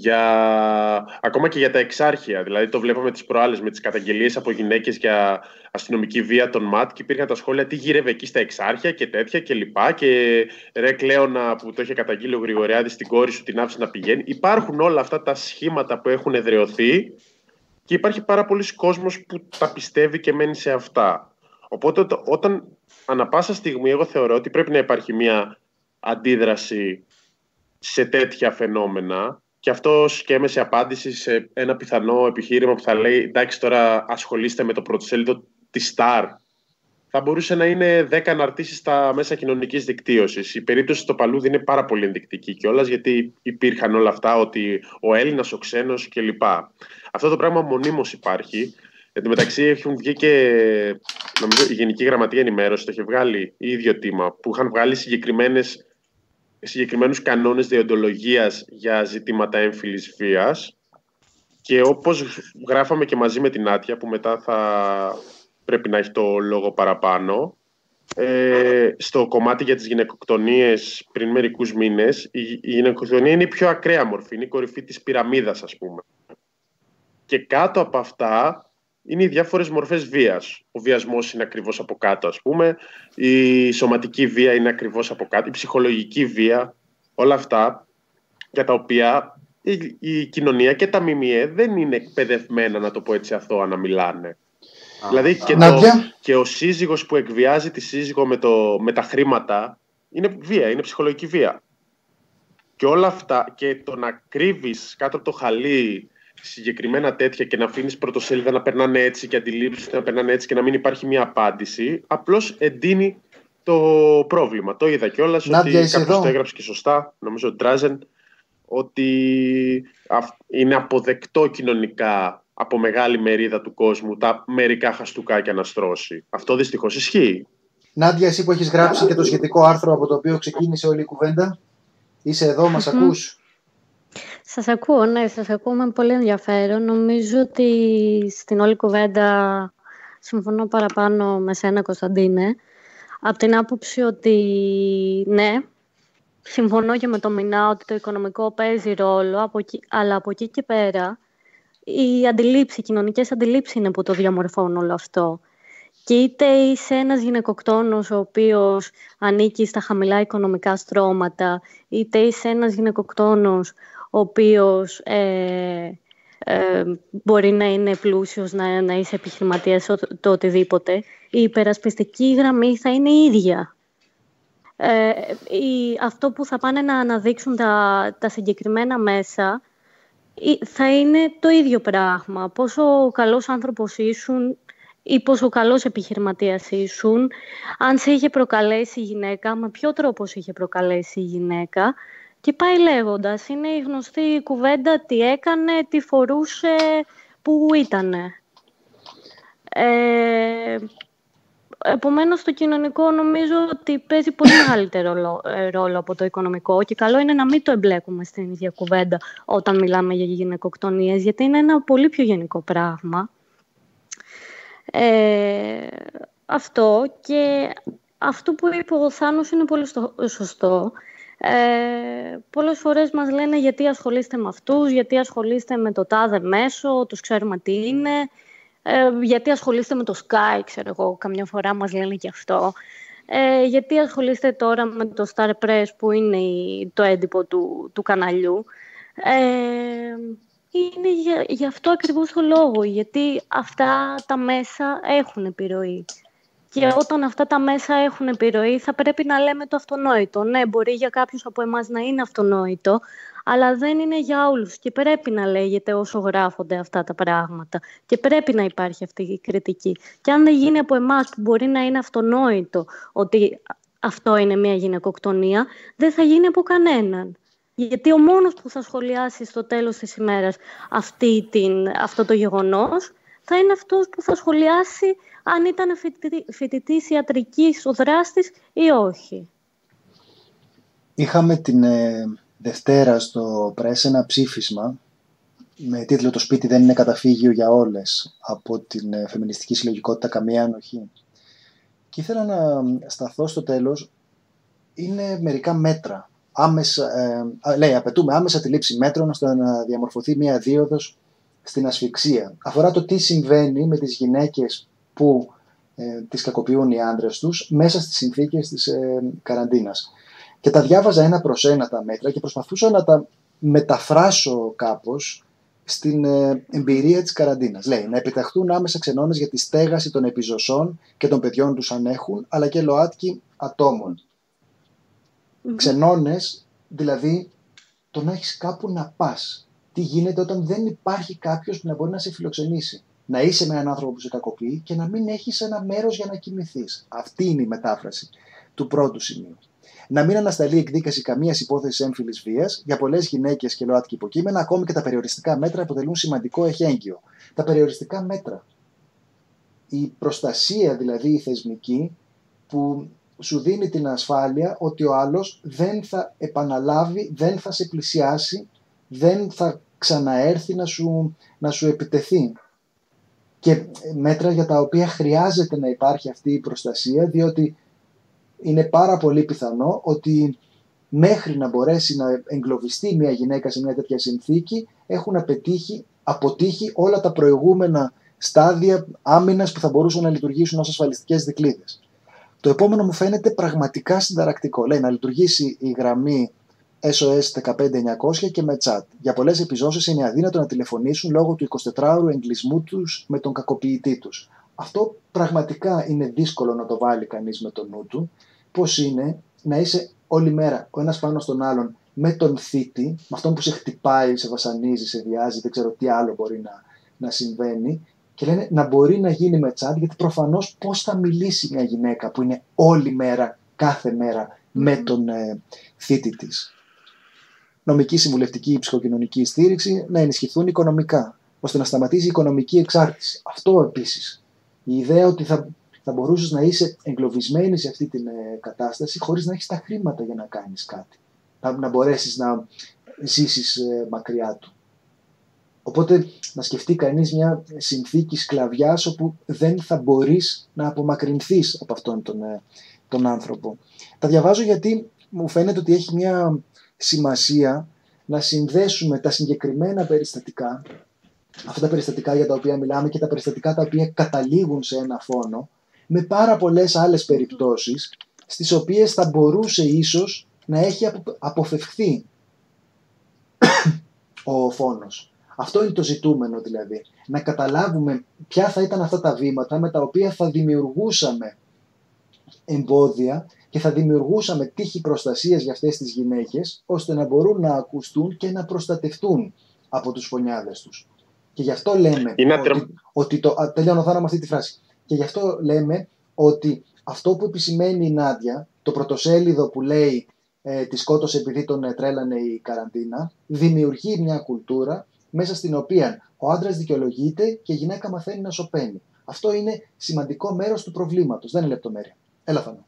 ακόμα και για τα εξάρχεια. Δηλαδή το βλέπαμε τις προάλλες με τις καταγγελίες από γυναίκες για αστυνομική βία των ΜΑΤ και υπήρχαν τα σχόλια τι γύρευε εκεί στα εξάρχεια και τέτοια και λοιπά και ρε Κλέωνα που το είχε καταγγείλει ο Γρηγοριάδης στην κόρη σου την άφησε να πηγαίνει. Υπάρχουν όλα αυτά τα σχήματα που έχουν εδραιωθεί και υπάρχει πάρα πολλοί κόσμος που τα πιστεύει και μένει σε αυτά. Οπότε όταν ανα πάσα στιγμή εγώ θεωρώ ότι πρέπει να υπάρχει μια αντίδραση σε τέτοια φαινόμενα και αυτό σκέμε σε απάντηση σε ένα πιθανό επιχείρημα που θα λέει εντάξει τώρα ασχολείστε με το πρωτοσέλιδο της Star. Θα μπορούσε να είναι 10 αναρτήσεις στα μέσα κοινωνικής δικτύωσης. Η περίπτωση στο Παλούδι είναι πάρα πολύ ενδεικτική κιόλας γιατί υπήρχαν όλα αυτά ότι ο Έλληνας, ο ξένος κλπ. Αυτό το πράγμα μονίμως υπάρχει. Εν τω μεταξύ έχουν βγει και νομίζω η Γενική Γραμματεία Ενημέρωση το είχε βγάλει η ίδιο τίμα που είχαν βγάλει συγκεκριμένους κανόνες δεοντολογίας για ζητήματα έμφυλης βίας και όπως γράφαμε και μαζί με την Άτια που μετά θα πρέπει να έχει το λόγο παραπάνω στο κομμάτι για τις γυναικοκτονίες πριν μερικούς μήνες η γυναικοκτονία είναι η πιο ακραία μορφή, είναι η κορυφή της πυραμίδας ας πούμε και κάτω από αυτά είναι οι διάφορες μορφές βίας. Ο βιασμός είναι ακριβώς από κάτω, ας πούμε. Η σωματική βία είναι ακριβώς από κάτω. Η ψυχολογική βία. Όλα αυτά για τα οποία η κοινωνία και τα ΜΜΕ δεν είναι εκπαιδευμένα, να το πω έτσι αθώα, να μιλάνε. Δηλαδή και ο σύζυγος που εκβιάζει τη σύζυγο με τα χρήματα είναι βία, είναι ψυχολογική βία. Και όλα αυτά και το να κρύβεις κάτω από το χαλί συγκεκριμένα τέτοια και να αφήνεις πρωτοσέλιδα να περνάνε έτσι και αντιλήψεις να περνάνε έτσι και να μην υπάρχει μια απάντηση, απλώς εντείνει το πρόβλημα. Το είδα κιόλας ότι κάποιος το έγραψε και σωστά, νομίζω ο Ντράζεν, ότι είναι αποδεκτό κοινωνικά από μεγάλη μερίδα του κόσμου τα μερικά χαστούκάκια να στρώσει. Αυτό δυστυχώς ισχύει. Νάντια, εσύ που έχεις γράψει και το σχετικό άρθρο από το οποίο ξεκίνησε όλη η κουβέντα, είσαι εδώ, μας ακούς? Σας ακούω, ναι, σας ακούω με πολύ ενδιαφέρον. Νομίζω ότι στην όλη κουβέντα συμφωνώ παραπάνω με σένα, Κωνσταντίνε. Από την άποψη ότι, ναι, συμφωνώ και με το Μινά ότι το οικονομικό παίζει ρόλο, αλλά από εκεί και πέρα οι κοινωνικές αντιλήψεις είναι που το διαμορφώνουν όλο αυτό. Και είτε είσαι ένας γυναικοκτόνος ο οποίος ανήκει στα χαμηλά οικονομικά στρώματα, είτε είσαι ένας γυναικοκτόνος ο οποίος μπορεί να είναι πλούσιος, να είσαι επιχειρηματίας, το οτιδήποτε, η υπερασπιστική γραμμή θα είναι η ίδια. Αυτό που θα πάνε να αναδείξουν τα συγκεκριμένα μέσα θα είναι το ίδιο πράγμα. Πόσο καλός άνθρωπος ήσουν ή πόσο καλός επιχειρηματίας ήσουν, αν σε είχε προκαλέσει η γυναίκα, με ποιο τρόπο σε είχε προκαλέσει η γυναίκα. Και πάει λέγοντας, είναι η γνωστή κουβέντα τι έκανε, τι φορούσε, πού ήτανε. Επομένως, το κοινωνικό νομίζω ότι παίζει πολύ μεγαλύτερο ρόλο από το οικονομικό και καλό είναι να μην το εμπλέκουμε στην ίδια κουβέντα όταν μιλάμε για γυναικοκτονίες, γιατί είναι ένα πολύ πιο γενικό πράγμα. Αυτό και αυτό που είπε ο Θάνος είναι πολύ σωστό. Πολλές φορές μας λένε γιατί ασχολείστε με αυτούς, γιατί ασχολείστε με το τάδε μέσο, τους ξέρουμε τι είναι, γιατί ασχολείστε με το Sky, ξέρω εγώ, καμιά φορά μας λένε και αυτό, γιατί ασχολείστε τώρα με το Star Press που είναι το έντυπο του καναλιού. είναι για αυτό ακριβώς το λόγο, γιατί αυτά τα μέσα έχουν επιρροή. Και όταν αυτά τα μέσα έχουν επιρροή, θα πρέπει να λέμε το αυτονόητο. Ναι, μπορεί για κάποιους από εμάς να είναι αυτονόητο, αλλά δεν είναι για όλους. Και πρέπει να λέγεται όσο γράφονται αυτά τα πράγματα. Και πρέπει να υπάρχει αυτή η κριτική. Και αν δεν γίνει από εμάς, που μπορεί να είναι αυτονόητο ότι αυτό είναι μια γυναικοκτονία, δεν θα γίνει από κανέναν. Γιατί ο μόνος που θα σχολιάσει στο τέλος της ημέρας αυτό το γεγονός θα είναι αυτός που θα σχολιάσει αν ήταν φοιτητής ιατρικής ο δράστης ή όχι. Είχαμε την Δευτέρα στο Πρέσ ένα ψήφισμα με τίτλο «Το σπίτι δεν είναι καταφύγιο για όλες» από την φεμινιστική συλλογικότητα Καμία Ανοχή. Και ήθελα να σταθώ στο τέλος. Είναι μερικά μέτρα. Λέει, απαιτούμε άμεσα τη λήψη μέτρων ώστε να διαμορφωθεί μια δίωδος στην ασφυξία. Αφορά το τι συμβαίνει με τις γυναίκες που τις κακοποιούν οι άντρες τους μέσα στις συνθήκες της καραντίνας. Και τα διάβαζα ένα προς ένα τα μέτρα και προσπαθούσα να τα μεταφράσω κάπως στην εμπειρία της καραντίνας. Λέει, να επιταχθούν άμεσα ξενώνες για τη στέγαση των επιζωσών και των παιδιών τους αν έχουν, αλλά και ΛΟΑΤΚΙ ατόμων. Ξενώνες, δηλαδή το να έχεις κάπου να πας. Τι γίνεται όταν δεν υπάρχει κάποιος που να μπορεί να σε φιλοξενήσει. Να είσαι με έναν άνθρωπο που σε κακοποιεί και να μην έχεις ένα μέρος για να κοιμηθείς. Αυτή είναι η μετάφραση του πρώτου σημείου. Να μην ανασταλεί εκδίκαση καμίας υπόθεσης έμφυλης βίας για πολλές γυναίκες και ΛΟΑΤΚΙ υποκείμενα, ακόμη και τα περιοριστικά μέτρα αποτελούν σημαντικό εχέγγυο. Τα περιοριστικά μέτρα. Η προστασία δηλαδή η θεσμική που σου δίνει την ασφάλεια ότι ο άλλος δεν θα επαναλάβει, δεν θα σε πλησιάσει, δεν θα ξαναέρθει να σου επιτεθεί. Και μέτρα για τα οποία χρειάζεται να υπάρχει αυτή η προστασία, διότι είναι πάρα πολύ πιθανό ότι μέχρι να μπορέσει να εγκλωβιστεί μια γυναίκα σε μια τέτοια συνθήκη έχουν αποτύχει όλα τα προηγούμενα στάδια άμυνας που θα μπορούσαν να λειτουργήσουν ως ασφαλιστικές δικλείδες. Το επόμενο μου φαίνεται πραγματικά συνταρακτικό. Λέει να λειτουργήσει η γραμμή SOS 15900 και με chat. Για πολλές επιζώσεις είναι αδύνατο να τηλεφωνήσουν λόγω του 24ωρου εγκλεισμού τους με τον κακοποιητή τους. Αυτό πραγματικά είναι δύσκολο να το βάλει κανείς με το νου του. Πώς είναι να είσαι όλη μέρα ο ένας πάνω στον άλλον με τον θήτη, με αυτόν που σε χτυπάει, σε βασανίζει, σε βιάζει, δεν ξέρω τι άλλο μπορεί να συμβαίνει. Και λένε να μπορεί να γίνει με chat, γιατί προφανώς πώς θα μιλήσει μια γυναίκα που είναι όλη μέρα, κάθε μέρα με τον θήτη της. Νομική, συμβουλευτική, ψυχοκοινωνική στήριξη να ενισχυθούν οικονομικά, ώστε να σταματήσει η οικονομική εξάρτηση. Αυτό επίσης. Η ιδέα ότι θα μπορούσες να είσαι εγκλωβισμένη σε αυτή την κατάσταση χωρίς να έχεις τα χρήματα για να κάνεις κάτι. Να μπορέσεις να ζήσεις μακριά του. Οπότε να σκεφτεί κανείς μια συνθήκη σκλαβιάς όπου δεν θα μπορείς να απομακρυνθείς από αυτόν τον άνθρωπο. Τα διαβάζω γιατί μου φαίνεται ότι έχει μια σημασία να συνδέσουμε τα συγκεκριμένα περιστατικά, αυτά τα περιστατικά για τα οποία μιλάμε και τα περιστατικά τα οποία καταλήγουν σε ένα φόνο, με πάρα πολλές άλλες περιπτώσεις στις οποίες θα μπορούσε ίσως να έχει αποφευχθεί ο φόνος. Αυτό είναι το ζητούμενο δηλαδή. Να καταλάβουμε ποια θα ήταν αυτά τα βήματα με τα οποία θα δημιουργούσαμε εμπόδια και θα δημιουργούσαμε τύχη προστασίας για αυτές τις γυναίκες, ώστε να μπορούν να ακουστούν και να προστατευτούν από τους φωνιάδες τους. Και γι' αυτό λέμε τελειώνω με αυτή τη φράση. Και γι' αυτό λέμε ότι αυτό που επισημαίνει η Νάντια, το πρωτοσέλιδο που λέει τη σκότωσε επειδή τον τρέλανε η καραντίνα, δημιουργεί μια κουλτούρα μέσα στην οποία ο άντρας δικαιολογείται και η γυναίκα μαθαίνει να σωπαίνει. Αυτό είναι σημαντικό μέρος του προβλήματος, δεν είναι λεπτομέρεια. Έλα Θανό.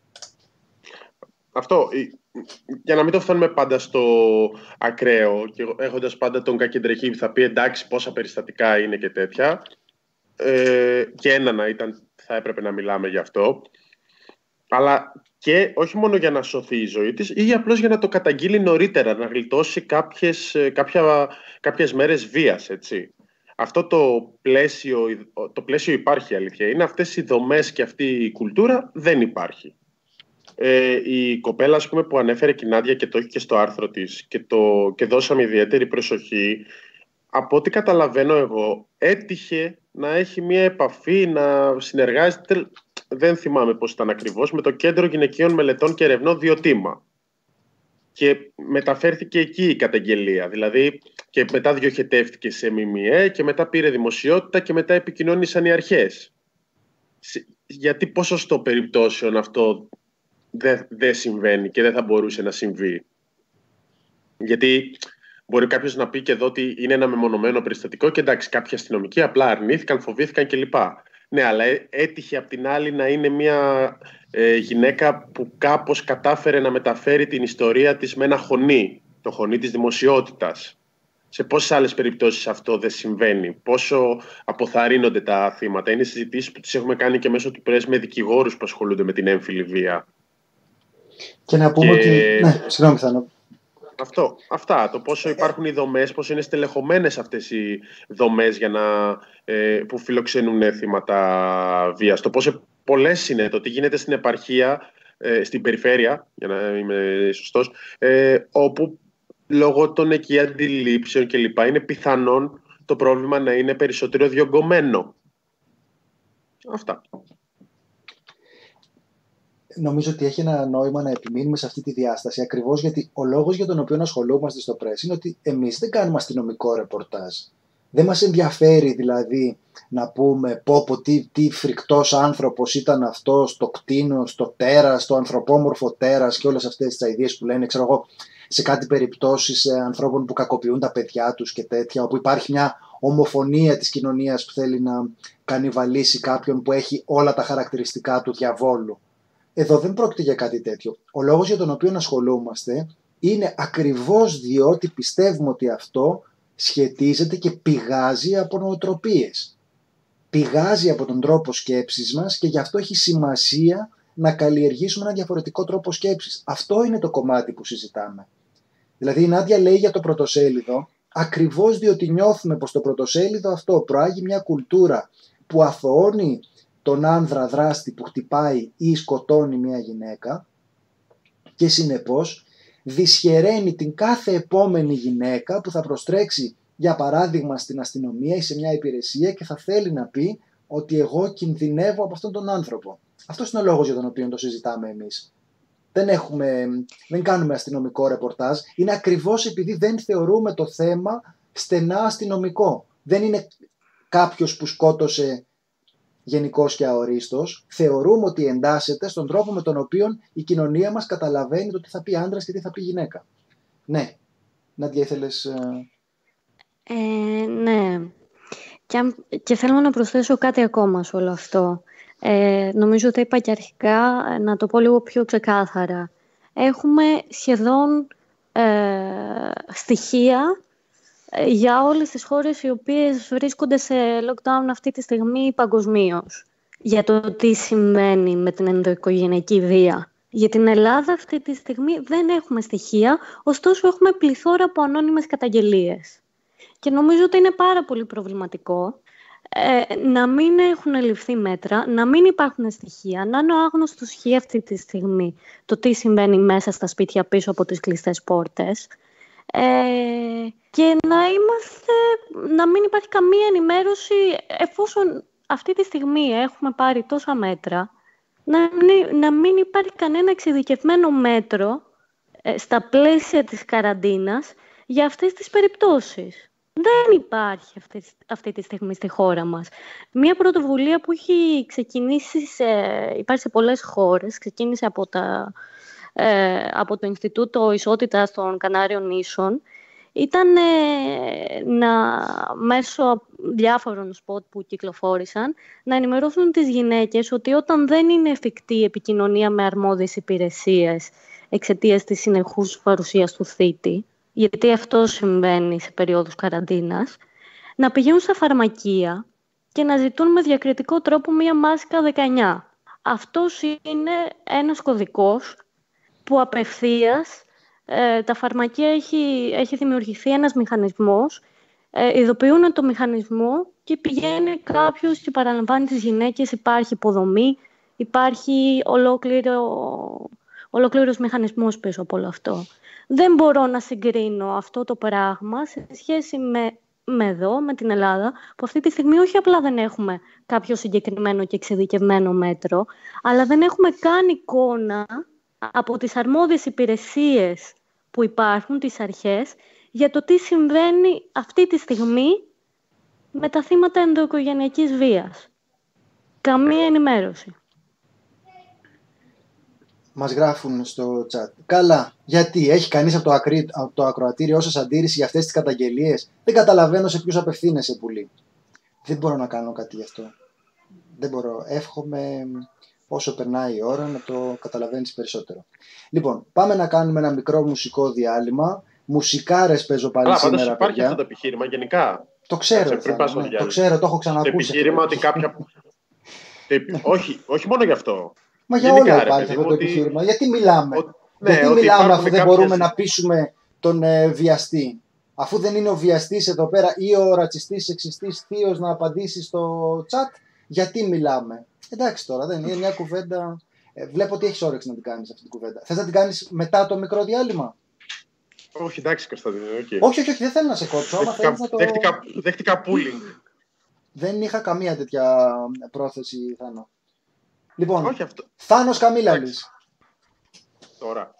Αυτό, για να μην το φτάνουμε πάντα στο ακραίο και έχοντας πάντα τον κακεντρεχή που θα πει εντάξει πόσα περιστατικά είναι και τέτοια, και ένα να ήταν, θα έπρεπε να μιλάμε γι' αυτό, αλλά και όχι μόνο για να σωθεί η ζωή της ή απλώς για να το καταγγείλει νωρίτερα, να γλιτώσει κάποιες μέρες βίας, έτσι. Αυτό το πλαίσιο υπάρχει, αλήθεια. Είναι αυτές οι δομές και αυτή η κουλτούρα δεν υπάρχει. Η κοπέλα, ας πούμε, που ανέφερε η Νάντια και το έχει και στο άρθρο της και δώσαμε ιδιαίτερη προσοχή, από ό,τι καταλαβαίνω εγώ, έτυχε να έχει μια επαφή, να συνεργάζεται, δεν θυμάμαι πώς ήταν ακριβώς, με το Κέντρο Γυναικείων Μελετών και Ερευνών Διοτήμα. Και μεταφέρθηκε εκεί η καταγγελία. Δηλαδή, και μετά διοχετεύτηκε σε ΜΜΕ και μετά πήρε δημοσιότητα και μετά επικοινώνησαν οι αρχές. Γιατί ποσοστό περιπτώσεων αυτό δεν συμβαίνει και δεν θα μπορούσε να συμβεί? Γιατί μπορεί κάποιος να πει και εδώ ότι είναι ένα μεμονωμένο περιστατικό και εντάξει, κάποιοι αστυνομικοί απλά αρνήθηκαν, φοβήθηκαν κλπ. Ναι, αλλά έτυχε απ' την άλλη να είναι μια γυναίκα που κάπως κατάφερε να μεταφέρει την ιστορία της με ένα χωνί, το χωνί της δημοσιότητας. Σε πόσες άλλες περιπτώσεις αυτό δεν συμβαίνει? Πόσο αποθαρρύνονται τα θύματα? Είναι συζητήσεις που τις έχουμε κάνει και μέσω του πρέσ με δικηγόρους που ασχολούνται με την έμφυλη βία. Και να πούμε ότι... Ναι, συγγνώμη, θα Αυτά, το πόσο υπάρχουν οι δομές, πόσο είναι στελεχωμένες αυτές οι δομές που φιλοξενούν θύματα βίας. Το πόσο πολλές είναι, το τι γίνεται στην επαρχία, στην περιφέρεια, για να είμαι σωστός, όπου λόγω των εκεί αντιλήψεων κλπ. Είναι πιθανόν το πρόβλημα να είναι περισσότερο διωγγωμένο. Αυτά. Νομίζω ότι έχει ένα νόημα να επιμείνουμε σε αυτή τη διάσταση, ακριβώς γιατί ο λόγος για τον οποίο ασχολούμαστε στο Press είναι ότι εμείς δεν κάνουμε αστυνομικό ρεπορτάζ. Δεν μας ενδιαφέρει δηλαδή να πούμε τι φρικτός άνθρωπος ήταν αυτός, το κτήνος, το τέρας, το ανθρωπόμορφο τέρας και όλες αυτές τις αηδίες που λένε, ξέρω εγώ, σε κάτι περιπτώσεις ανθρώπων που κακοποιούν τα παιδιά τους και τέτοια, όπου υπάρχει μια ομοφωνία της κοινωνίας που θέλει να κανιβαλίσει κάποιον που έχει όλα τα χαρακτηριστικά του διαβόλου. Εδώ δεν πρόκειται για κάτι τέτοιο. Ο λόγος για τον οποίο ασχολούμαστε είναι ακριβώς διότι πιστεύουμε ότι αυτό σχετίζεται και πηγάζει από νοοτροπίες. Πηγάζει από τον τρόπο σκέψης μας και γι' αυτό έχει σημασία να καλλιεργήσουμε ένα διαφορετικό τρόπο σκέψης. Αυτό είναι το κομμάτι που συζητάμε. Δηλαδή η Νάντια λέει για το πρωτοσέλιδο, ακριβώς διότι νιώθουμε πως το πρωτοσέλιδο αυτό προάγει μια κουλτούρα που αθωώνει τον άνδρα δράστη που χτυπάει ή σκοτώνει μια γυναίκα και συνεπώς δυσχεραίνει την κάθε επόμενη γυναίκα που θα προστρέξει για παράδειγμα στην αστυνομία ή σε μια υπηρεσία και θα θέλει να πει ότι εγώ κινδυνεύω από αυτόν τον άνθρωπο. Αυτός είναι ο λόγος για τον οποίο το συζητάμε εμείς. Δεν κάνουμε αστυνομικό ρεπορτάζ, είναι ακριβώς επειδή δεν θεωρούμε το θέμα στενά αστυνομικό. Δεν είναι κάποιος που σκότωσε γενικός και αορίστος, θεωρούμε ότι εντάσσεται στον τρόπο με τον οποίο η κοινωνία μας καταλαβαίνει το τι θα πει άντρας και τι θα πει γυναίκα. Ναι. Νάντια, ήθελες... Ναι. Και θέλω να προσθέσω κάτι ακόμα σε όλο αυτό. Νομίζω ότι είπα και αρχικά, να το πω λίγο πιο ξεκάθαρα. Έχουμε σχεδόν στοιχεία για όλες τις χώρες οι οποίες βρίσκονται σε lockdown αυτή τη στιγμή παγκοσμίως. Για το τι συμβαίνει με την ενδοοικογενειακή βία. Για την Ελλάδα αυτή τη στιγμή δεν έχουμε στοιχεία, ωστόσο έχουμε πληθώρα από ανώνυμες καταγγελίες. Και νομίζω ότι είναι πάρα πολύ προβληματικό να μην έχουν ληφθεί μέτρα, να μην υπάρχουν στοιχεία, να είναι ο άγνωστος χ αυτή τη στιγμή το τι συμβαίνει μέσα στα σπίτια πίσω από τις κλειστές πόρτες. Και να μην υπάρχει καμία ενημέρωση, εφόσον αυτή τη στιγμή έχουμε πάρει τόσα μέτρα, να μην υπάρχει κανένα εξειδικευμένο μέτρο στα πλαίσια της καραντίνας για αυτές τις περιπτώσεις. Δεν υπάρχει αυτή τη στιγμή στη χώρα μας. Μία πρωτοβουλία που έχει ξεκινήσει, υπάρχει σε πολλές χώρες, ξεκίνησε από το Ινστιτούτο Ισότητας των Κανάριων Νήσων, ήταν μέσω διάφορων σποτ που κυκλοφόρησαν να ενημερώσουν τις γυναίκες ότι όταν δεν είναι εφικτή η επικοινωνία με αρμόδιες υπηρεσίες εξαιτίας της συνεχούς παρουσίας του θήτη, γιατί αυτό συμβαίνει σε περίοδους καραντίνας, να πηγαίνουν στα φαρμακεία και να ζητούν με διακριτικό τρόπο μία μάσκα 19. Αυτός είναι ένας κωδικός που απευθείας τα φαρμακεία έχει δημιουργηθεί ένας μηχανισμός, ειδοποιούν το μηχανισμό και πηγαίνει κάποιος και παραλαμβάνει τις γυναίκες, υπάρχει υποδομή, υπάρχει ολόκληρος μηχανισμός πίσω από όλο αυτό. Δεν μπορώ να συγκρίνω αυτό το πράγμα σε σχέση με εδώ, με την Ελλάδα, που αυτή τη στιγμή όχι απλά δεν έχουμε κάποιο συγκεκριμένο και εξειδικευμένο μέτρο, αλλά δεν έχουμε καν εικόνα από τις αρμόδιες υπηρεσίες που υπάρχουν, τις αρχές, για το τι συμβαίνει αυτή τη στιγμή με τα θύματα ενδοοικογενειακής βίας. Καμία ενημέρωση. Μας γράφουν στο chat. Καλά, γιατί έχει κανείς από το ακροατήριο όσες αντίρρηση για αυτές τις καταγγελίες? Δεν καταλαβαίνω σε ποιους απευθύνεσαι, πουλί. Δεν μπορώ να κάνω κάτι γι' αυτό. Δεν μπορώ. Εύχομαι όσο περνάει η ώρα να το καταλαβαίνεις περισσότερο. Λοιπόν, πάμε να κάνουμε ένα μικρό μουσικό διάλειμμα. Μουσικάρες παίζω πάλι σήμερα, παιδιά. Υπάρχει αυτό το επιχείρημα γενικά. Το ξέρω, το ξέρω, το έχω ξανακούσει. Το επιχείρημα ότι κάποια... όχι μόνο γι' αυτό. Μα για όλα υπάρχει αυτό το επιχείρημα. Γιατί μιλάμε? Γιατί μιλάμε αφού δεν μπορούμε να πείσουμε τον βιαστή? Αφού δεν είναι ο βιαστής εδώ πέρα ή ο ρατσιστής, σεξιστής θείος να απαντήσει στο chat, γιατί μιλάμε? Εντάξει τώρα, δεν είναι μια κουβέντα. Βλέπω ότι έχεις όρεξη να την κάνεις αυτή την κουβέντα. Θες να την κάνεις μετά το μικρό διάλειμμα? Όχι, εντάξει, Κωνσταντίνε. Όχι, δεν θέλω να σε κόψω. Δέχτηκα pooling. Δεν είχα καμία τέτοια πρόθεση, Θάνο. Λοιπόν, όχι αυτό. Θάνος Καμίλαλης. Τώρα.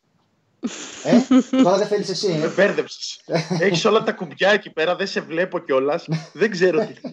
Τώρα δεν θέλεις εσύ. Με μπέρδεψες. Έχεις όλα τα κουμπιά εκεί πέρα, δεν σε βλέπω κιόλας. Δεν ξέρω τι.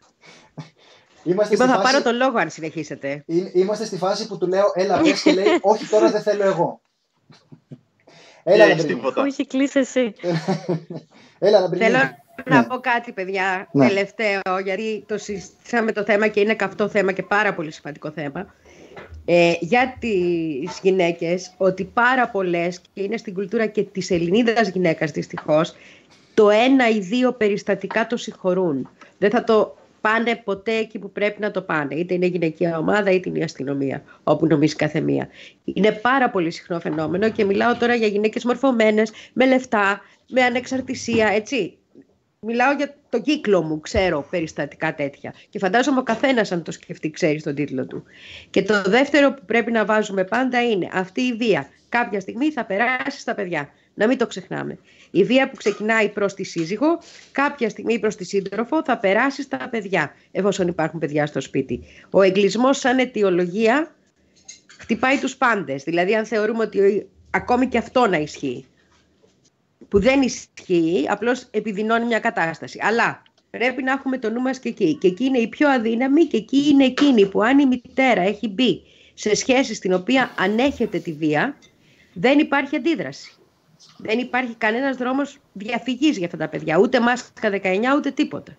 Θα πάρω τον λόγο αν συνεχίσετε. Είμαστε στη φάση που του λέω έλα πες και λέει όχι τώρα δεν θέλω εγώ. Έλα να μπρίνει. Όχι, κλείσει εσύ. Έλα να μπρίνει. Θέλω να πω κάτι, παιδιά, τελευταίο, γιατί το συζητήσαμε το θέμα και είναι καυτό θέμα και πάρα πολύ σημαντικό θέμα. Για τις γυναίκες, ότι πάρα πολλές, και είναι στην κουλτούρα και της Ελληνίδας γυναίκας δυστυχώς, το 1 ή 2 περιστατικά το συγχωρούν. Δεν θα το πάνε ποτέ εκεί που πρέπει να το πάνε. Είτε είναι η γυναικεία ομάδα, είτε είναι η αστυνομία, όπου νομίζει κάθε μία. Είναι πάρα πολύ συχνό φαινόμενο και μιλάω τώρα για γυναίκες μορφωμένες, με λεφτά, με ανεξαρτησία, έτσι. Μιλάω για το κύκλο μου, ξέρω περιστατικά τέτοια. Και φαντάζομαι ο καθένας, αν το σκεφτεί, ξέρει τον τίτλο του. Και το δεύτερο που πρέπει να βάζουμε πάντα είναι αυτή η βία. Κάποια στιγμή θα περάσει στα παιδιά. Να μην το ξεχνάμε. Η βία που ξεκινάει προς τη σύζυγο, κάποια στιγμή προς τη σύντροφο, θα περάσει στα παιδιά, εφόσον υπάρχουν παιδιά στο σπίτι. Ο εγκλισμός σαν αιτιολογία χτυπάει τους πάντες. Δηλαδή, αν θεωρούμε ότι ακόμη και αυτό να ισχύει. Που δεν ισχύει, απλώς επιδεινώνει μια κατάσταση. Αλλά πρέπει να έχουμε το νου μας και εκεί. Και εκεί είναι η πιο αδύναμη και εκεί είναι εκείνη που αν η μητέρα έχει μπει σε σχέση στην οποία ανέχεται τη βία, δεν υπάρχει αντίδραση. Δεν υπάρχει κανένας δρόμος διαφυγής για αυτά τα παιδιά. Ούτε μάσκα 19, ούτε τίποτα.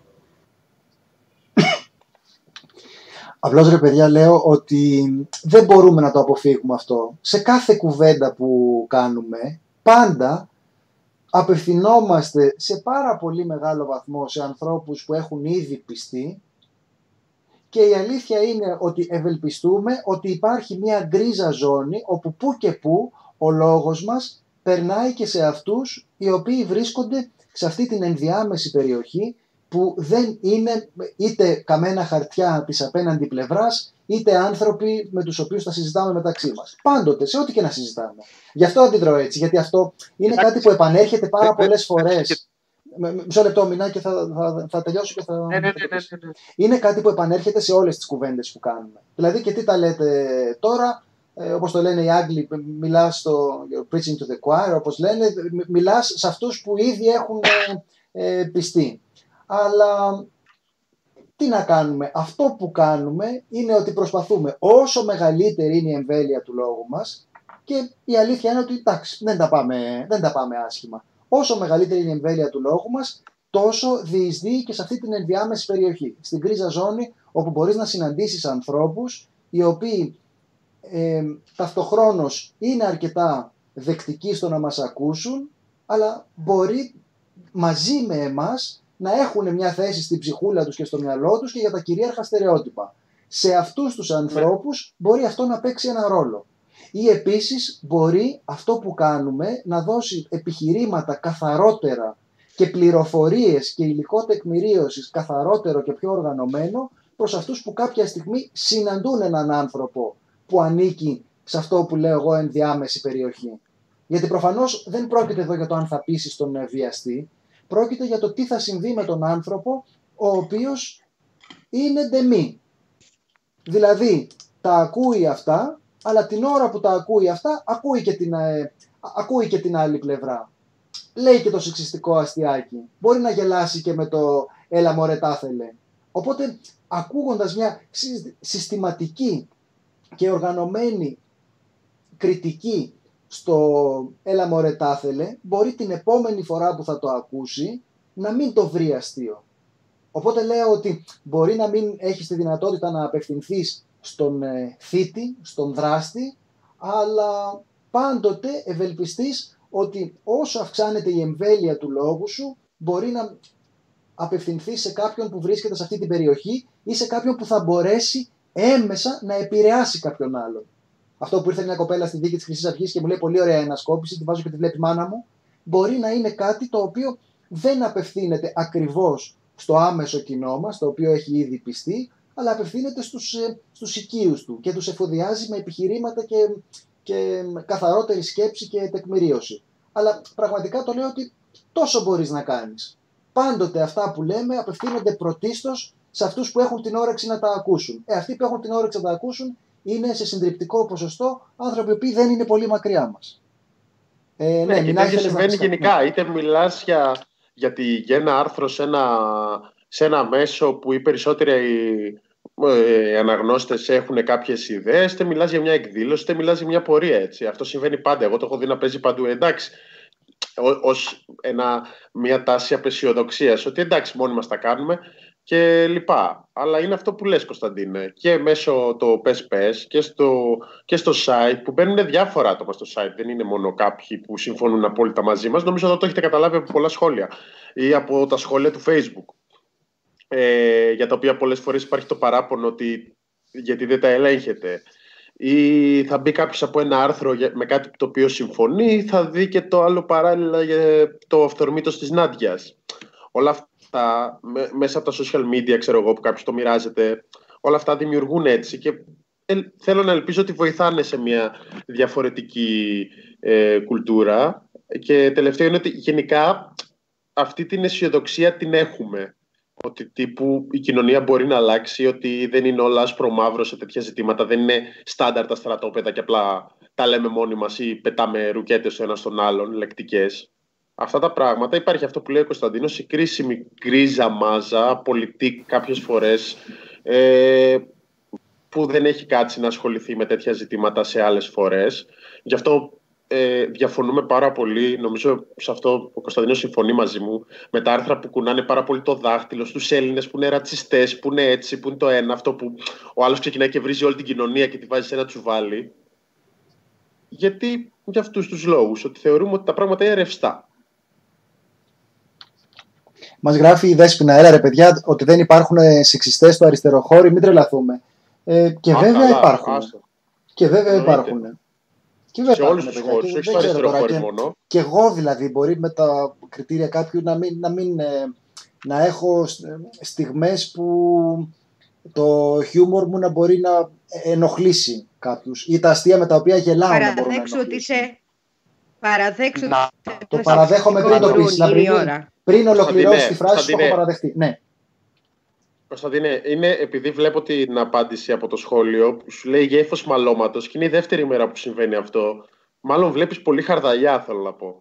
Απλώς ρε παιδιά λέω ότι δεν μπορούμε να το αποφύγουμε αυτό. Σε κάθε κουβέντα που κάνουμε, πάντα απευθυνόμαστε σε πάρα πολύ μεγάλο βαθμό σε ανθρώπους που έχουν ήδη πιστεί και η αλήθεια είναι ότι ευελπιστούμε ότι υπάρχει μια γκρίζα ζώνη όπου που και που ο λόγος μας περνάει και σε αυτούς οι οποίοι βρίσκονται σε αυτή την ενδιάμεση περιοχή που δεν είναι είτε καμένα χαρτιά της απέναντι πλευράς είτε άνθρωποι με τους οποίους θα συζητάμε μεταξύ μας. Πάντοτε, σε ό,τι και να συζητάμε. Γι' αυτό αντιδρώ έτσι, γιατί αυτό είναι κάτι που επανέρχεται πάρα πολλές φορές. Μισό λεπτό, Μινά, και θα τελειώσω και θα... Είναι κάτι που επανέρχεται σε όλες τις κουβέντες που κάνουμε. Δηλαδή, και τι τα λέτε τώρα, όπως το λένε οι Άγγλοι, μιλάς στο preaching to the choir, όπως λένε, μιλάς σε αυτούς που ήδη έχουν πιστεί. Αλλά τι να κάνουμε, αυτό που κάνουμε είναι ότι προσπαθούμε όσο μεγαλύτερη είναι η εμβέλεια του λόγου μας και η αλήθεια είναι ότι εντάξει, δεν τα πάμε άσχημα. Όσο μεγαλύτερη είναι η εμβέλεια του λόγου μας, τόσο διεισδύει και σε αυτή την ενδιάμεση περιοχή, στην γκρίζα ζώνη όπου μπορείς να συναντήσεις ανθρώπους οι οποίοι ταυτοχρόνως είναι αρκετά δεκτικοί στο να μας ακούσουν, αλλά μπορεί μαζί με εμάς να έχουν μια θέση στην ψυχούλα τους και στο μυαλό τους και για τα κυρίαρχα στερεότυπα. Σε αυτούς τους ανθρώπους μπορεί αυτό να παίξει ένα ρόλο. Ή επίσης μπορεί αυτό που κάνουμε να δώσει επιχειρήματα καθαρότερα και πληροφορίες και υλικό τεκμηρίωσης καθαρότερο και πιο οργανωμένο προς αυτούς που κάποια στιγμή συναντούν έναν άνθρωπο που ανήκει σε αυτό που λέω εγώ ενδιάμεση περιοχή. Γιατί προφανώς δεν πρόκειται εδώ για το αν θα πείσεις τον βιαστή. πρόκειται για το τι θα συμβεί με τον άνθρωπο ο οποίος είναι ντεμή. Δηλαδή τα ακούει αυτά, αλλά την ώρα που τα ακούει αυτά ακούει και την άλλη πλευρά. Λέει και το σεξιστικό αστιάκι. Μπορεί να γελάσει και με το «έλα μωρέ τάθελε». Οπότε ακούγοντας μια συστηματική και οργανωμένη κριτική στο «έλα μωρέ τάθελε», μπορεί την επόμενη φορά που θα το ακούσει να μην το βρει αστείο. Οπότε λέω ότι μπορεί να μην έχεις τη δυνατότητα να απευθυνθείς στον θήτη, στον δράστη, αλλά πάντοτε ευελπιστείς ότι όσο αυξάνεται η εμβέλεια του λόγου σου, μπορεί να απευθυνθείς σε κάποιον που βρίσκεται σε αυτή την περιοχή ή σε κάποιον που θα μπορέσει έμεσα να επηρεάσει κάποιον άλλον. Αυτό που ήρθε μια κοπέλα στη δίκη της Χρυσής Αυγής και μου λέει πολύ ωραία ανασκόπηση, τη βάζω και τη βλέπει η μάνα μου, μπορεί να είναι κάτι το οποίο δεν απευθύνεται ακριβώς στο άμεσο κοινό μας, το οποίο έχει ήδη πιστεί, αλλά απευθύνεται στους οικείους του και τους εφοδιάζει με επιχειρήματα και καθαρότερη σκέψη και τεκμηρίωση. Αλλά πραγματικά το λέω ότι τόσο μπορείς να κάνεις. Πάντοτε αυτά που λέμε απευθύνονται πρωτίστως σε αυτούς που έχουν την όρεξη να τα ακούσουν. Αυτοί που έχουν την όρεξη να τα ακούσουν είναι σε συντριπτικό ποσοστό άνθρωποι που δεν είναι πολύ μακριά μας. Ναι, και τέτοιο συμβαίνει γενικά. Είτε μιλάς για ένα άρθρο σε ένα μέσο που οι περισσότεροι αναγνώστες έχουν κάποιες ιδέες, είτε μιλάς για μια εκδήλωση, είτε μιλάς για μια πορεία. Έτσι. Αυτό συμβαίνει πάντα. Εγώ το έχω δει να παίζει παντού. Εντάξει, ως μια τάση απεσιοδοξίας, ότι εντάξει, μόνοι μας τα κάνουμε και λοιπά. Αλλά είναι αυτό που λες, Κωνσταντίνε, και μέσω το πες και στο site, που μπαίνουν διάφορα άτομα στο site, δεν είναι μόνο κάποιοι που συμφωνούν απόλυτα μαζί μας. Νομίζω ότι το έχετε καταλάβει από πολλά σχόλια ή από τα σχόλια του Facebook, για τα οποία πολλές φορές υπάρχει το παράπονο ότι γιατί δεν τα ελέγχετε, ή θα μπει κάποιος από ένα άρθρο με κάτι το οποίο συμφωνεί, θα δει και το άλλο παράλληλα για το αυθορμήτως της Νάντιας. Όλα αυτά μέσα από τα social media, ξέρω εγώ, που κάποιος το μοιράζεται, όλα αυτά δημιουργούν έτσι και θέλω να ελπίζω ότι βοηθάνε σε μια διαφορετική κουλτούρα. Και τελευταίο είναι ότι γενικά αυτή την αισιοδοξία την έχουμε, ότι τύπου η κοινωνία μπορεί να αλλάξει, ότι δεν είναι όλα άσπρο μαύρο σε τέτοια ζητήματα, δεν είναι στάνταρ τα στρατόπεδα και απλά τα λέμε μόνοι μας ή πετάμε ρουκέτες ο ένας στον άλλον, λεκτικές. Αυτά τα πράγματα, υπάρχει αυτό που λέει ο Κωνσταντίνος, η κρίσιμη γκρίζα μάζα, πολιτική κάποιες φορές, που δεν έχει κάτσει να ασχοληθεί με τέτοια ζητήματα σε άλλες φορές. Γι' αυτό διαφωνούμε πάρα πολύ, νομίζω σε αυτό ο Κωνσταντίνος συμφωνεί μαζί μου, με τα άρθρα που κουνάνε πάρα πολύ το δάχτυλο στους Έλληνες που είναι ρατσιστές, που είναι έτσι, που είναι το ένα, αυτό που ο άλλος ξεκινάει και βρίζει όλη την κοινωνία και τη βάζει σε ένα τσουβάλι. Γιατί για αυτούς τους λόγους, ότι θεωρούμε ότι τα πράγματα είναι ρευστά. Μας γράφει η Δέσποινα, έλα ρε παιδιά, ότι δεν υπάρχουν σεξιστές στο αριστεροχώρι, μην τρελαθούμε. Και βέβαια υπάρχουν. Και βέβαια υπάρχουν. Σε όλους τους χώρους, όχι στο αριστεροχώρι μόνο. Και εγώ δηλαδή μπορεί με τα κριτήρια κάποιου να έχω στιγμές που το χιούμορ μου να μπορεί να ενοχλήσει κάποιους ή τα αστεία με τα οποία γελάω να μπορούν να ενοχλήσουν. Το παραδέχομαι πριν το πεις. Πριν ολοκληρώσει τη φράση που έχω παραδεχτεί. Ναι. Κωνσταντίνε, είναι επειδή βλέπω την απάντηση από το σχόλιο που σου λέει γέφος μαλώματος και είναι η δεύτερη μέρα που συμβαίνει αυτό. Μάλλον βλέπεις πολύ χαρδαλιά, θέλω να πω.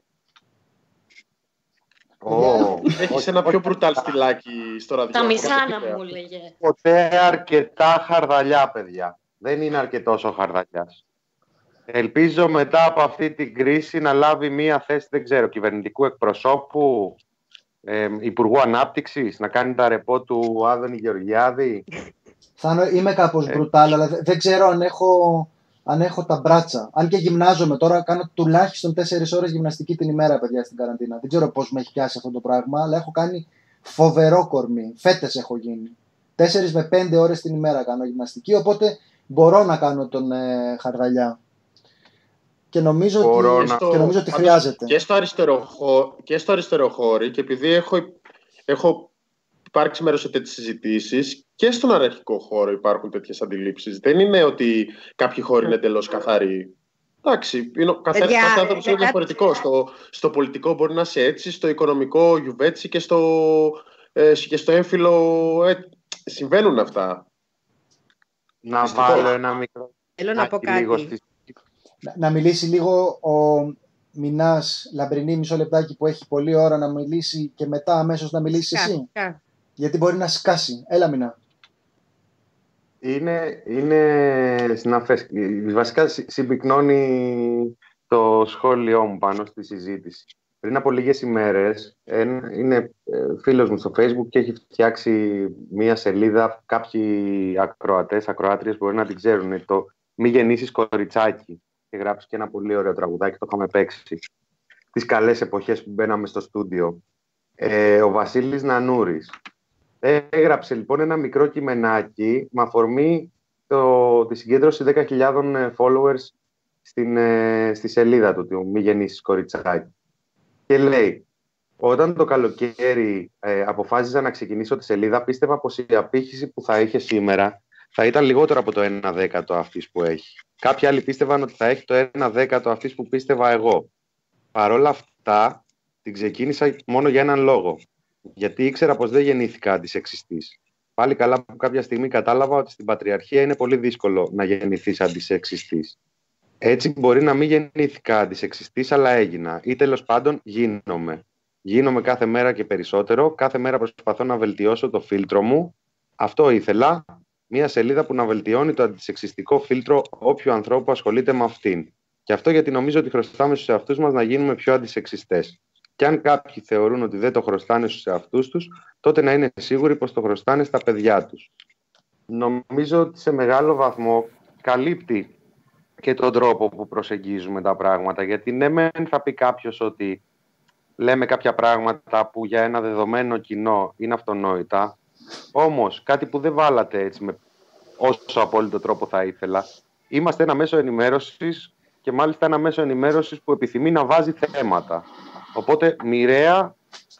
Έχεις ένα πιο μπρουτάλ στυλάκι στο ραδιόφωνο. Τα μισά να μου λέγε. Ποτέ αρκετά χαρδαλιά, παιδιά. Δεν είναι αρκετός ο χαρδαλιάς. Ελπίζω μετά από αυτή την κρίση να λάβει μία θέση, δεν ξέρω, κυβερνητικού εκπροσώπου, Υπουργού Ανάπτυξης, να κάνει τα ρεπό του Άδωνη Γεωργιάδη. Είμαι κάπως μπρουτάλ, αλλά δεν ξέρω αν έχω τα μπράτσα. Αν και γυμνάζομαι τώρα, κάνω τουλάχιστον 4 ώρες γυμναστική την ημέρα, παιδιά, στην καραντίνα. Δεν ξέρω πώς με έχει πιάσει αυτό το πράγμα, αλλά έχω κάνει φοβερό κορμί. Φέτες έχω γίνει. 4 με 5 ώρες την ημέρα κάνω γυμναστική, οπότε μπορώ να κάνω τον χαρδαλιά. Και νομίζω ότι χρειάζεται. Και στο αριστεροχώρι, και επειδή έχω υπάρξει μέρος σε τέτοιες συζητήσεις, και στον αναρχικό χώρο υπάρχουν τέτοιες αντιλήψεις. Δεν είναι ότι κάποιοι χώροι είναι εντελώς καθαροί. Εντάξει, κάθε άνθρωπος είναι διαφορετικό. Στο πολιτικό μπορεί να είσαι έτσι, στο οικονομικό γιουβέτσι και στο έμφυλο συμβαίνουν αυτά. Να βάλω ένα μικρό... Θέλω να πω κάτι. Να μιλήσει λίγο ο Μινάς Λαμπρινή, μισό λεπτάκι που έχει πολλή ώρα να μιλήσει και μετά αμέσως να μιλήσεις εσύ. Γιατί μπορεί να σκάσει. Έλα Μινά. Είναι συναφές. Βασικά συμπυκνώνει το σχόλιο μου πάνω στη συζήτηση. Πριν από λίγες ημέρες είναι φίλος μου στο Facebook και έχει φτιάξει μία σελίδα, κάποιοι ακροάτριες μπορεί να την ξέρουν, το «Μη γεννήσεις κοριτσάκι». Και γράψει και ένα πολύ ωραίο τραγουδάκι, το είχαμε παίξει τις καλές εποχές που μπαίναμε στο στούντιο. Ο Βασίλης Νανούρης έγραψε λοιπόν ένα μικρό κειμενάκι με αφορμή τη συγκέντρωση 10.000 followers στη σελίδα του «Μη γεννήσεις κοριτσάκι». Και λέει, όταν το καλοκαίρι αποφάσιζα να ξεκινήσω τη σελίδα, πίστευα πως η απήχηση που θα είχε σήμερα θα ήταν λιγότερο από το 1/10 αυτής που έχει. Κάποιοι άλλοι πίστευαν ότι θα έχει το 1/10 αυτής που πίστευα εγώ. Παρ' όλα αυτά, την ξεκίνησα μόνο για έναν λόγο. Γιατί ήξερα πως δεν γεννήθηκα αντισεξιστής. Πάλι καλά που κάποια στιγμή κατάλαβα ότι στην πατριαρχία είναι πολύ δύσκολο να γεννηθείς αντισεξιστής. Έτσι μπορεί να μην γεννήθηκα αντισεξιστής, αλλά έγινα. Ή τέλος πάντων γίνομαι. Γίνομαι κάθε μέρα και περισσότερο. Κάθε μέρα προσπαθώ να βελτιώσω το φίλτρο μου. Αυτό ήθελα. Μια σελίδα που να βελτιώνει το αντισεξιστικό φίλτρο όποιου ανθρώπου ασχολείται με αυτήν. Και αυτό γιατί νομίζω ότι χρωστάμε στους εαυτούς μας να γίνουμε πιο αντισεξιστές. Και αν κάποιοι θεωρούν ότι δεν το χρωστάνε στους εαυτούς τους, τότε να είναι σίγουροι πως το χρωστάνε στα παιδιά τους. Νομίζω ότι σε μεγάλο βαθμό καλύπτει και τον τρόπο που προσεγγίζουμε τα πράγματα. Γιατί ναι, μεν θα πει κάποιος ότι λέμε κάποια πράγματα που για ένα δεδομένο κοινό είναι αυτονόητα, όμως κάτι που δεν βάλατε έτσι με όσο απόλυτο τρόπο θα ήθελα, είμαστε ένα μέσο ενημέρωσης και μάλιστα ένα μέσο ενημέρωσης που επιθυμεί να βάζει θέματα. Οπότε μοιραία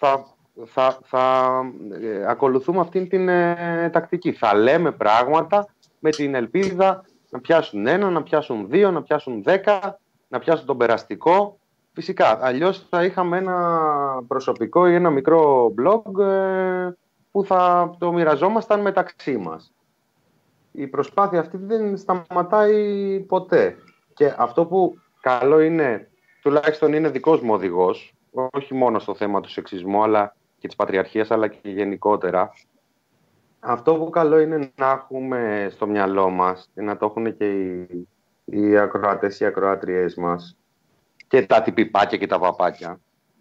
θα ακολουθούμε αυτήν την τακτική. Θα λέμε πράγματα με την ελπίδα να πιάσουν 1, να πιάσουν 2, να πιάσουν 10, να πιάσουν τον περαστικό. Φυσικά, αλλιώς θα είχαμε ένα προσωπικό ή ένα μικρό blog που θα το μοιραζόμασταν μεταξύ μας. Η προσπάθεια αυτή δεν σταματάει ποτέ. Και αυτό που καλό είναι, τουλάχιστον είναι δικός μου οδηγός, όχι μόνο στο θέμα του σεξισμού, αλλά και της πατριαρχίας, αλλά και γενικότερα. Αυτό που καλό είναι να έχουμε στο μυαλό μας και να το έχουν και οι ακροατές, οι ακροάτριές μας και τα τυπιπάκια και τα βαπάκια,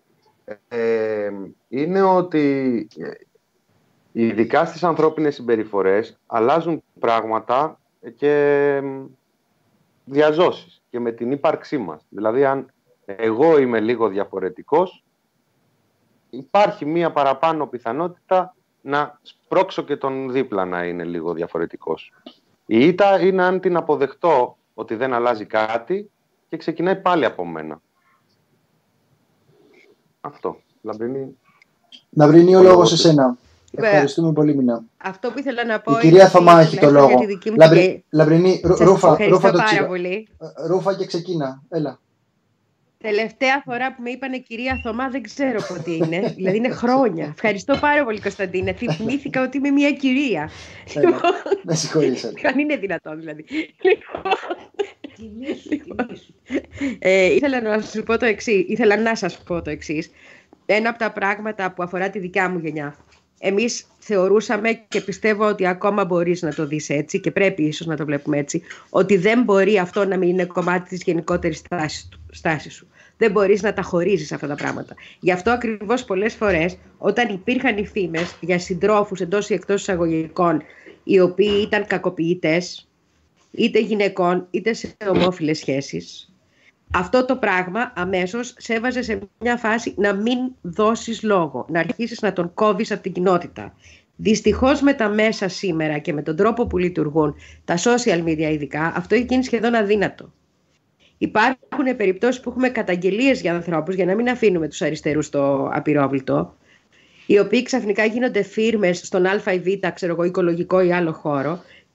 είναι ότι ειδικά στις ανθρώπινες συμπεριφορές αλλάζουν πράγματα και διαζώσεις και με την ύπαρξή μας. Δηλαδή αν εγώ είμαι λίγο διαφορετικός, υπάρχει μία παραπάνω πιθανότητα να σπρώξω και τον δίπλα να είναι λίγο διαφορετικός. Η ήττα είναι αν την αποδεχτώ ότι δεν αλλάζει κάτι και ξεκινάει πάλι από μένα. Αυτό. Λαμπρινή, ο λόγος σε σένα. Ευχαριστούμε πολύ, Μινά. Αυτό που ήθελα να πω. Η κυρία Θωμά έχει το λόγο. Λαμπρινή, ρούφα το τσίρο. Ρούφα και ξεκίνα. Έλα. Τελευταία φορά που με είπανε κυρία Θωμά δεν ξέρω πότε είναι. Δηλαδή είναι χρόνια. Ευχαριστώ πάρα πολύ, Κωνσταντίνα. Θυμήθηκα ότι είμαι μια κυρία. Με συγχωρείς. Αν είναι δυνατόν δηλαδή. Ήθελα να σας πω το εξής. Ένα από τα πράγματα που αφορά τη δικιά μου γενιά. Εμείς θεωρούσαμε και πιστεύω ότι ακόμα μπορείς να το δεις έτσι και πρέπει ίσως να το βλέπουμε έτσι, ότι δεν μπορεί αυτό να μην είναι κομμάτι της γενικότερης στάσης σου. Δεν μπορείς να τα χωρίζεις αυτά τα πράγματα. Γι' αυτό ακριβώς πολλές φορές όταν υπήρχαν οι φήμες για συντρόφους εντός ή εκτός εισαγωγικών οι οποίοι ήταν κακοποιητές είτε γυναικών είτε σε ομόφυλες σχέσεις, αυτό το πράγμα αμέσως σε έβαζε σε μια φάση να μην δώσεις λόγο, να αρχίσεις να τον κόβεις από την κοινότητα. Δυστυχώς με τα μέσα σήμερα και με τον τρόπο που λειτουργούν, τα social media ειδικά, αυτό έχει γίνει σχεδόν αδύνατο. Υπάρχουν περιπτώσεις που έχουμε καταγγελίες για ανθρώπους, για να μην αφήνουμε τους αριστερούς στο απειρόβλητο, οι οποίοι ξαφνικά γίνονται φίρμες στον Α ή Β, ξέρω εγώ, οικολογικό ή άλλο χώρο,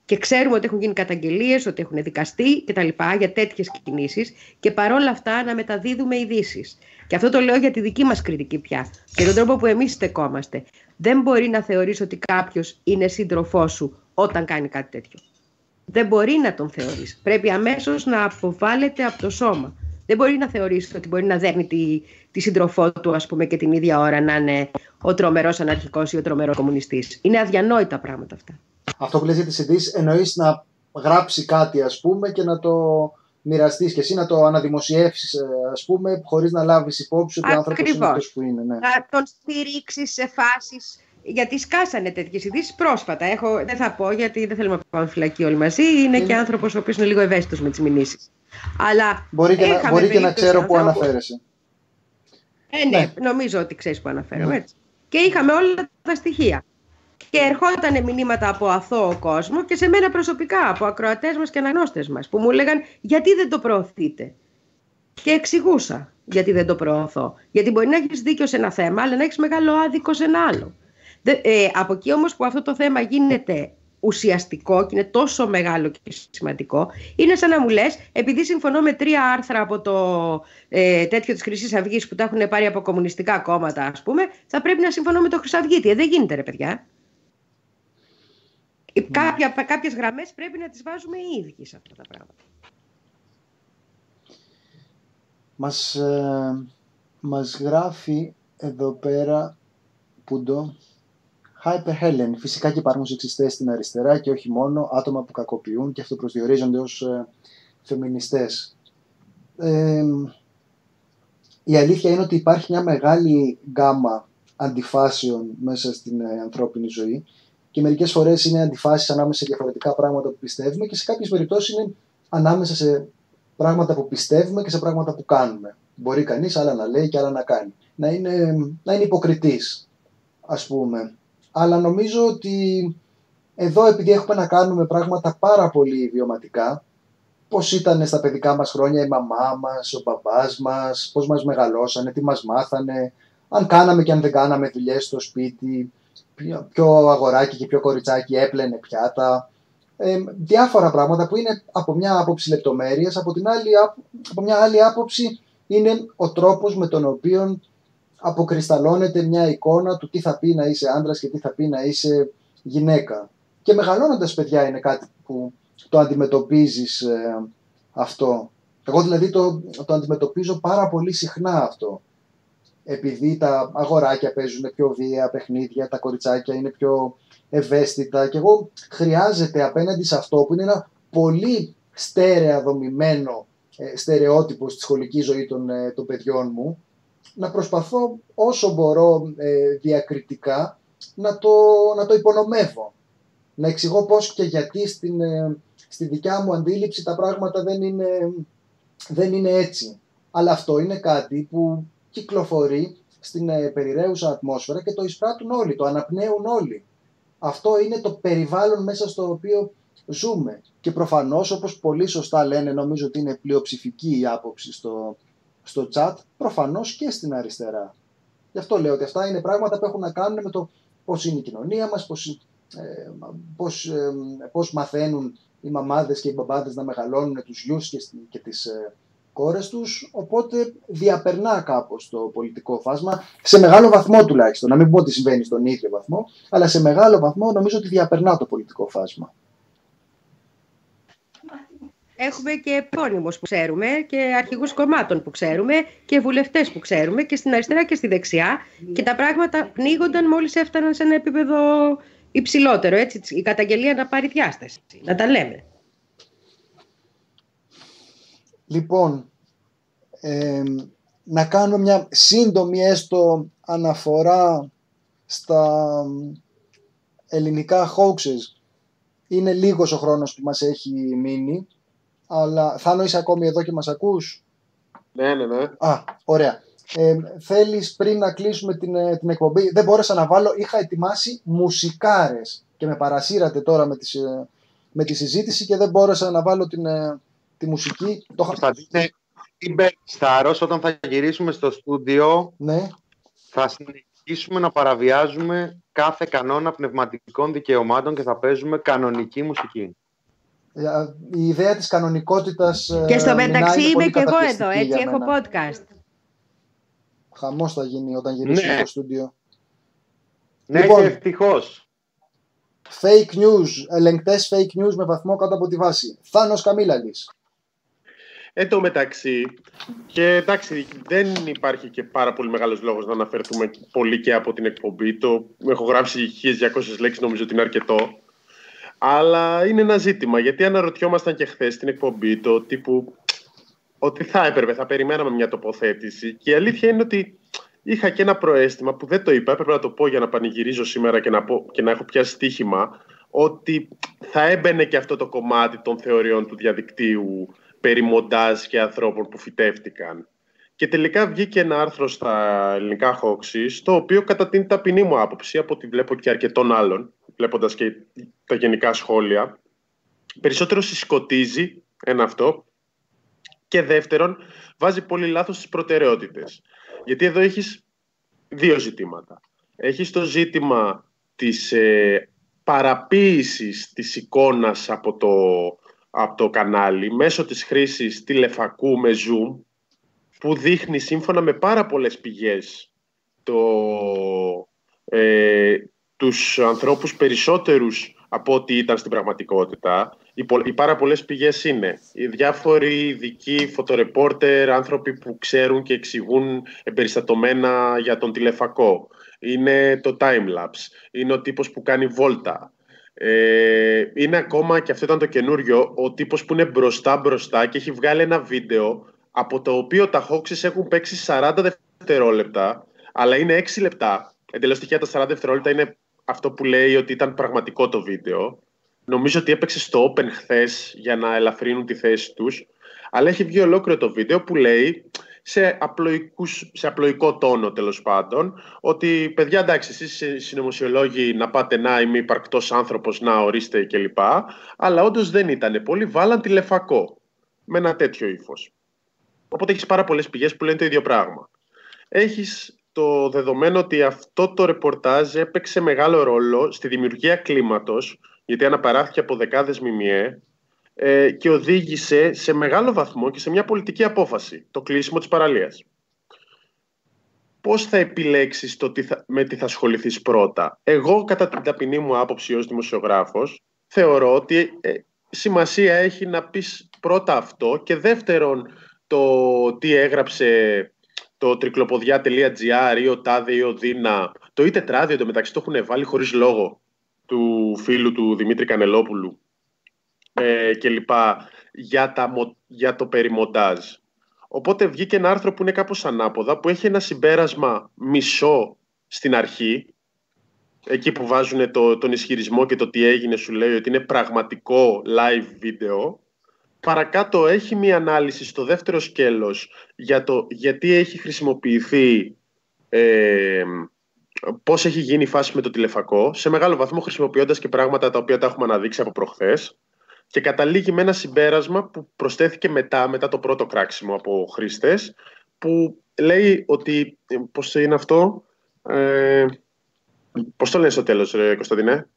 Και ξέρουμε ότι έχουν γίνει καταγγελίες, ότι έχουν δικαστεί κτλ. Για τέτοιες κινήσεις και παρόλα αυτά να μεταδίδουμε ειδήσεις. Και αυτό το λέω για τη δική μας κριτική πια. Και τον τρόπο που εμείς στεκόμαστε. Δεν μπορεί να θεωρείς ότι κάποιος είναι σύντροφός σου όταν κάνει κάτι τέτοιο. Δεν μπορεί να τον θεωρείς. Πρέπει αμέσως να αποβάλλεται από το σώμα. Δεν μπορεί να θεωρείς ότι μπορεί να δέρνει τη σύντροφό του, ας πούμε, και την ίδια ώρα να είναι ο τρομερός αναρχικός ή ο τρομερός κομμουνιστής. Είναι αδιανόητα πράγματα αυτά. Αυτό που λες για τις ειδήσεις, εννοείς να γράψει κάτι, ας πούμε, και να το μοιραστείς και εσύ, να το αναδημοσιεύσεις, ας πούμε, χωρίς να λάβεις υπόψη ότι ο άνθρωπος είναι αυτός που είναι. Ναι. Να τον στηρίξεις σε φάσεις. Γιατί σκάσανε τέτοιες ειδήσεις πρόσφατα. Δεν θα πω, γιατί δεν θέλουμε να πάμε φυλακή όλοι μαζί. Είναι και άνθρωπος ο οποίος είναι λίγο ευαίσθητος με τις μηνύσεις. Αλλά μπορεί και να ξέρω πού αναφέρεσαι. Ναι, νομίζω ότι ξέρεις πού αναφέρομαι. Έτσι. Και είχαμε όλα τα στοιχεία. Και ερχόταν μηνύματα από αθώο κόσμο και σε μένα προσωπικά, από ακροατές μας και αναγνώστες μας, που μου έλεγαν γιατί δεν το προωθείτε. Και εξηγούσα γιατί δεν το προωθώ. Γιατί μπορεί να έχεις δίκιο σε ένα θέμα, αλλά να έχεις μεγάλο άδικο σε ένα άλλο. Από εκεί όμως που αυτό το θέμα γίνεται ουσιαστικό και είναι τόσο μεγάλο και σημαντικό, είναι σαν να μου λες, επειδή συμφωνώ με 3 άρθρα από το τέτοιο της Χρυσής Αυγής που τα έχουν πάρει από κομμουνιστικά κόμματα, ας πούμε, θα πρέπει να συμφωνώ με το Χρυσαυγίτη. Δεν γίνεται, ρε παιδιά. Κάποιες γραμμές πρέπει να τις βάζουμε οι ίδιοι σε αυτά τα πράγματα. Μας γράφει εδώ πέρα Πούντο. Hyper Helen. Φυσικά και υπάρχουν σεξιστές στην αριστερά και όχι μόνο, άτομα που κακοποιούν και αυτοπροσδιορίζονται ως φεμινιστές. Η αλήθεια είναι ότι υπάρχει μια μεγάλη γκάμα αντιφάσεων μέσα στην ανθρώπινη ζωή και μερικές φορές είναι αντιφάσεις ανάμεσα σε διαφορετικά πράγματα που πιστεύουμε και σε κάποιες περιπτώσεις είναι ανάμεσα σε πράγματα που πιστεύουμε και σε πράγματα που κάνουμε. Μπορεί κανείς άλλα να λέει και άλλα να κάνει. Να είναι υποκριτής, ας πούμε. Αλλά νομίζω ότι εδώ, επειδή έχουμε να κάνουμε πράγματα πάρα πολύ βιωματικά, πώς ήταν στα παιδικά μας χρόνια η μαμά μας, ο μπαμπάς μας, πώς μας μεγαλώσανε, τι μας μάθανε, αν κάναμε και αν δεν κάναμε δουλειές στο σπίτι, ποιο αγοράκι και ποιο κοριτσάκι έπλαινε πιάτα, διάφορα πράγματα που είναι από μια άποψη λεπτομέρειες, από μια άλλη άποψη είναι ο τρόπος με τον οποίο αποκρισταλώνεται μια εικόνα του τι θα πει να είσαι άντρας και τι θα πει να είσαι γυναίκα. Και μεγαλώνοντας, παιδιά, είναι κάτι που το αντιμετωπίζεις αυτό. Εγώ δηλαδή το αντιμετωπίζω πάρα πολύ συχνά αυτό. Επειδή τα αγοράκια παίζουν πιο βία παιχνίδια, τα κοριτσάκια είναι πιο ευαίσθητα και εγώ χρειάζεται απέναντι σε αυτό που είναι ένα πολύ στέρεα δομημένο στερεότυπο στη σχολική ζωή των παιδιών μου, να προσπαθώ όσο μπορώ διακριτικά να το υπονομεύω. Να εξηγώ πώς και γιατί στη δικιά μου αντίληψη τα πράγματα δεν είναι έτσι. Αλλά αυτό είναι κάτι που κυκλοφορεί στην περιραίουσα ατμόσφαιρα και το εισπράττουν όλοι, το αναπνέουν όλοι. Αυτό είναι το περιβάλλον μέσα στο οποίο ζούμε. Και προφανώς, όπως πολύ σωστά λένε, νομίζω ότι είναι πλειοψηφική η άποψη στο chat, προφανώς και στην αριστερά. Γι' αυτό λέω ότι αυτά είναι πράγματα που έχουν να κάνουν με το πώς είναι η κοινωνία μας, πώς μαθαίνουν οι μαμάδες και οι μπαμπάδες να μεγαλώνουν τους γιους και τις κόρες τους, οπότε διαπερνά κάπως το πολιτικό φάσμα, σε μεγάλο βαθμό τουλάχιστον, να μην πω ότι συμβαίνει στον ίδιο βαθμό, αλλά σε μεγάλο βαθμό νομίζω ότι διαπερνά το πολιτικό φάσμα. Έχουμε και επώνυμους που ξέρουμε και αρχηγούς κομμάτων που ξέρουμε και βουλευτές που ξέρουμε και στην αριστερά και στη δεξιά και τα πράγματα πνίγονταν μόλις έφταναν σε ένα επίπεδο υψηλότερο, έτσι, η καταγγελία να πάρει διάσταση, να τα λέμε. Λοιπόν, να κάνουμε μια σύντομη έστω αναφορά στα ελληνικά hoaxes. Είναι λίγος ο χρόνος που μας έχει μείνει, αλλά Θάνο, είσαι ακόμη εδώ και μας ακούς? Ναι. Α, ωραία. Θέλεις πριν να κλείσουμε την εκπομπή? Δεν μπόρεσα να βάλω, είχα ετοιμάσει μουσικάρες και με παρασύρατε τώρα με τη συζήτηση και δεν μπόρεσα να βάλω τη μουσική. Είμαι στάρος, όταν θα γυρίσουμε στο στούντιο, ναι, θα συνεχίσουμε αρχίσουμε να παραβιάζουμε κάθε κανόνα πνευματικών δικαιωμάτων και θα παίζουμε κανονική μουσική. Η ιδέα της κανονικότητας. Και στο μεταξύ είμαι και εγώ εδώ, έτσι έχω podcast. Χαμός θα γίνει όταν γυρίσουμε στο στούντιο. Ναι, λοιπόν, και ευτυχώς. Fake news, ελεγκτές fake news με βαθμό κάτω από τη βάση. Θάνος Καμίλαλης. Εν τω μεταξύ, και εντάξει, δεν υπάρχει και πάρα πολύ μεγάλος λόγος να αναφερθούμε πολύ και από την εκπομπή. Έχω γράψει 1200 λέξεις, νομίζω ότι είναι αρκετό. Αλλά είναι ένα ζήτημα, γιατί αναρωτιόμασταν και χθες στην εκπομπή το τύπου ότι θα περιμέναμε μια τοποθέτηση. Και η αλήθεια είναι ότι είχα και ένα προαίσθημα που δεν το είπα, έπρεπε να το πω για να πανηγυρίζω σήμερα και να έχω πιάσει στοίχημα, ότι θα έμπαινε και αυτό το κομμάτι των θεωριών του διαδικτύου περί μοντάζ και ανθρώπων που φυτεύτηκαν. Και τελικά βγήκε ένα άρθρο στα ελληνικά Hoaxes, το οποίο κατά την ταπεινή μου άποψη, από ό,τι βλέπω και αρκετών άλλων, βλέποντας και τα γενικά σχόλια, περισσότερο συσκοτίζει ένα αυτό και δεύτερον βάζει πολύ λάθος στις προτεραιότητες. Γιατί εδώ έχεις δύο ζητήματα. Έχεις το ζήτημα της παραποίησης της εικόνας από το κανάλι μέσω της χρήσης τηλεφακού με zoom, που δείχνει σύμφωνα με πάρα πολλές πηγές τους ανθρώπους περισσότερους από ό,τι ήταν στην πραγματικότητα. Οι πάρα πολλές πηγές είναι οι διάφοροι ειδικοί φωτορεπόρτερ, άνθρωποι που ξέρουν και εξηγούν εμπεριστατωμένα για τον τηλεφακό. Είναι το timelapse, είναι ο τύπος που κάνει βόλτα. Είναι ακόμα, και αυτό ήταν το καινούριο, ο τύπος που είναι μπροστά και έχει βγάλει ένα βίντεο από το οποίο τα Hoaxes έχουν παίξει 40 δευτερόλεπτα, αλλά είναι 6 λεπτά. Εντελώς τυχαία τα 40 δευτερόλεπτα είναι αυτό που λέει ότι ήταν πραγματικό το βίντεο. Νομίζω ότι έπαιξε στο Open χθες για να ελαφρύνουν τη θέση τους. Αλλά έχει βγει ολόκληρο το βίντεο που λέει σε απλοϊκό τόνο, τέλος πάντων, ότι παιδιά, εντάξει, εσείς συνωμοσιολόγοι να πάτε να είμαι υπαρκτός άνθρωπος, να ορίστε κλπ. Αλλά όντως δεν ήταν. Πολλοί βάλαν τηλεφακό με ένα τέτοιο ύφος. Οπότε έχεις πάρα πολλές πηγές που λένε το ίδιο πράγμα. Έχεις το δεδομένο ότι αυτό το ρεπορτάζ έπαιξε μεγάλο ρόλο στη δημιουργία κλίματος, γιατί αναπαράχθηκε από δεκάδες ΜΜΕ και οδήγησε σε μεγάλο βαθμό και σε μια πολιτική απόφαση, το κλείσιμο της παραλίας. Πώς θα επιλέξεις με τι θα ασχοληθείς πρώτα? Εγώ, κατά την ταπεινή μου άποψη ως δημοσιογράφος, θεωρώ ότι σημασία έχει να πεις πρώτα αυτό και δεύτερον το τι έγραψε το τρικλοποδιά.gr ή ο Τάδε ή ο Δίνα, το ή τετράδιο εντωμεταξύ το έχουν βάλει χωρίς λόγο του φίλου του Δημήτρη Κανελόπουλου και λοιπά για το περιμοντάζ. Οπότε βγήκε ένα άρθρο που είναι κάπως ανάποδα, που έχει ένα συμπέρασμα μισό στην αρχή, εκεί που βάζουν τον ισχυρισμό και το τι έγινε, σου λέει ότι είναι πραγματικό live βίντεο. Παρακάτω έχει μία ανάλυση στο δεύτερο σκέλος για το γιατί έχει χρησιμοποιηθεί, πώς έχει γίνει η φάση με το τηλεφακό, σε μεγάλο βαθμό χρησιμοποιώντας και πράγματα τα οποία τα έχουμε αναδείξει από προχθές, και καταλήγει με ένα συμπέρασμα που προσθέθηκε μετά το πρώτο κράξιμο από χρήστες, που λέει ότι, πώς είναι αυτό, πώς το λένε στο τέλος, Κωνσταντινέ?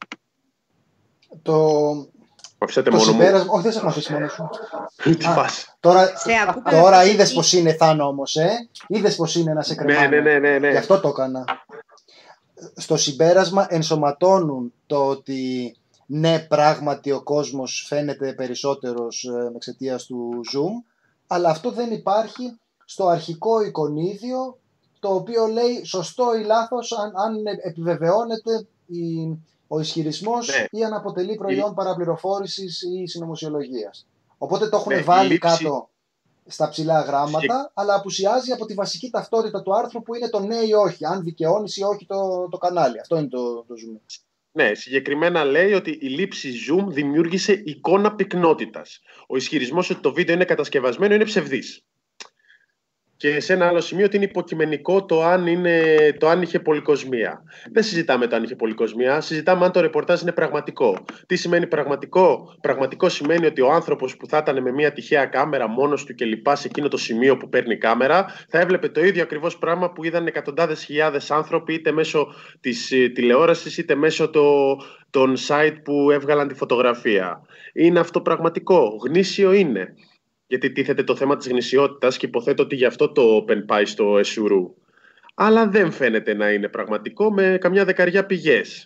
Αφήσατε μόνο μου. Όχι, δεν σε έχω αφήσει μόνο σου. Τι φάση. Τώρα είδες πως είναι, Θάνο, όμως, είδες πως είναι να σε κρεμάνε. Ναι. Γι' αυτό το έκανα. Στο συμπέρασμα ενσωματώνουν το ότι ναι, πράγματι ο κόσμος φαίνεται περισσότερος εξαιτίας του Zoom, αλλά αυτό δεν υπάρχει στο αρχικό εικονίδιο, το οποίο λέει σωστό ή λάθος αν επιβεβαιώνεται ο ισχυρισμός ή αν αποτελεί προϊόν παραπληροφόρησης ή συνωμοσιολογίας. Οπότε το έχουν βάλει κάτω στα ψηλά γράμματα, αλλά απουσιάζει από τη βασική ταυτότητα του άρθρου, που είναι το ναι ή όχι, αν δικαιώνεις ή όχι το κανάλι. Αυτό είναι το Zoom. Ναι, συγκεκριμένα λέει ότι η λήψη Zoom δημιούργησε εικόνα πυκνότητας. Ο ισχυρισμός ότι το βίντεο είναι κατασκευασμένο είναι ψευδής. Και σε ένα άλλο σημείο ότι είναι υποκειμενικό το αν είχε πολυκοσμία. Δεν συζητάμε το αν είχε πολυκοσμία, συζητάμε αν το ρεπορτάζ είναι πραγματικό. Τι σημαίνει πραγματικό? Πραγματικό σημαίνει ότι ο άνθρωπος που θα ήταν με μια τυχαία κάμερα μόνος του και λοιπά σε εκείνο το σημείο που παίρνει κάμερα, θα έβλεπε το ίδιο ακριβώς πράγμα που είδαν εκατοντάδες χιλιάδες άνθρωποι, είτε μέσω της τηλεόρασης είτε μέσω των site που έβγαλαν τη φωτογραφία. Είναι αυτό πραγματικό? Γνήσιο είναι. Γιατί τίθεται το θέμα της γνησιότητας και υποθέτω ότι γι' αυτό το Open πάει στο Εσουρού. Αλλά δεν φαίνεται να είναι πραγματικό με καμιά δεκαριά πηγές.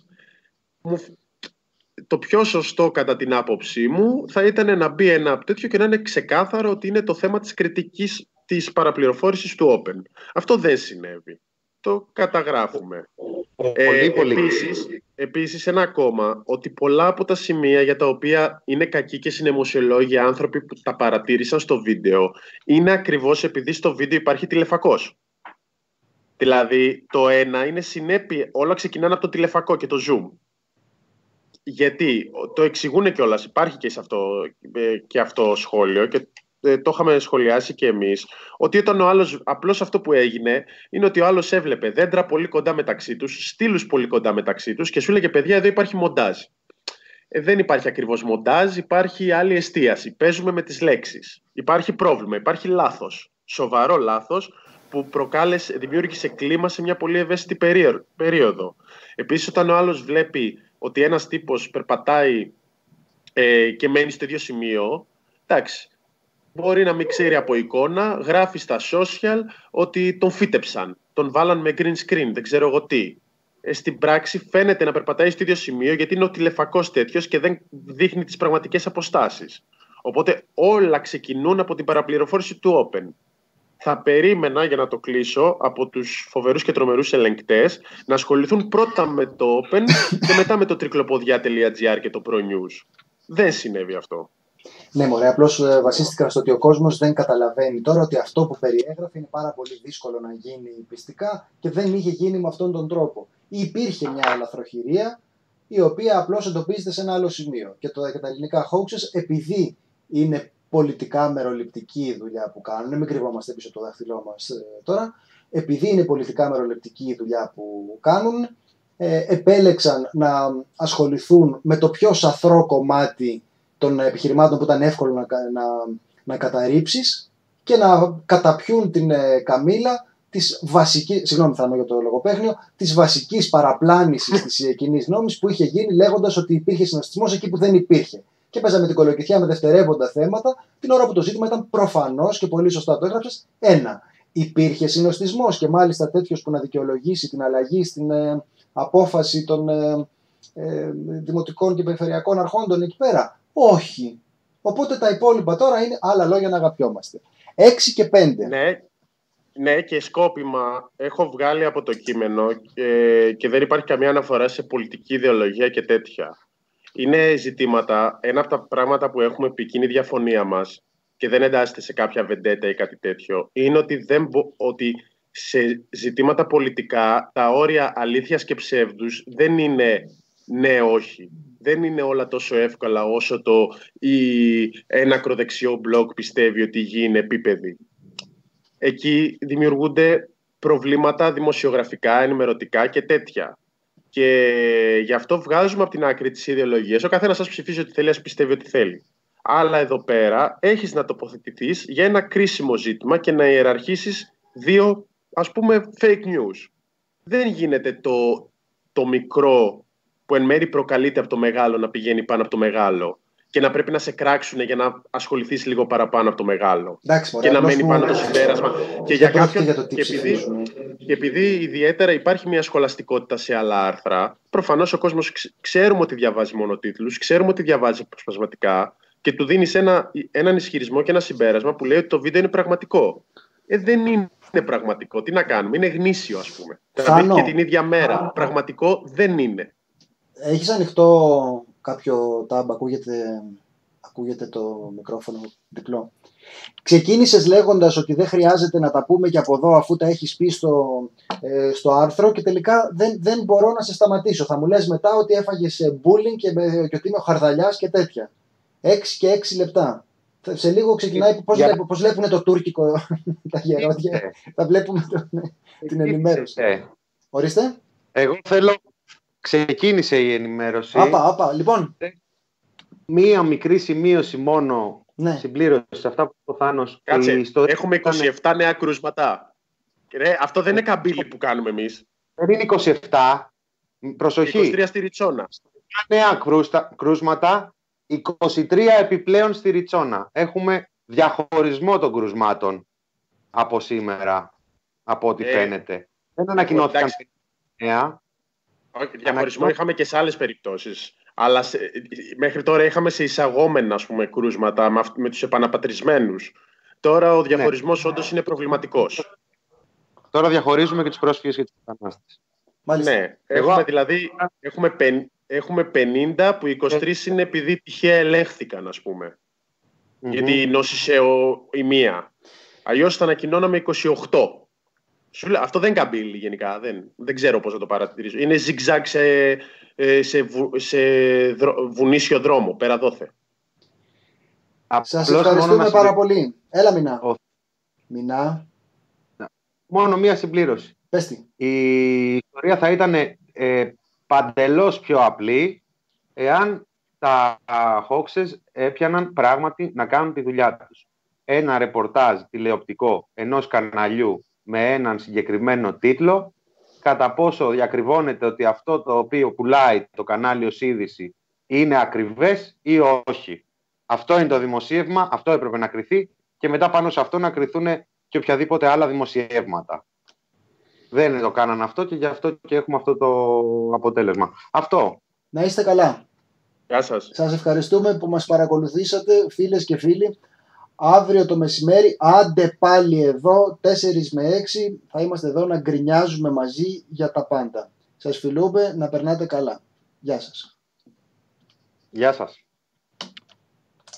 Το πιο σωστό κατά την άποψή μου θα ήταν να μπει ένα τέτοιο και να είναι ξεκάθαρο ότι είναι το θέμα της κριτικής της παραπληροφόρησης του Open. Αυτό δεν συνέβη. Το καταγράφουμε. Επίσης, ένα ακόμα, ότι πολλά από τα σημεία για τα οποία είναι κακοί και συναιμοσιολόγοι άνθρωποι που τα παρατήρησαν στο βίντεο, είναι ακριβώς επειδή στο βίντεο υπάρχει τηλεφακός. Δηλαδή, το ένα είναι συνέπεια, όλα ξεκινάνε από το τηλεφακό και το zoom. Γιατί, το εξηγούν κιόλας, υπάρχει και αυτό σχόλιο και το είχαμε σχολιάσει και εμείς, ότι όταν ο άλλος, απλώς αυτό που έγινε είναι ότι ο άλλος έβλεπε δέντρα πολύ κοντά μεταξύ τους, στήλους πολύ κοντά μεταξύ τους και σου λέγε παιδιά εδώ υπάρχει μοντάζ. Δεν υπάρχει ακριβώς μοντάζ, υπάρχει άλλη εστίαση, παίζουμε με τις λέξεις. Υπάρχει πρόβλημα, υπάρχει λάθος, σοβαρό λάθος που δημιούργησε κλίμα σε μια πολύ ευαίσθητη περίοδο. Επίσης όταν ο άλλος βλέπει ότι ένας τύπος περπατάει και μένει στο ίδιο σημείο, εντάξει, μπορεί να μην ξέρει από εικόνα, γράφει στα social ότι τον φύτεψαν, τον βάλαν με green screen, δεν ξέρω εγώ τι. Στην πράξη φαίνεται να περπατάει στο ίδιο σημείο γιατί είναι ο τηλεφακός τέτοιος και δεν δείχνει τις πραγματικές αποστάσεις. Οπότε όλα ξεκινούν από την παραπληροφόρηση του Open. Θα περίμενα, για να το κλείσω, από τους φοβερούς και τρομερούς ελεγκτές να ασχοληθούν πρώτα με το Open και μετά με το τρικλοποδιά.gr και το Pro News. Δεν συνέβη αυτό. Ναι, μωρέ, απλώς βασίστηκα στο ότι ο κόσμος δεν καταλαβαίνει τώρα ότι αυτό που περιέγραφε είναι πάρα πολύ δύσκολο να γίνει πιστικά και δεν είχε γίνει με αυτόν τον τρόπο. Υπήρχε μια αλαθροχειρία η οποία απλώς εντοπίζεται σε ένα άλλο σημείο. Και τα ελληνικά hoaxes, επειδή είναι πολιτικά μεροληπτική η δουλειά που κάνουν, μην κρυβόμαστε πίσω από το δάχτυλό μας τώρα, επειδή είναι πολιτικά μεροληπτική η δουλειά που κάνουν, επέλεξαν να ασχοληθούν με το πιο σαθρό κομμάτι των επιχειρημάτων που ήταν εύκολο να καταρρύψεις και να καταπιούν την καμήλα της βασικής, συγγνώμη θα για το λογοπαίγνιο, της βασικής παραπλάνησης της κοινής νόμης που είχε γίνει λέγοντας ότι υπήρχε συνοστισμός εκεί που δεν υπήρχε. Και παίζαμε την κολοκυθιά με δευτερεύοντα θέματα, την ώρα που το ζήτημα ήταν προφανώς και πολύ σωστά το έγραψες. Υπήρχε συνοστισμός και μάλιστα τέτοιος που να δικαιολογήσει την αλλαγή στην απόφαση των δημοτικών και περιφερειακών αρχόντων εκεί πέρα. Όχι. Οπότε τα υπόλοιπα τώρα είναι άλλα λόγια να αγαπιόμαστε. 6 και 5. Ναι, και σκόπιμα έχω βγάλει από το κείμενο και δεν υπάρχει καμία αναφορά σε πολιτική ιδεολογία και τέτοια. Είναι ζητήματα, ένα από τα πράγματα που έχουμε πει και είναι η διαφωνία μας και δεν εντάσσεται σε κάποια βεντέτα ή κάτι τέτοιο, είναι ότι σε ζητήματα πολιτικά τα όρια αλήθειας και ψεύδους δεν είναι ναι, όχι. Δεν είναι όλα τόσο εύκολα όσο ένα ακροδεξιό blog πιστεύει ότι η γη είναι επίπεδη. Εκεί δημιουργούνται προβλήματα δημοσιογραφικά, ενημερωτικά και τέτοια. Και γι' αυτό βγάζουμε από την άκρη της ιδεολογίας. Ο καθένας σας ψηφίζει ό,τι θέλει, ας πιστεύει ό,τι θέλει. Αλλά εδώ πέρα έχεις να τοποθετηθείς για ένα κρίσιμο ζήτημα και να ιεραρχήσεις δύο, ας πούμε, fake news. Δεν γίνεται το μικρό που εν μέρει προκαλείται από το μεγάλο να πηγαίνει πάνω από το μεγάλο και να πρέπει να σε κράξουν για να ασχοληθείς λίγο παραπάνω από το μεγάλο. Εντάξει, και να μένει πάνω το συμπέρασμα. Και για κάποιον. Και επειδή ιδιαίτερα υπάρχει μια σχολαστικότητα σε άλλα άρθρα, προφανώς ο κόσμος ξέρουμε ότι διαβάζει μόνο τίτλους, ξέρουμε ότι διαβάζει αποσπασματικά και του δίνεις έναν ισχυρισμό και ένα συμπέρασμα που λέει ότι το βίντεο είναι πραγματικό. Δεν είναι πραγματικό. Τι να κάνουμε, είναι γνήσιο, ας πούμε. Θα και την ίδια μέρα. Πραγματικό δεν είναι. Έχεις ανοιχτό κάποιο tab, ακούγεται το μικρόφωνο διπλό. Ξεκίνησες λέγοντας ότι δεν χρειάζεται να τα πούμε και από εδώ αφού τα έχεις πει στο άρθρο και τελικά δεν μπορώ να σε σταματήσω. Θα μου λες μετά ότι έφαγες bullying και ότι είμαι ο Χαρδαλιάς και τέτοια. 6 και 6 λεπτά. Σε λίγο ξεκινάει πώς βλέπουν το τουρκικό τα γερόντια. Θα βλέπουμε την ενημέρωση. Ορίστε. Εγώ θέλω... Ξεκίνησε η ενημέρωση. Άπα, λοιπόν. Μία μικρή σημείωση μόνο, συμπλήρωση σε αυτά που είπε ο Θάνος. Κάτσε, έχουμε 27 νέα κρούσματα. Αυτό δεν είναι καμπύλη που κάνουμε εμείς. Δεν είναι 27. Προσοχή. 23 στη Ριτσόνα. Νέα κρούσματα, 23 επιπλέον στη Ριτσόνα. Έχουμε διαχωρισμό των κρούσματων από σήμερα, από ό,τι φαίνεται. Δεν ανακοινώθηκαν νέα. Διαχωρισμό είχαμε και σε άλλες περιπτώσεις. Αλλά μέχρι τώρα είχαμε σε εισαγόμενα, ας πούμε, κρούσματα με τους επαναπατρισμένους. Τώρα ο διαχωρισμός όντως είναι προβληματικός. Τώρα διαχωρίζουμε και τους πρόσφυγες και τους μετανάστες. Ναι, έχουμε 50 που 23 είναι επειδή τυχαία ελέγχθηκαν, ας πούμε. Γιατί νόσησε η μία. Αλλιώς θα ανακοινώναμε 28. Αυτό δεν καμπύλει γενικά. Δεν ξέρω πώς να το παρατηρήσω. Είναι zigzag σε βουνίσιο δρόμο, πέρα δόθε. Σας ευχαριστούμε πάρα πολύ. Έλα, Μινά. Μόνο μία συμπλήρωση. Πες τι. Η ιστορία θα ήταν παντελώς πιο απλή εάν τα hoaxes έπιαναν πράγματι να κάνουν τη δουλειά τους. Ένα ρεπορτάζ τηλεοπτικό ενός καναλιού με έναν συγκεκριμένο τίτλο, κατά πόσο διακριβώνεται ότι αυτό το οποίο πουλάει το κανάλι ως είδηση είναι ακριβές ή όχι. Αυτό είναι το δημοσίευμα, αυτό έπρεπε να κριθεί και μετά πάνω σε αυτό να κριθούν και οποιαδήποτε άλλα δημοσιεύματα. Δεν το κάναν αυτό και γι' αυτό και έχουμε αυτό το αποτέλεσμα. Αυτό. Να είστε καλά. Γεια σας. Σας ευχαριστούμε που μας παρακολουθήσατε, φίλες και φίλοι. Αύριο το μεσημέρι, άντε πάλι εδώ, 4 με 6, θα είμαστε εδώ να γκρινιάζουμε μαζί για τα πάντα. Σας φιλούμε, να περνάτε καλά. Γεια σας. Γεια σας.